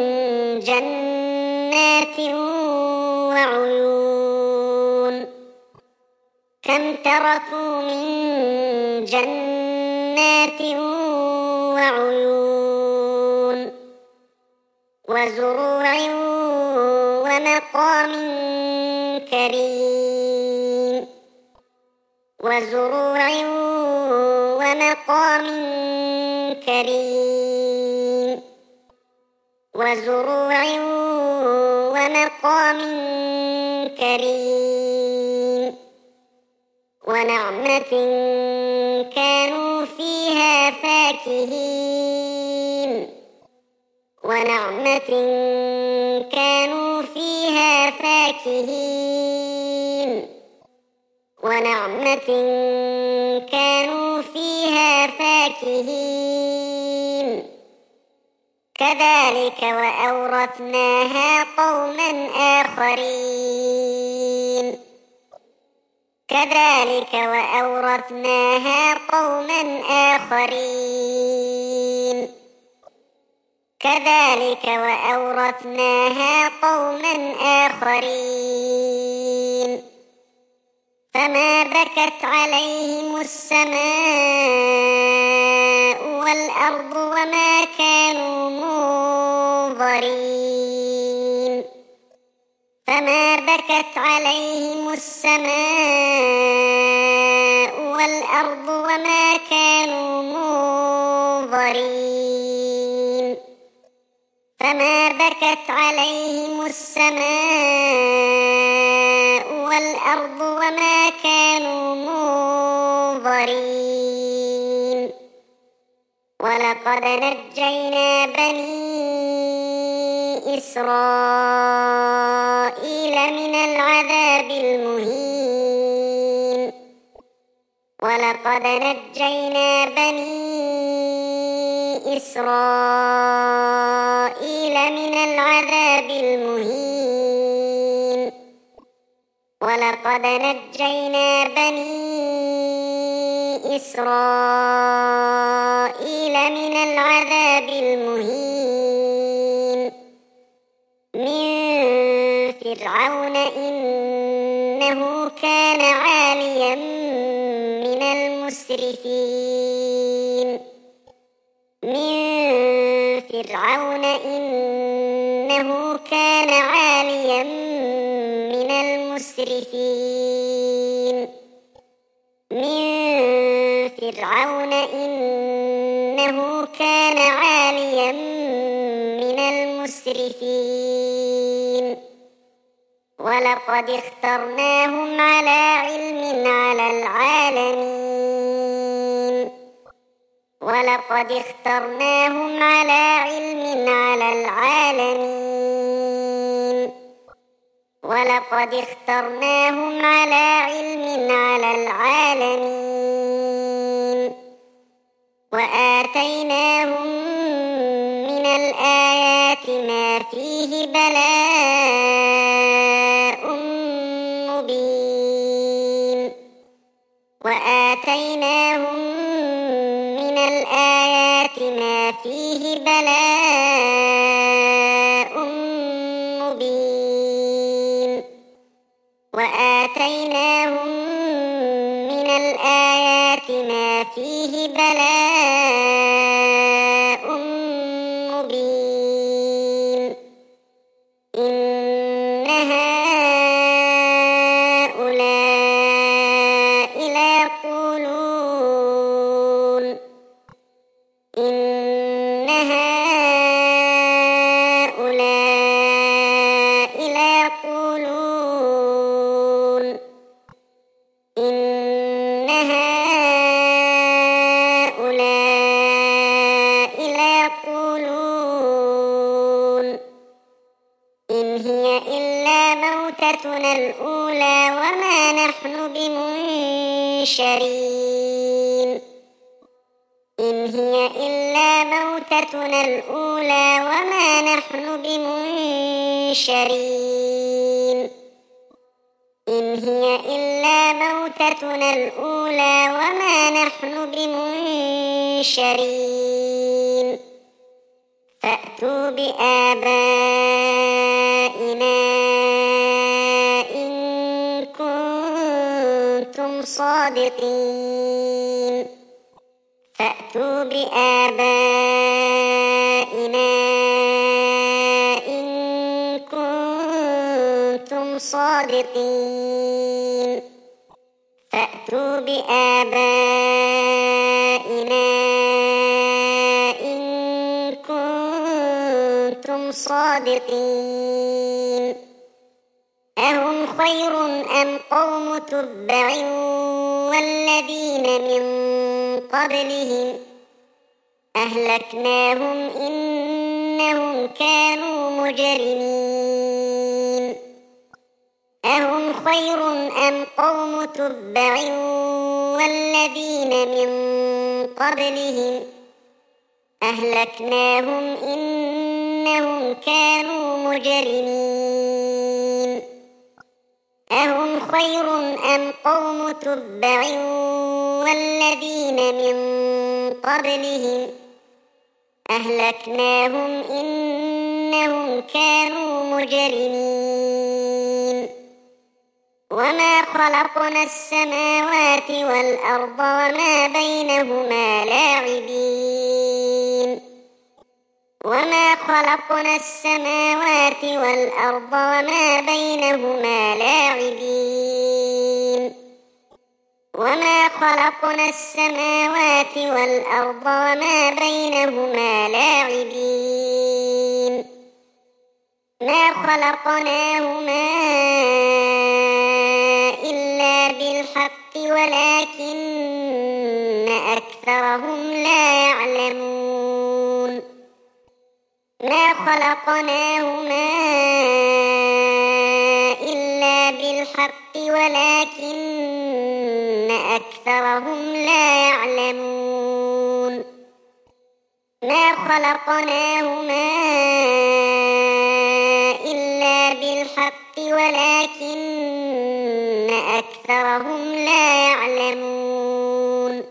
جنات وعيون كم تركوا من جنات وعيون كريم وزروع ومقام كريم وزروع ومقام كريم ونعمة كانوا فيها فاكهين ونعمة كانوا فيها فاكهين ونعمة كانوا فيها فاكهين كذلك وأورثناها قوما آخرين كذلك وأورثناها قوما آخرين كذلك وأورثناها قوما آخرين فما بكت عليهم السماء والأرض وما كانوا منظرين فما بكت عليهم السماء والأرض وما كانوا منظرين فما بكت عليهم السماء والأرض وما كانوا منظرين ولقد نجينا بني إسرائيل من العذاب المهين ولقد نجينا بني إسرائيل من العذاب المهين ولقد نجينا بني إسرائيل من العذاب المهين من فرعون إنه كان عاليا من المسرفين من فرعون إنه كان عاليا من المسرفين من فرعون إنه كان عاليا من المسرفين ولقد اخترناهم على علم على العالمين ولقد اخترناهم على علم على العالمين ولقد اخترناهم على علم على العالمين وآتيناهم من الآيات ما فيه بلاء مبين وآتيناهم من الآيات ما فيه بلاء مبين وآتيناهم من الآيات ما فيه بلاء مبين إن هؤلاء ليقولون إن هؤلاء ليقولون إن هؤلاء ليقولون إن هي إلا موتتنا الأولى وما نحن بمنشرين إن هي إلا موتتنا الأولى وما نحن بمنشرين إن هي إلا موتتنا الأولى وما نحن بمنشرين فأتوا بآبائنا إن كنتم صادقين فأتوا بآبائنا إن كنتم صادقين فأتوا بآبائنا إن كنتم صادقين أهم خير أم قوم تبع والذين من قبلهم أهلكناهم إنهم كانوا مجرمين أهم خير أم قوم تبع والذين من قبلهم أهلكناهم إنهم كانوا مجرمين أهم خير أم قوم تبع والذين من قبلهم أهلكناهم إنهم كانوا مجرمين وما خلقنا السماوات والأرض وما بينهما لاعبين وما خلقنا السماوات والأرض وما بينهما لاعبين وما خلقنا السماوات والأرض وما بينهما لاعبين ما خلقناهما إلا بالحق ولكن أكثرهم لا يعلمون ما خلقناهما إلا بالحق ولكن أكثرهم لا يعلمون ما خلقناهما إلا بالحق ولكن أكثرهم لا يعلمون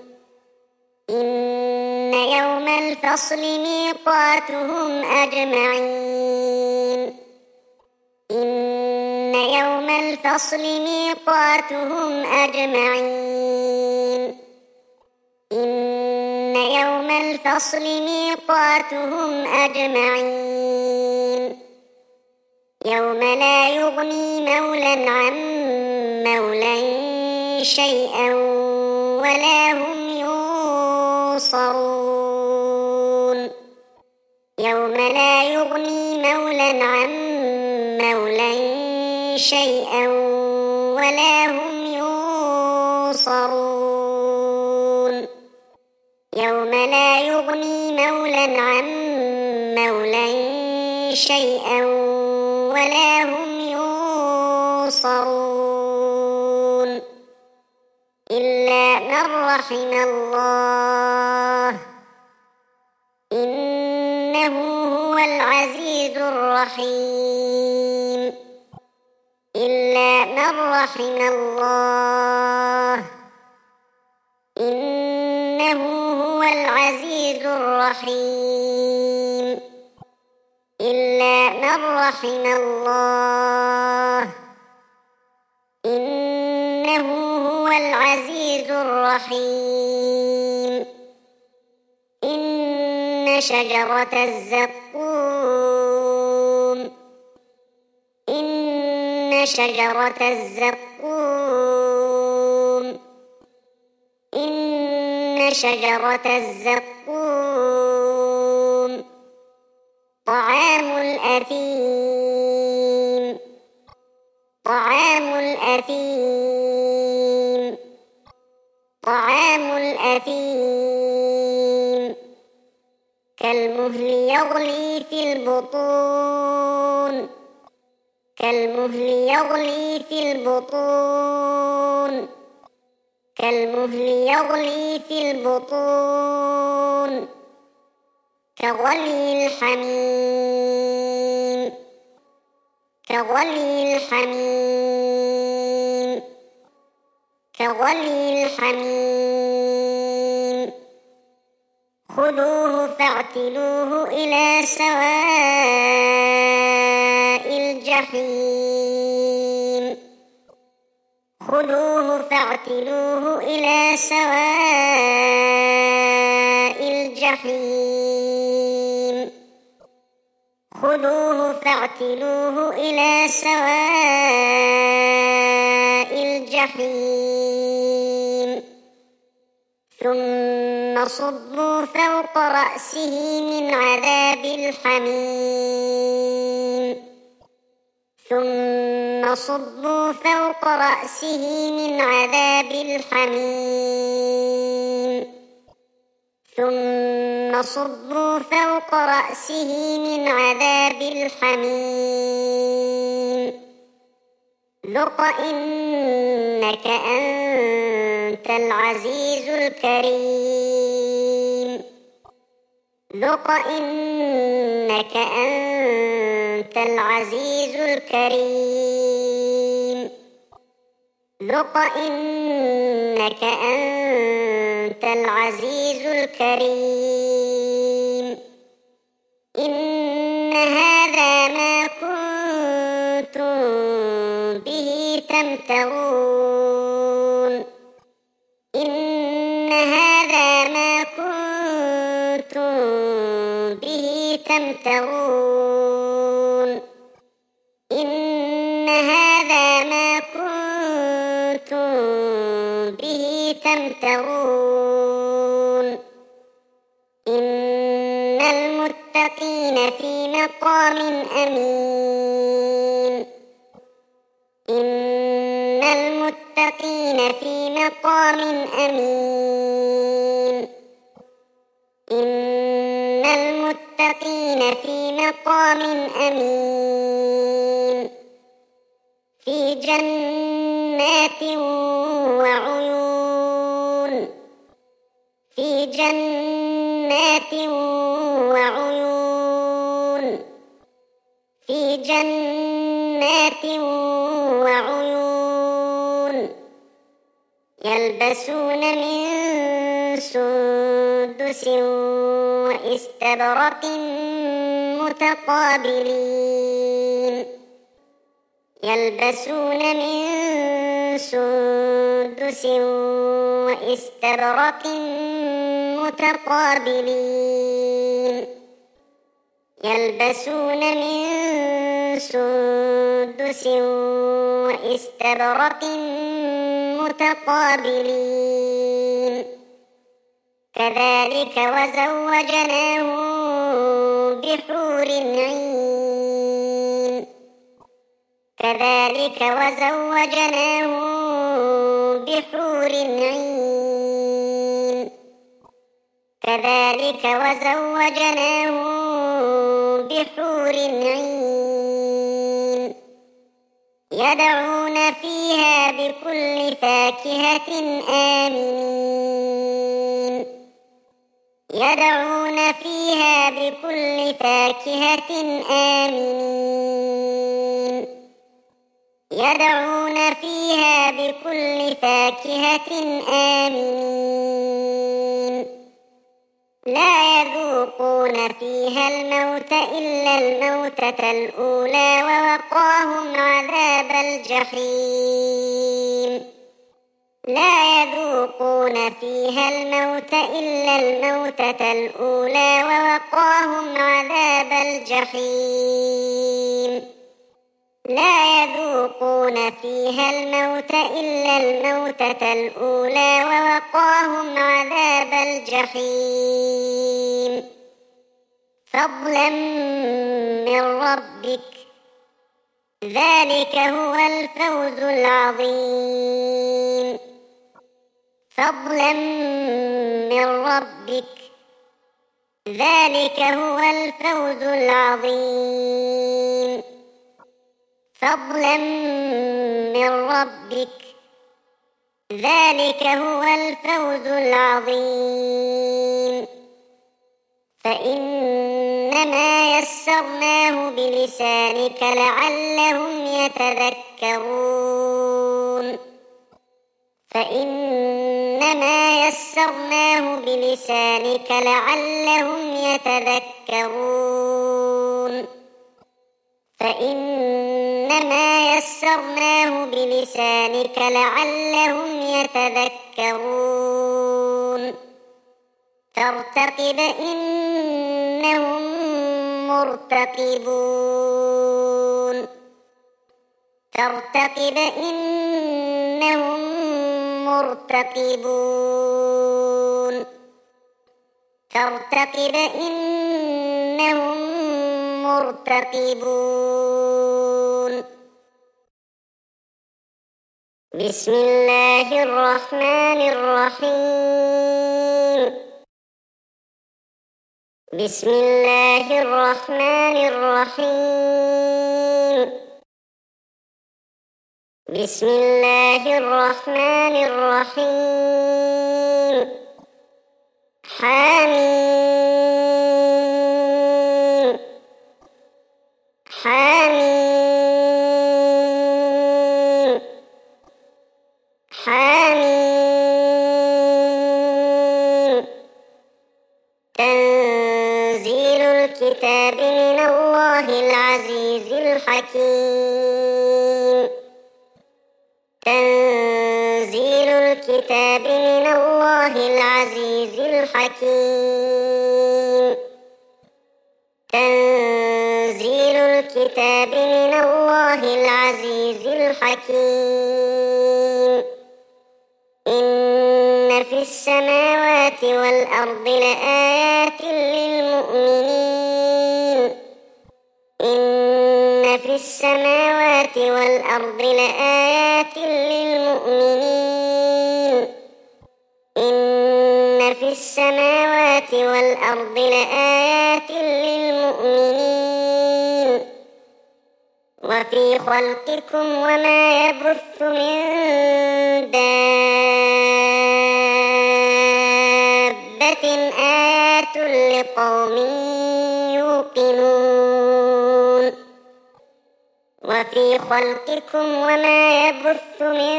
إن يوم الفصل ميقاتهم أجمعين إن يوم الفصل ميقاتهم أجمعين إن يوم الفصل ميقاتهم أجمعين يوم لا يغني مولى عن مولى شيئا ولا هم ينصرون يوم لا يغني مولى عن مولى شيئا ولا هم ينصرون يوم لا يغني مولى عن مولى شيئا ولا هم ينصرون إلا من رحم الله إنه هو العزيز الرحيم إلا من رحم الله إنه هو العزيز الرحيم إلا من رحم الله إنه هو العزيز الرحيم إن شجرة الزقوم إن شجرة الزقوم إن شجرة الزقوم طعام الأثيم طعام الأثيم طعام الأثيم كالمهل يغلي في البطون كالمهل يغلي في البطون كالمهل يغلي في البطون كغلي الحميم كغلي الحميم كغلي الحميم خذوه فاعتلوه إلى سواء الجحيم خذوه فاعتلوه إلى سواء الجحيم خذوه فاعتلوه إلى سواء الجحيم ثم صبوا فوق رأسه من عذاب الحميم ثم صبوا فوق رأسه من عذاب الحميم ثم صبوا فوق رأسه من عذاب الحميم ذق إنك أنت العزيز الكريم ذق إنك أنت العزيز الكريم ذق إنك أنت العزيز الكريم إن هذا ما كنتم به تمترون إن هذا ما كنتم به تمترون إن هذا ما كنتم به تمترون إن المتقين في مقام أمين إن المتقين في مقام أمين إن المتقين في مقام أمين في جنات وعيون في جنات وعيون في جنات وعيون يلبسون من سندس واستبرق متقابلين يلبسون من سندس واستبرق متقابلين يلبسون من سندس واستبرق متقابلين كذلك وزوجناهم بحور عين كذلك وزوجناهم بحور عين كذلك وزوجناهم بحور عين يدعون فيها بكل فاكهة آمنين يدعون فيها بكل فاكهة آمنين يدعون فيها بكل فاكهة آمنين لا يذوقون فيها الموت إلا الموتة الأولى ووقاهم عذاب الجحيم لا يذوقون فيها الموت إلا الموتة الأولى ووقاهم عذاب الجحيم لا يذوقون فيها الموت إلا الموتة الأولى ووقاهم عذاب الجحيم فضلا من ربك ذلك هو الفوز العظيم فضلا من ربك ذلك هو الفوز العظيم فضلا من ربك ذلك هو الفوز العظيم فإنما يسرناه بلسانك لعلهم يتذكرون فإنما يسرناه بلسانك لعلهم يتذكرون فإنما يسرناه بلسانك لعلهم يتذكرون فارتقب إنهم مرتقبون فارتقب إنهم مرتقبون فارتقب إنهم مرتقبون بسم الله الرحمن الرحيم بسم الله الرحمن الرحيم بسم الله الرحمن الرحيم حميم حميم حميم تنزيل الكتاب من الله العزيز الحكيم تنزيل الكتاب من الله العزيز الحكيم تنزيل الكتاب من الله العزيز الحكيم إن في السماوات والأرض لآيات للمؤمنين إن في السماوات والأرض لآيات للمؤمنين إن في السماوات والأرض لآيات للمؤمنين وفي خلقكم وما يبث من دابة آيات لقوم يوقنون وفي خلقكم وما يبث من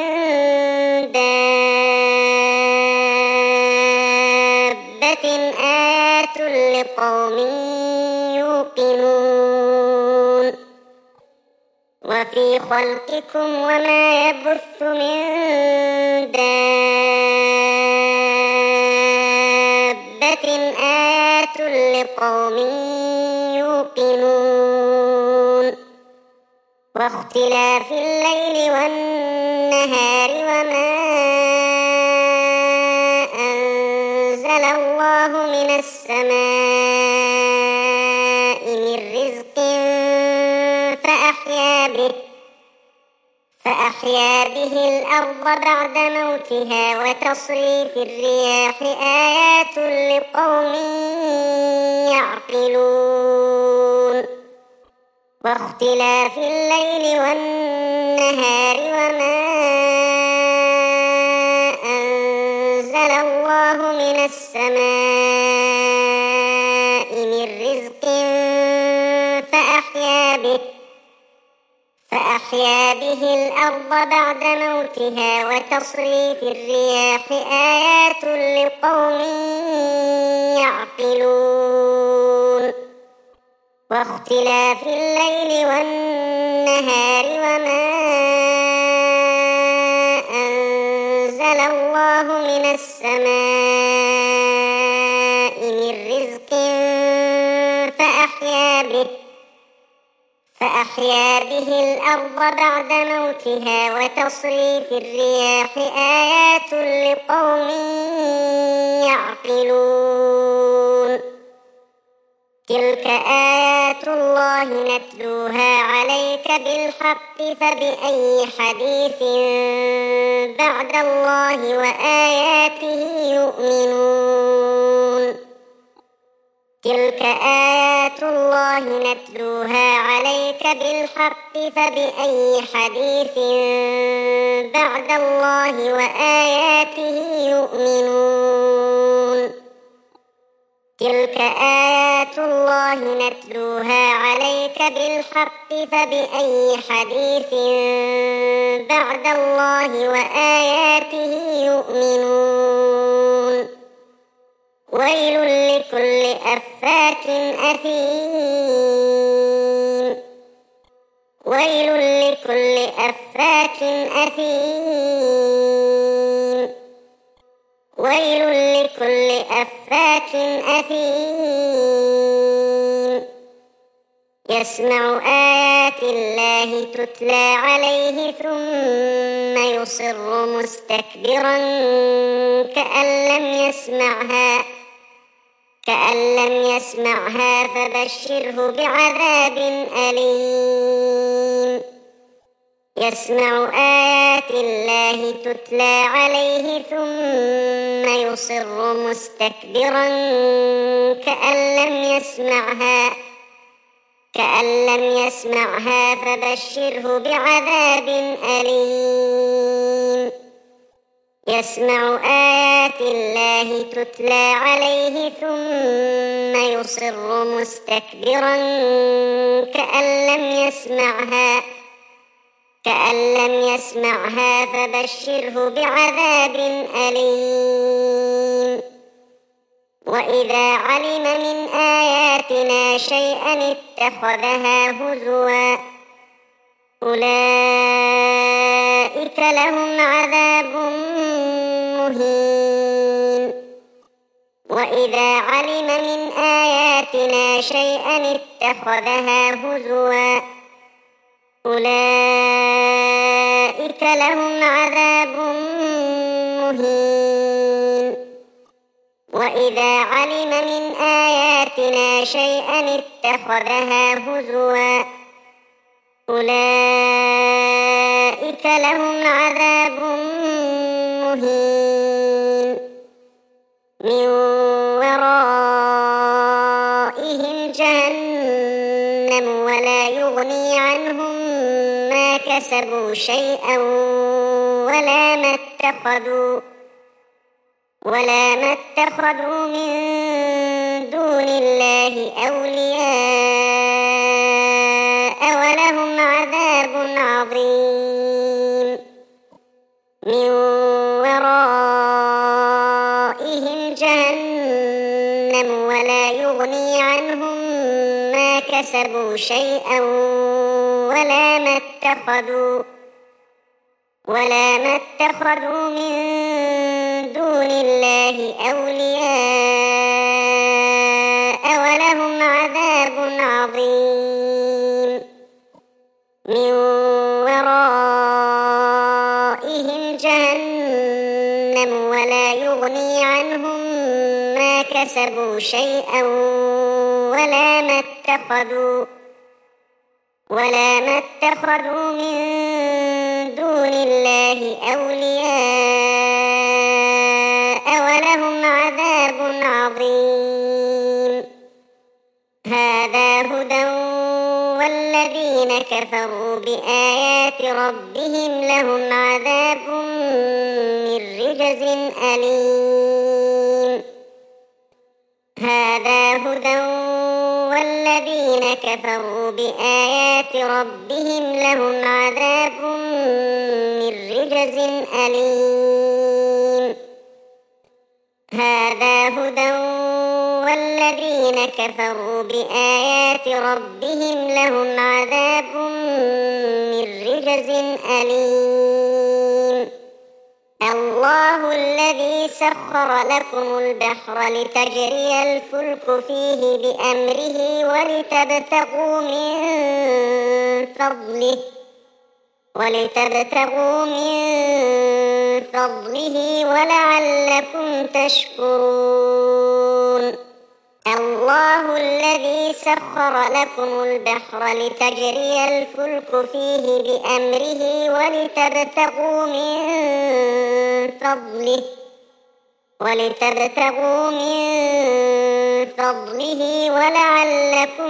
دابة آيات لقوم يوقنون وفي خلقكم وما يبث من دابة آيات لقوم يوقنون واختلاف الليل والنهار وما أنزل الله من السماء من رزق فأحيا به فأحيا به الأرض بعد موتها وتصريف الرياح آيات لقوم يعقلون واختلاف الليل والنهار وما أنزل الله من السماء من رزق فأحيا به فأحيا به الأرض بعد موتها وتصريف الرياح آيات لقوم يعقلون واختلاف الليل والنهار وما أنزل الله من السماء من رزق فأحيا به فأحيا به الأرض بعد موتها وتصريف الرياح آيات لقوم يعقلون تلك آيات الله نتلوها عليك بالحق فبأي حديث بعد الله وآياته يؤمنون تلك آيات الله نتلوها عليك بالحق فبأي حديث بعد الله وآياته يؤمنون تلك آيات الله نتلوها عليك بالحق فبأي حديث بعد الله وآياته يؤمنون ويل لكل أفاك أثيم ويل لكل أفاك أثيم ويل لكل أفاك أثيم يسمع آيات الله تتلى عليه ثم يصر مستكبرا كأن لم يسمعها كأن لم يسمعها فبشره بعذاب أليم يسمع آيات الله تتلى عليه ثم يصر مستكبرا كأن لم يسمعها كأن لم يسمعها فبشره بعذاب أليم يسمع آيات الله تتلى عليه ثم يصر مستكبرا كأن لم يسمعها كأن لم يسمعها فبشره بعذاب أليم وإذا علم من آياتنا شيئا اتخذها هزوا أولئك لهم عذاب مهين وإذا علم من آياتنا شيئا اتخذها هزوا أولئك لهم عذاب مهين وإذا علم من آياتنا شيئا اتخذها هزوا أولئك لهم عذاب مهين من ورائهم جهنم ولا يغني عنهم ما كسبوا شيئا ولا ما اتخذوا ولا ما اتخذوا من دون الله أولياء ولهم عذاب عظيم من ورائهم جهنم ولا يغني عنهم ما كسبوا شيئا ولا ما اتخذوا ولا ما اتخذوا من دون الله أولياء ولهم عذاب عظيم من ورائهم جهنم ولا يغني عنهم ما كسبوا شيئا ولا ما اتخذوا ولا ما اتخذوا من دون الله أولياء ولهم عذاب عظيم هذا هدى والذين كفروا بآيات ربهم لهم عذاب من رجز أليم هذا هدى والذين كفروا بآيات ربهم لهم عذاب من رجز أليم هذا هدى والذين كفروا بآيات ربهم لهم عذاب من رجز أليم الله الذي سخر لكم البحر لتجري الفلك فيه بأمره ولتبتغوا من فضله ولتبتغوا من فضله ولعلكم تشكرون الله الذي سخر لكم البحر لتجري الفلك فيه بأمره ولتبتغوا من فضله ولتبتغوا من فضله ولعلكم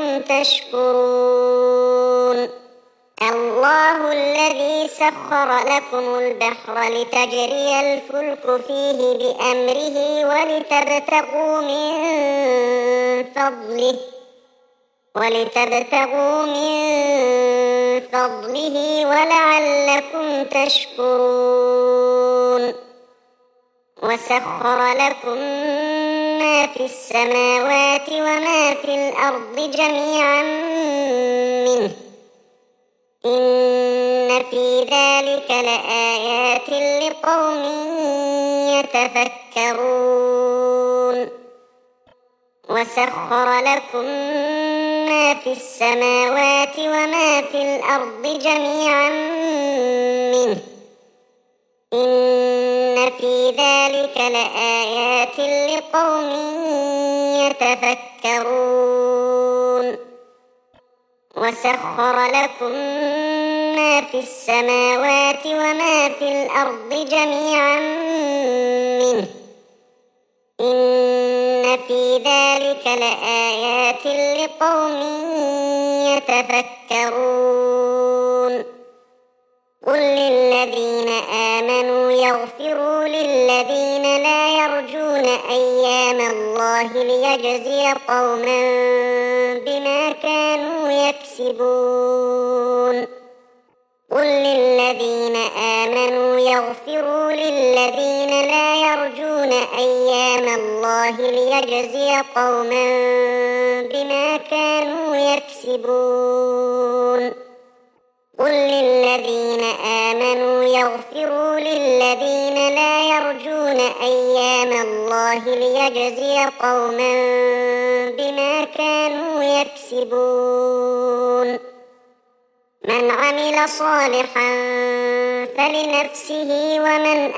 تشكرون الله الذي سخر لكم البحر لتجري الفلك فيه بأمره ولتبتغوا من فضله ولتبتغوا من فضله ولعلكم تشكرون وسخر لكم ما في السماوات وما في الأرض جميعا منه إن في ذلك لآيات لقوم يتفكرون وسخر لكم ما ما في السماوات وما في الأرض جميعا منه إن في ذلك لآيات لقوم يتفكرون وسخر لكم ما في السماوات وما في الأرض جميعا منه إن في ذلك لآيات لقوم يتفكرون قل للذين آمنوا يغفروا للذين لا يرجون أيام الله ليجزي قوما بما كانوا يكسبون قل للذين آمنوا يغفروا للذين لا يرجون أيام الله ليجزي قوما بما كانوا يكسبون قل للذين آمنوا يغفروا للذين لا يرجون أيام الله ليجزي قوما بما كانوا يكسبون من عمل صالحا فلنفسه ومن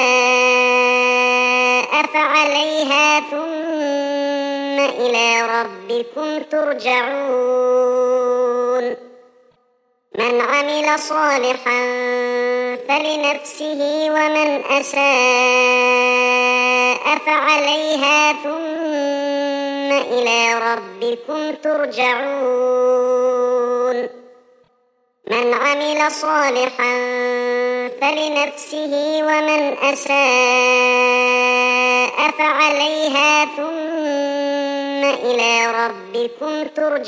أساء فعليها ثم إلى ربكم ترجعون من عمل صالحا فلنفسه ومن أساء فعليها ثم إلى ربكم ترجعون من عمل صالحا فلنفسه ومن أساء فعليها ثم إلى ربكم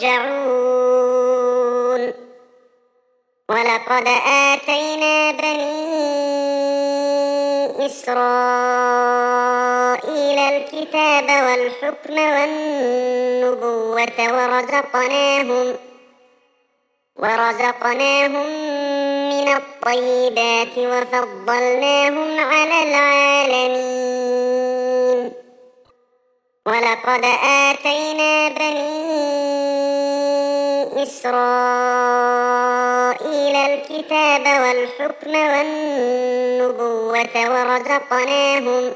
ترجعون ولقد آتينا بني إسرائيل الكتاب والحكم والنبوة ورزقناهم ورزقناهم من الطيبات وفضلناهم على العالمين ولقد آتينا بني إسرائيل الكتاب والحكم والنبوة ورزقناهم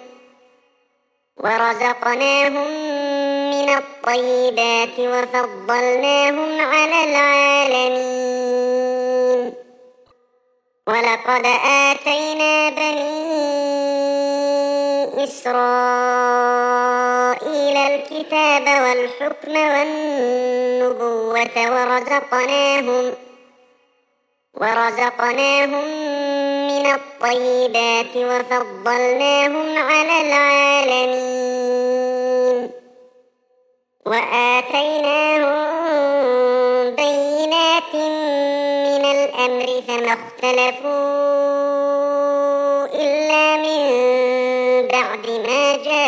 ورزقناهم من الطيبات وفضلناهم على العالمين ولقد آتينا بني إسرائيل الكتاب والحكم والنبوة ورزقناهم ورزقناهم من الطيبات وفضلناهم على العالمين وآتيناهم بينات من الأمر فما اختلفوا إلا من بعد ما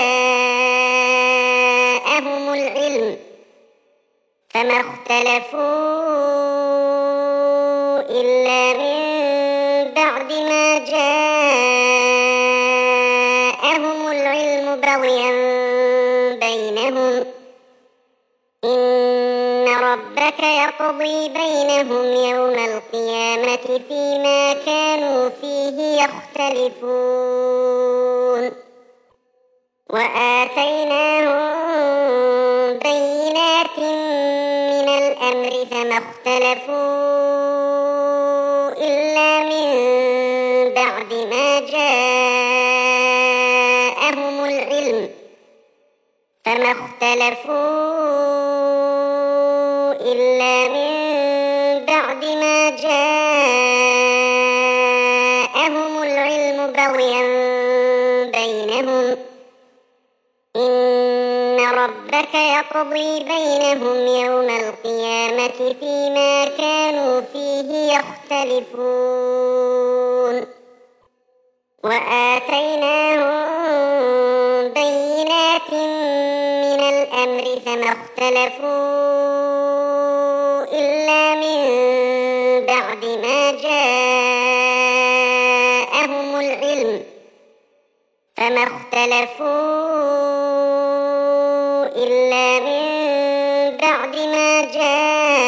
جاءهم العلم فما اختلفوا إلا من بعد ما جاءهم العلم بغيا بينهم إن ربك يقضي بينهم يوم القيامة فيما كانوا فيه يختلفون وآتيناهم بينات من الأمر فما اختلفوا إلا من بعد ما جاءهم العلم فما اختلفوا إلا من بعد ما جاءهم العلم بغيا بينهم إن ربك يقضي بينهم يوم القيامة فيما كانوا فيه يختلفون وآتيناهم بينات من الأمر فما اختلفوا إلا من بعد ما جاءهم العلم فما اختلفوا إلا من بعد ما جاءهم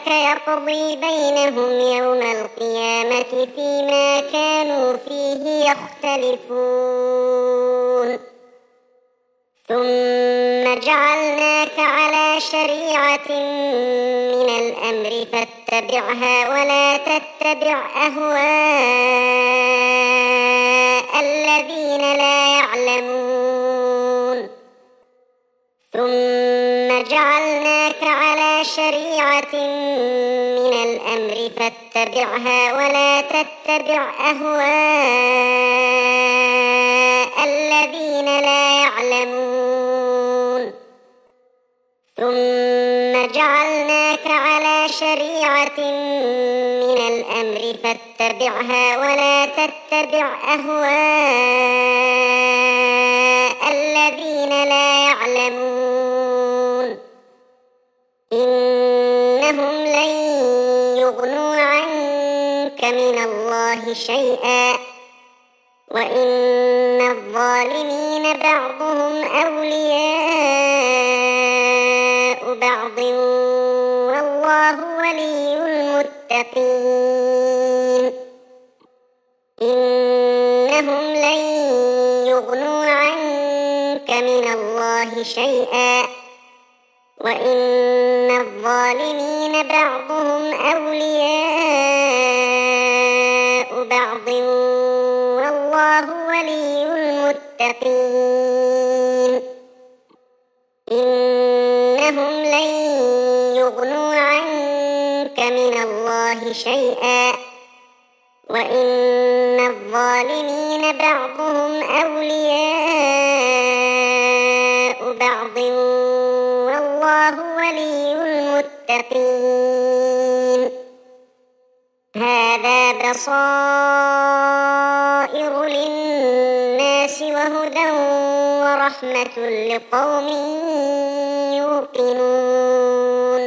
ربك يقضي بينهم يوم القيامة فيما كانوا فيه يختلفون ثم جعلناك على شريعة من الأمر فاتبعها ولا تتبع أهواء الذين لا يعلمون ثم جعلناك على شريعة من الأمر فاتبعها ولا تتبع أهواء الذين لا يعلمون ثم جعلناك على شريعة من الأمر فاتبعها ولا تتبع أهواء الذين لا يعلمون إنهم لن يغنوا عنك من الله شيئا وإن الظالمين بعضهم أولياء بعض والله ولي المتقين إنهم لن يغنوا عنك من الله شيئا وإن الظالمين بعضهم أولياء بعض والله ولي المتقين إنهم لن يغنوا عنك من الله شيئا وإن الظالمين بعضهم أولياء بعض والله ولي المتقين هذا بصائر للناس وهدى ورحمة لقوم يوقنون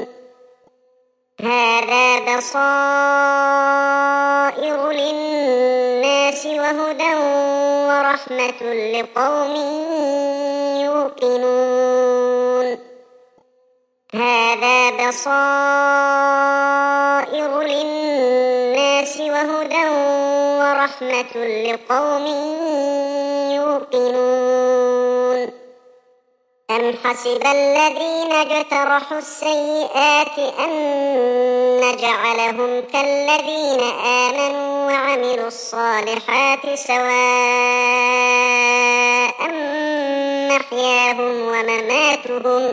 هذا بصائر للناس وهدى ورحمة لقوم يوقنون هذا بصائر للناس وهدى ورحمة لقوم يوقنون أم حسب الذين اجترحوا السيئات أن نجعلهم كالذين آمنوا وعملوا الصالحات سواء محياهم ومماتهم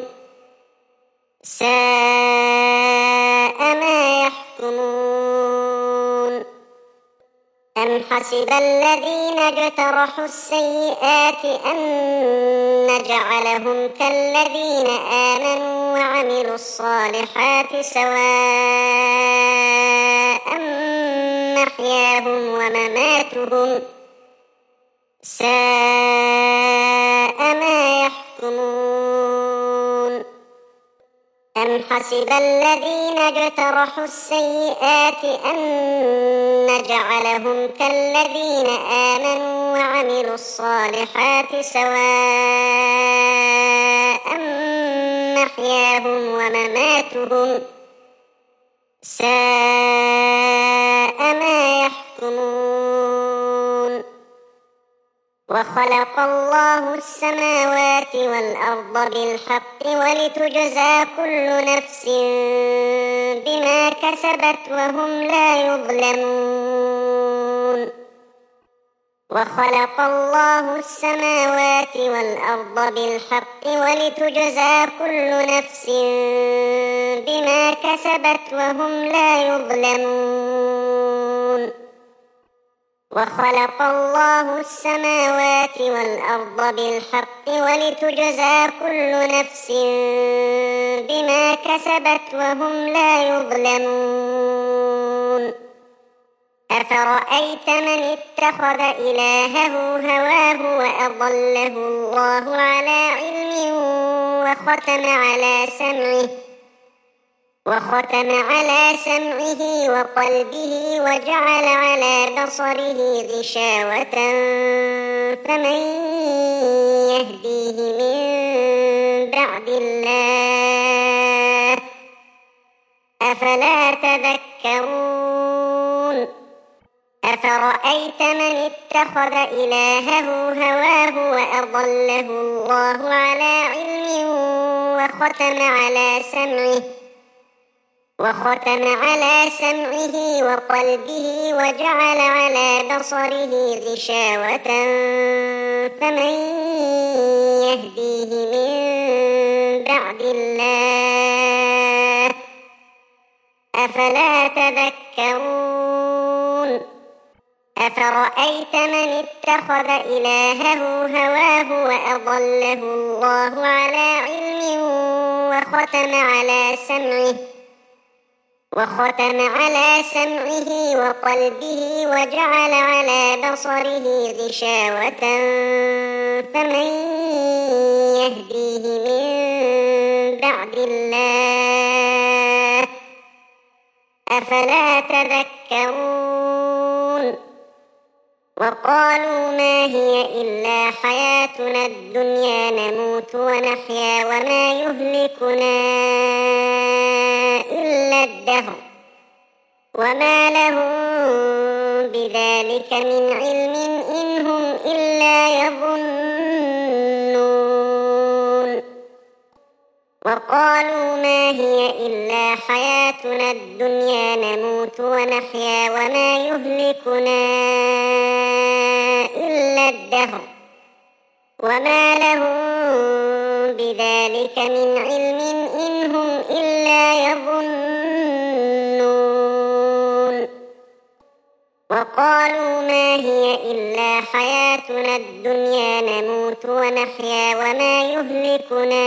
ساء ما يحكمون أم حسب الذين اجترحوا السيئات أن نجعلهم كالذين آمنوا وعملوا الصالحات سواء محياهم ومماتهم ساء ما يحكمون أم حسب الذين اجترحوا السيئات أن نجعلهم كالذين آمنوا وعملوا الصالحات سواء محياهم ومماتهم ساء ما يحكمون وخلق الله السماوات والأرض بالحق ولتجزى كل نفس بما كسبت وهم لا يظلمون وخلق الله السماوات والأرض بالحق ولتجزى كل نفس بما كسبت وهم لا يظلمون وخلق الله السماوات والأرض بالحق ولتجزى كل نفس بما كسبت وهم لا يظلمون أفرأيت من اتخذ إلهه هواه وأضله الله على علم وختم على سمعه وختم على سمعه وقلبه وجعل على بصره غشاوة فمن يهديه من بعد الله أفلا تذكرون أفرأيت من اتخذ إلهه هواه وأضله الله على علم وختم على سمعه وختم على سمعه وقلبه وجعل على بصره غشاوة فمن يهديه من بعد الله أفلا تذكرون أفرأيت من اتخذ إلهه هواه وأضله الله على علم وختم على سمعه وختم على سمعه وقلبه وجعل على بصره غشاوة فمن يهديه من بعد الله أفلا تذكرون وقالوا ما هي إلا حياتنا الدنيا نموت ونحيا وما يهلكنا إلا الدهر وما لهم بذلك من علم إن هم إلا يظنون وقالوا ما هي إلا حياتنا الدنيا نموت ونحيا وما يهلكنا إلا الدهر وما لهم بذلك من علم إن هم إلا يظنون وقالوا ما هي إلا حياتنا الدنيا نموت ونحيا وما يهلكنا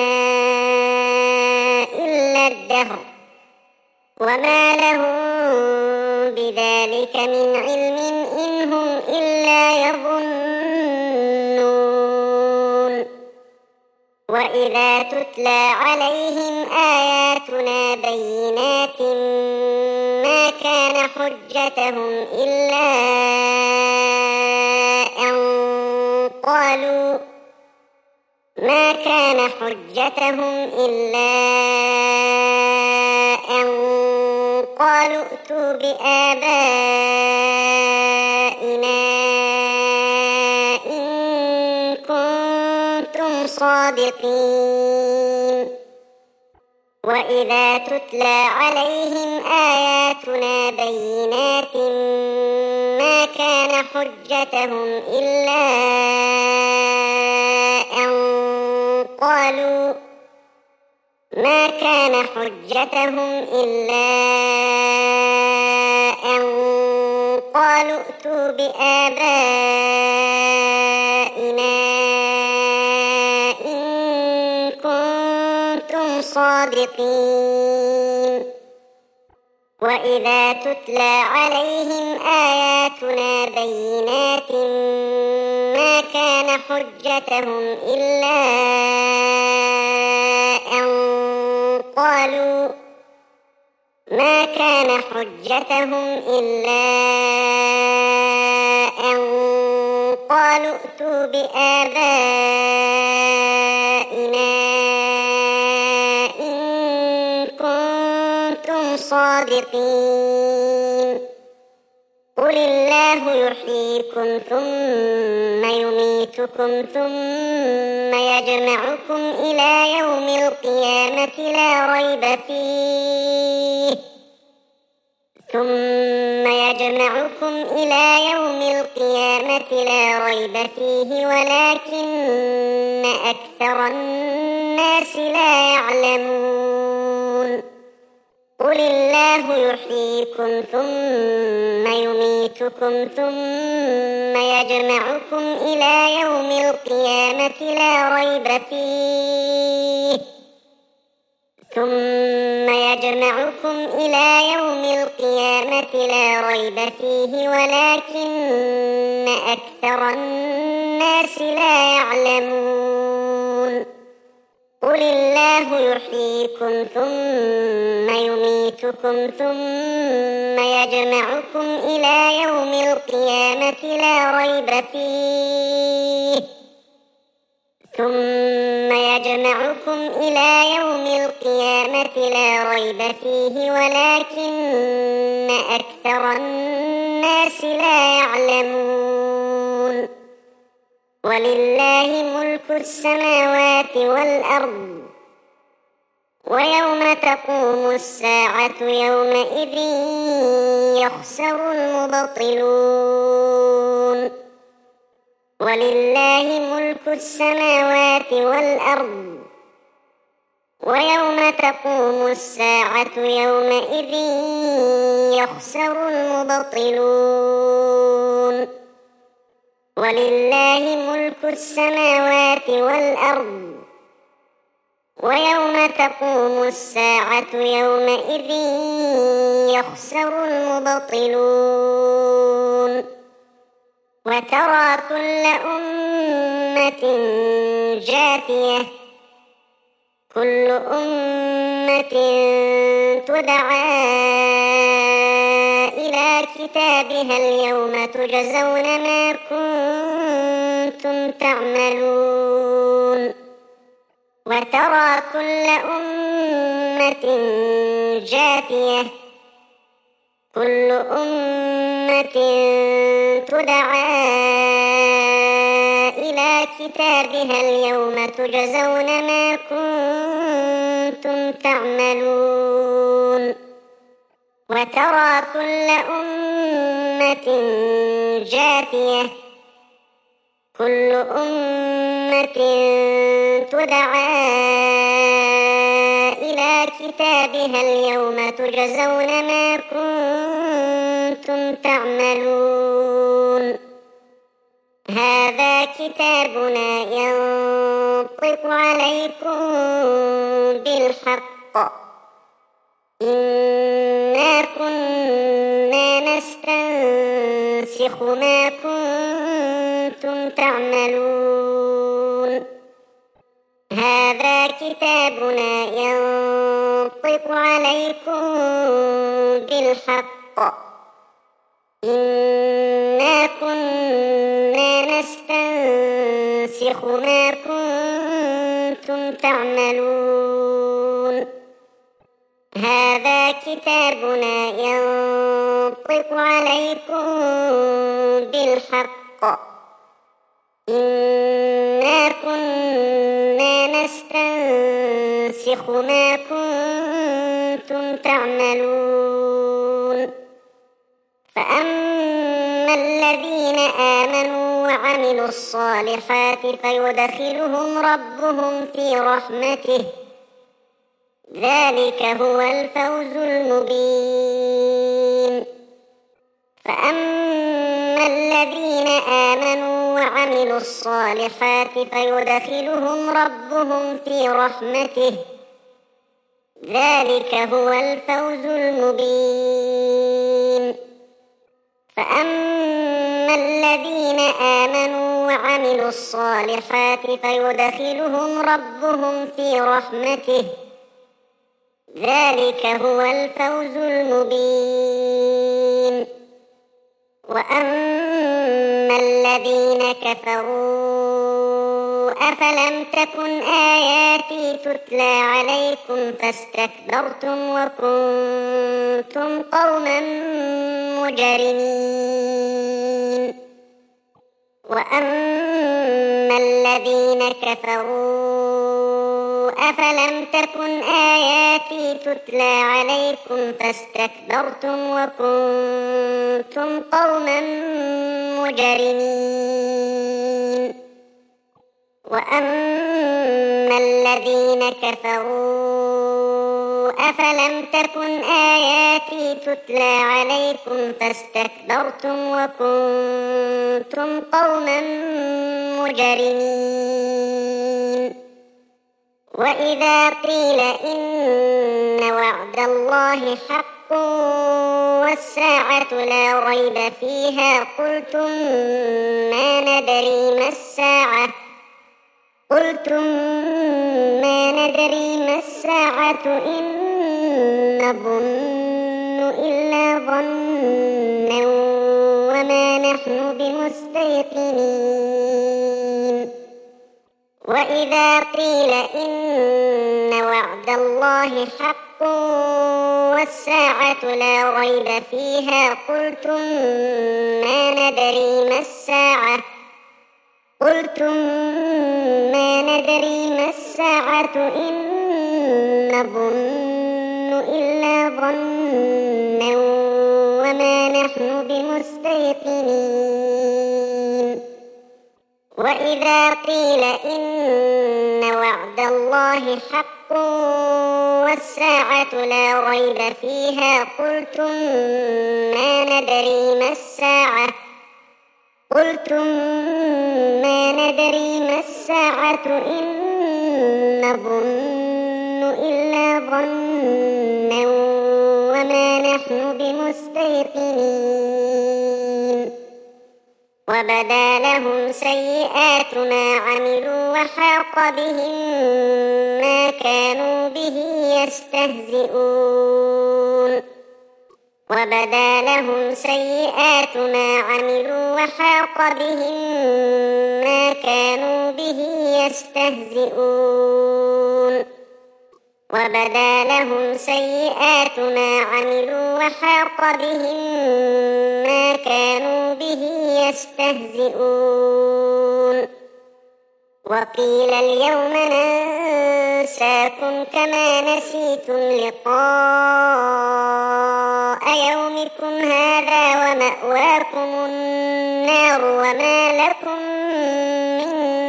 إلا الدهر وما لهم بذلك من علم إن هم إلا يظنون وإذا تتلى عليهم آياتنا بينات ما كان حجتهم إلا أن قالوا ما كان حجتهم إلا أن قالوا ائتوا بآبائنا إن كنتم صادقين وإذا تتلى عليهم آياتنا بينات ما كان حجتهم إلا أن قالوا ما كان حجتهم إلا أن قالوا ائتوا بآبائنا إن كنتم صادقين وإذا تتلى عليهم آياتنا بينات ما كان حجتهم إلا أن قالوا ما كان حجتهم إلا أن قالوا ائتوا بآبائنا إن كنتم صادقين قل الله يحييكم ثم يميتكم ثم يجمعكم إلى يوم القيامة لا ريب فيه ثم يجمعكم إلى يوم القيامة لا ريب فيه ولكن أكثر الناس لا يعلمون قل الله يحييكم ثم يميتكم ثم يجمعكم إلى يوم القيامة لا ريب فيه ثم يجمعكم إلى يوم القيامة لا ريب فيه ولكن أكثر الناس لا يعلمون قل الله يحييكم ثم يميتكم ثم يجمعكم إلى يوم القيامة لا ريب فيه ثم يجمعكم إلى يوم القيامة لا ريب فيه ولكن أكثر الناس لا يعلمون. ولله ملك السماوات والأرض ويوم تقوم الساعة يومئذ يخسر المبطلون. ولله ملك السماوات والأرض ويوم تقوم الساعة يومئذ يخسر المبطلون. ولله ملك السماوات والأرض ويوم تقوم الساعة يومئذ يخسر المبطلون. وترى كل أمة جاثية كل أمة تدعى إلى كتابها اليوم تجزون ما كنتم تعملون. وترى كل أمة جاثية كل أمة تدعى إلى كتابها اليوم تجزون ما كنتم تعملون. وترى كل أمة جاثية كل أمة تدعى إلى كتابها اليوم تجزون ما كنتم تعملون. هذا كتابنا ينطق عليكم بالحق إنا كنا نستنسخ ما كنتم تعملون. هذا كتابنا ينطق عليكم بالحق إنا كنا نستنسخ ما كنتم تعملون. هذا كتابنا ينطق عليكم بالحق إنا كنا نستنسخ ما كنتم تعملون. فأما الذين آمنوا وعملوا الصالحات فيدخلهم ربهم في رحمته ذلك هو الفوز المبين. فأما الذين آمنوا وعملوا الصالحات فيدخلهم ربهم في رحمته ذلك هو الفوز المبين. فأما الذين آمنوا وعملوا الصالحات فيدخلهم ربهم في رحمته ذلك هو الفوز المبين. وأما الذين كفروا أفلم تكن آياتي تتلى عليكم فاستكبرتم وكنتم قوما مجرمين. وأما الذين كفروا أفلم تكن آياتي تتلى عليكم فاستكبرتم وكنتم قوما مجرمين. وأما الذين كفروا أفلم تكن آياتي تتلى عليكم فاستكبرتم وكنتم قوما مجرمين. وإذا قيل إن وعد الله حق والساعة لا ريب فيها قلتم ما ندري ما الساعة قلتم ما ندري ما الساعة إن نظن إلا ظنا وما نحن بمستيقنين. وإذا قيل إن وعد الله حق والساعة لا ريب فيها قلتم ما ندري ما الساعة قلتم ما ندري ما الساعة إن نظن إلا ظنا وما نحن بمستيقنين وإذا قيل إن وعد الله حق والساعة لا ريب فيها قلتم ما ندري ما الساعة قلتم ما ندري ما الساعة إن نظن إلا ظنا وما نحن بمستيقنين وبدا لهم سيئات ما عملوا وحاق بهم ما كانوا به يستهزئون وبدا لهم سيئات ما عملوا وحاق بهم ما كانوا به يستهزئون وبدا لهم سيئات ما عملوا وحاق بهم ما كانوا به يستهزئون وقيل اليوم ننساكم كما نسيتم لقاء يومكم هذا ومأواكم النار وما لكم من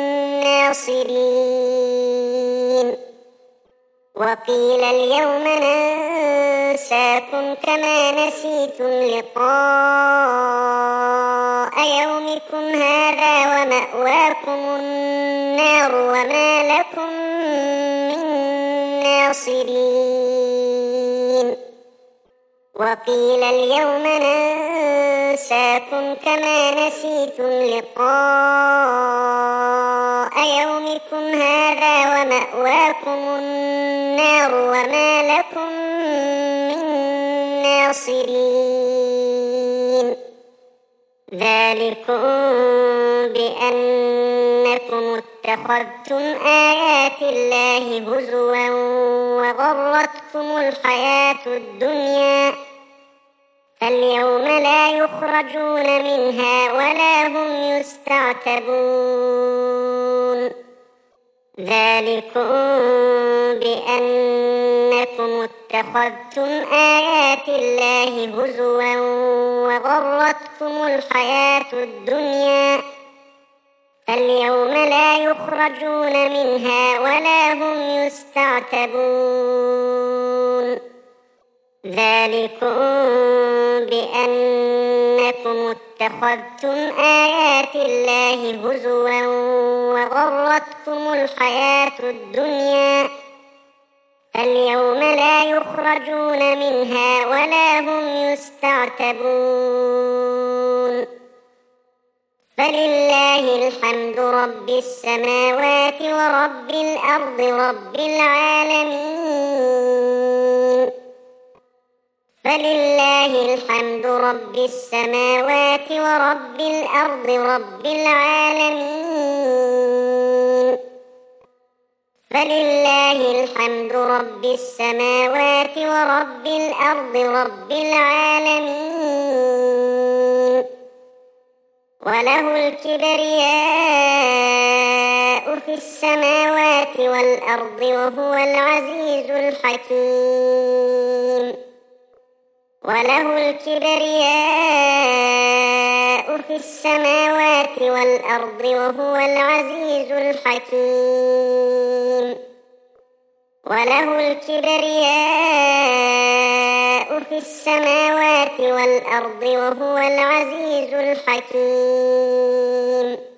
ناصرين وقيل اليوم ننساكم كما نسيتم لقاء يومكم هذا ومأواكم النار وما لكم من ناصرين وقيل اليوم ننساكم كما نسيتم لقاء يومكم هذا ومأواكم النار وما لكم من ناصرين ذلكم بأنكم اتخذتم آيات الله هزوا وغرتكم الحياة الدنيا فاليوم لا يخرجون منها ولا هم يستعتبون ذلكم بأنكم اتخذتم آيات الله هزوا وغرتكم الحياة الدنيا فاليوم لا يخرجون منها ولا هم يستعتبون ذلكم بأنكم اتخذتم آيات الله هزوا وغرتكم الحياة الدنيا فاليوم لا يخرجون منها ولا هم يستعتبون فلله الحمد رب السماوات ورب الأرض رب العالمين فلله الحمد رب السماوات ورب الأرض رب العالمين فلله الحمد رب السماوات ورب الأرض رب العالمين وله الكبرياء في السماوات والأرض وهو العزيز الحكيم وله الكبرياء في السماوات والأرض وهو العزيز الحكيم وله الكبرياء في السماوات والأرض وهو العزيز الحكيم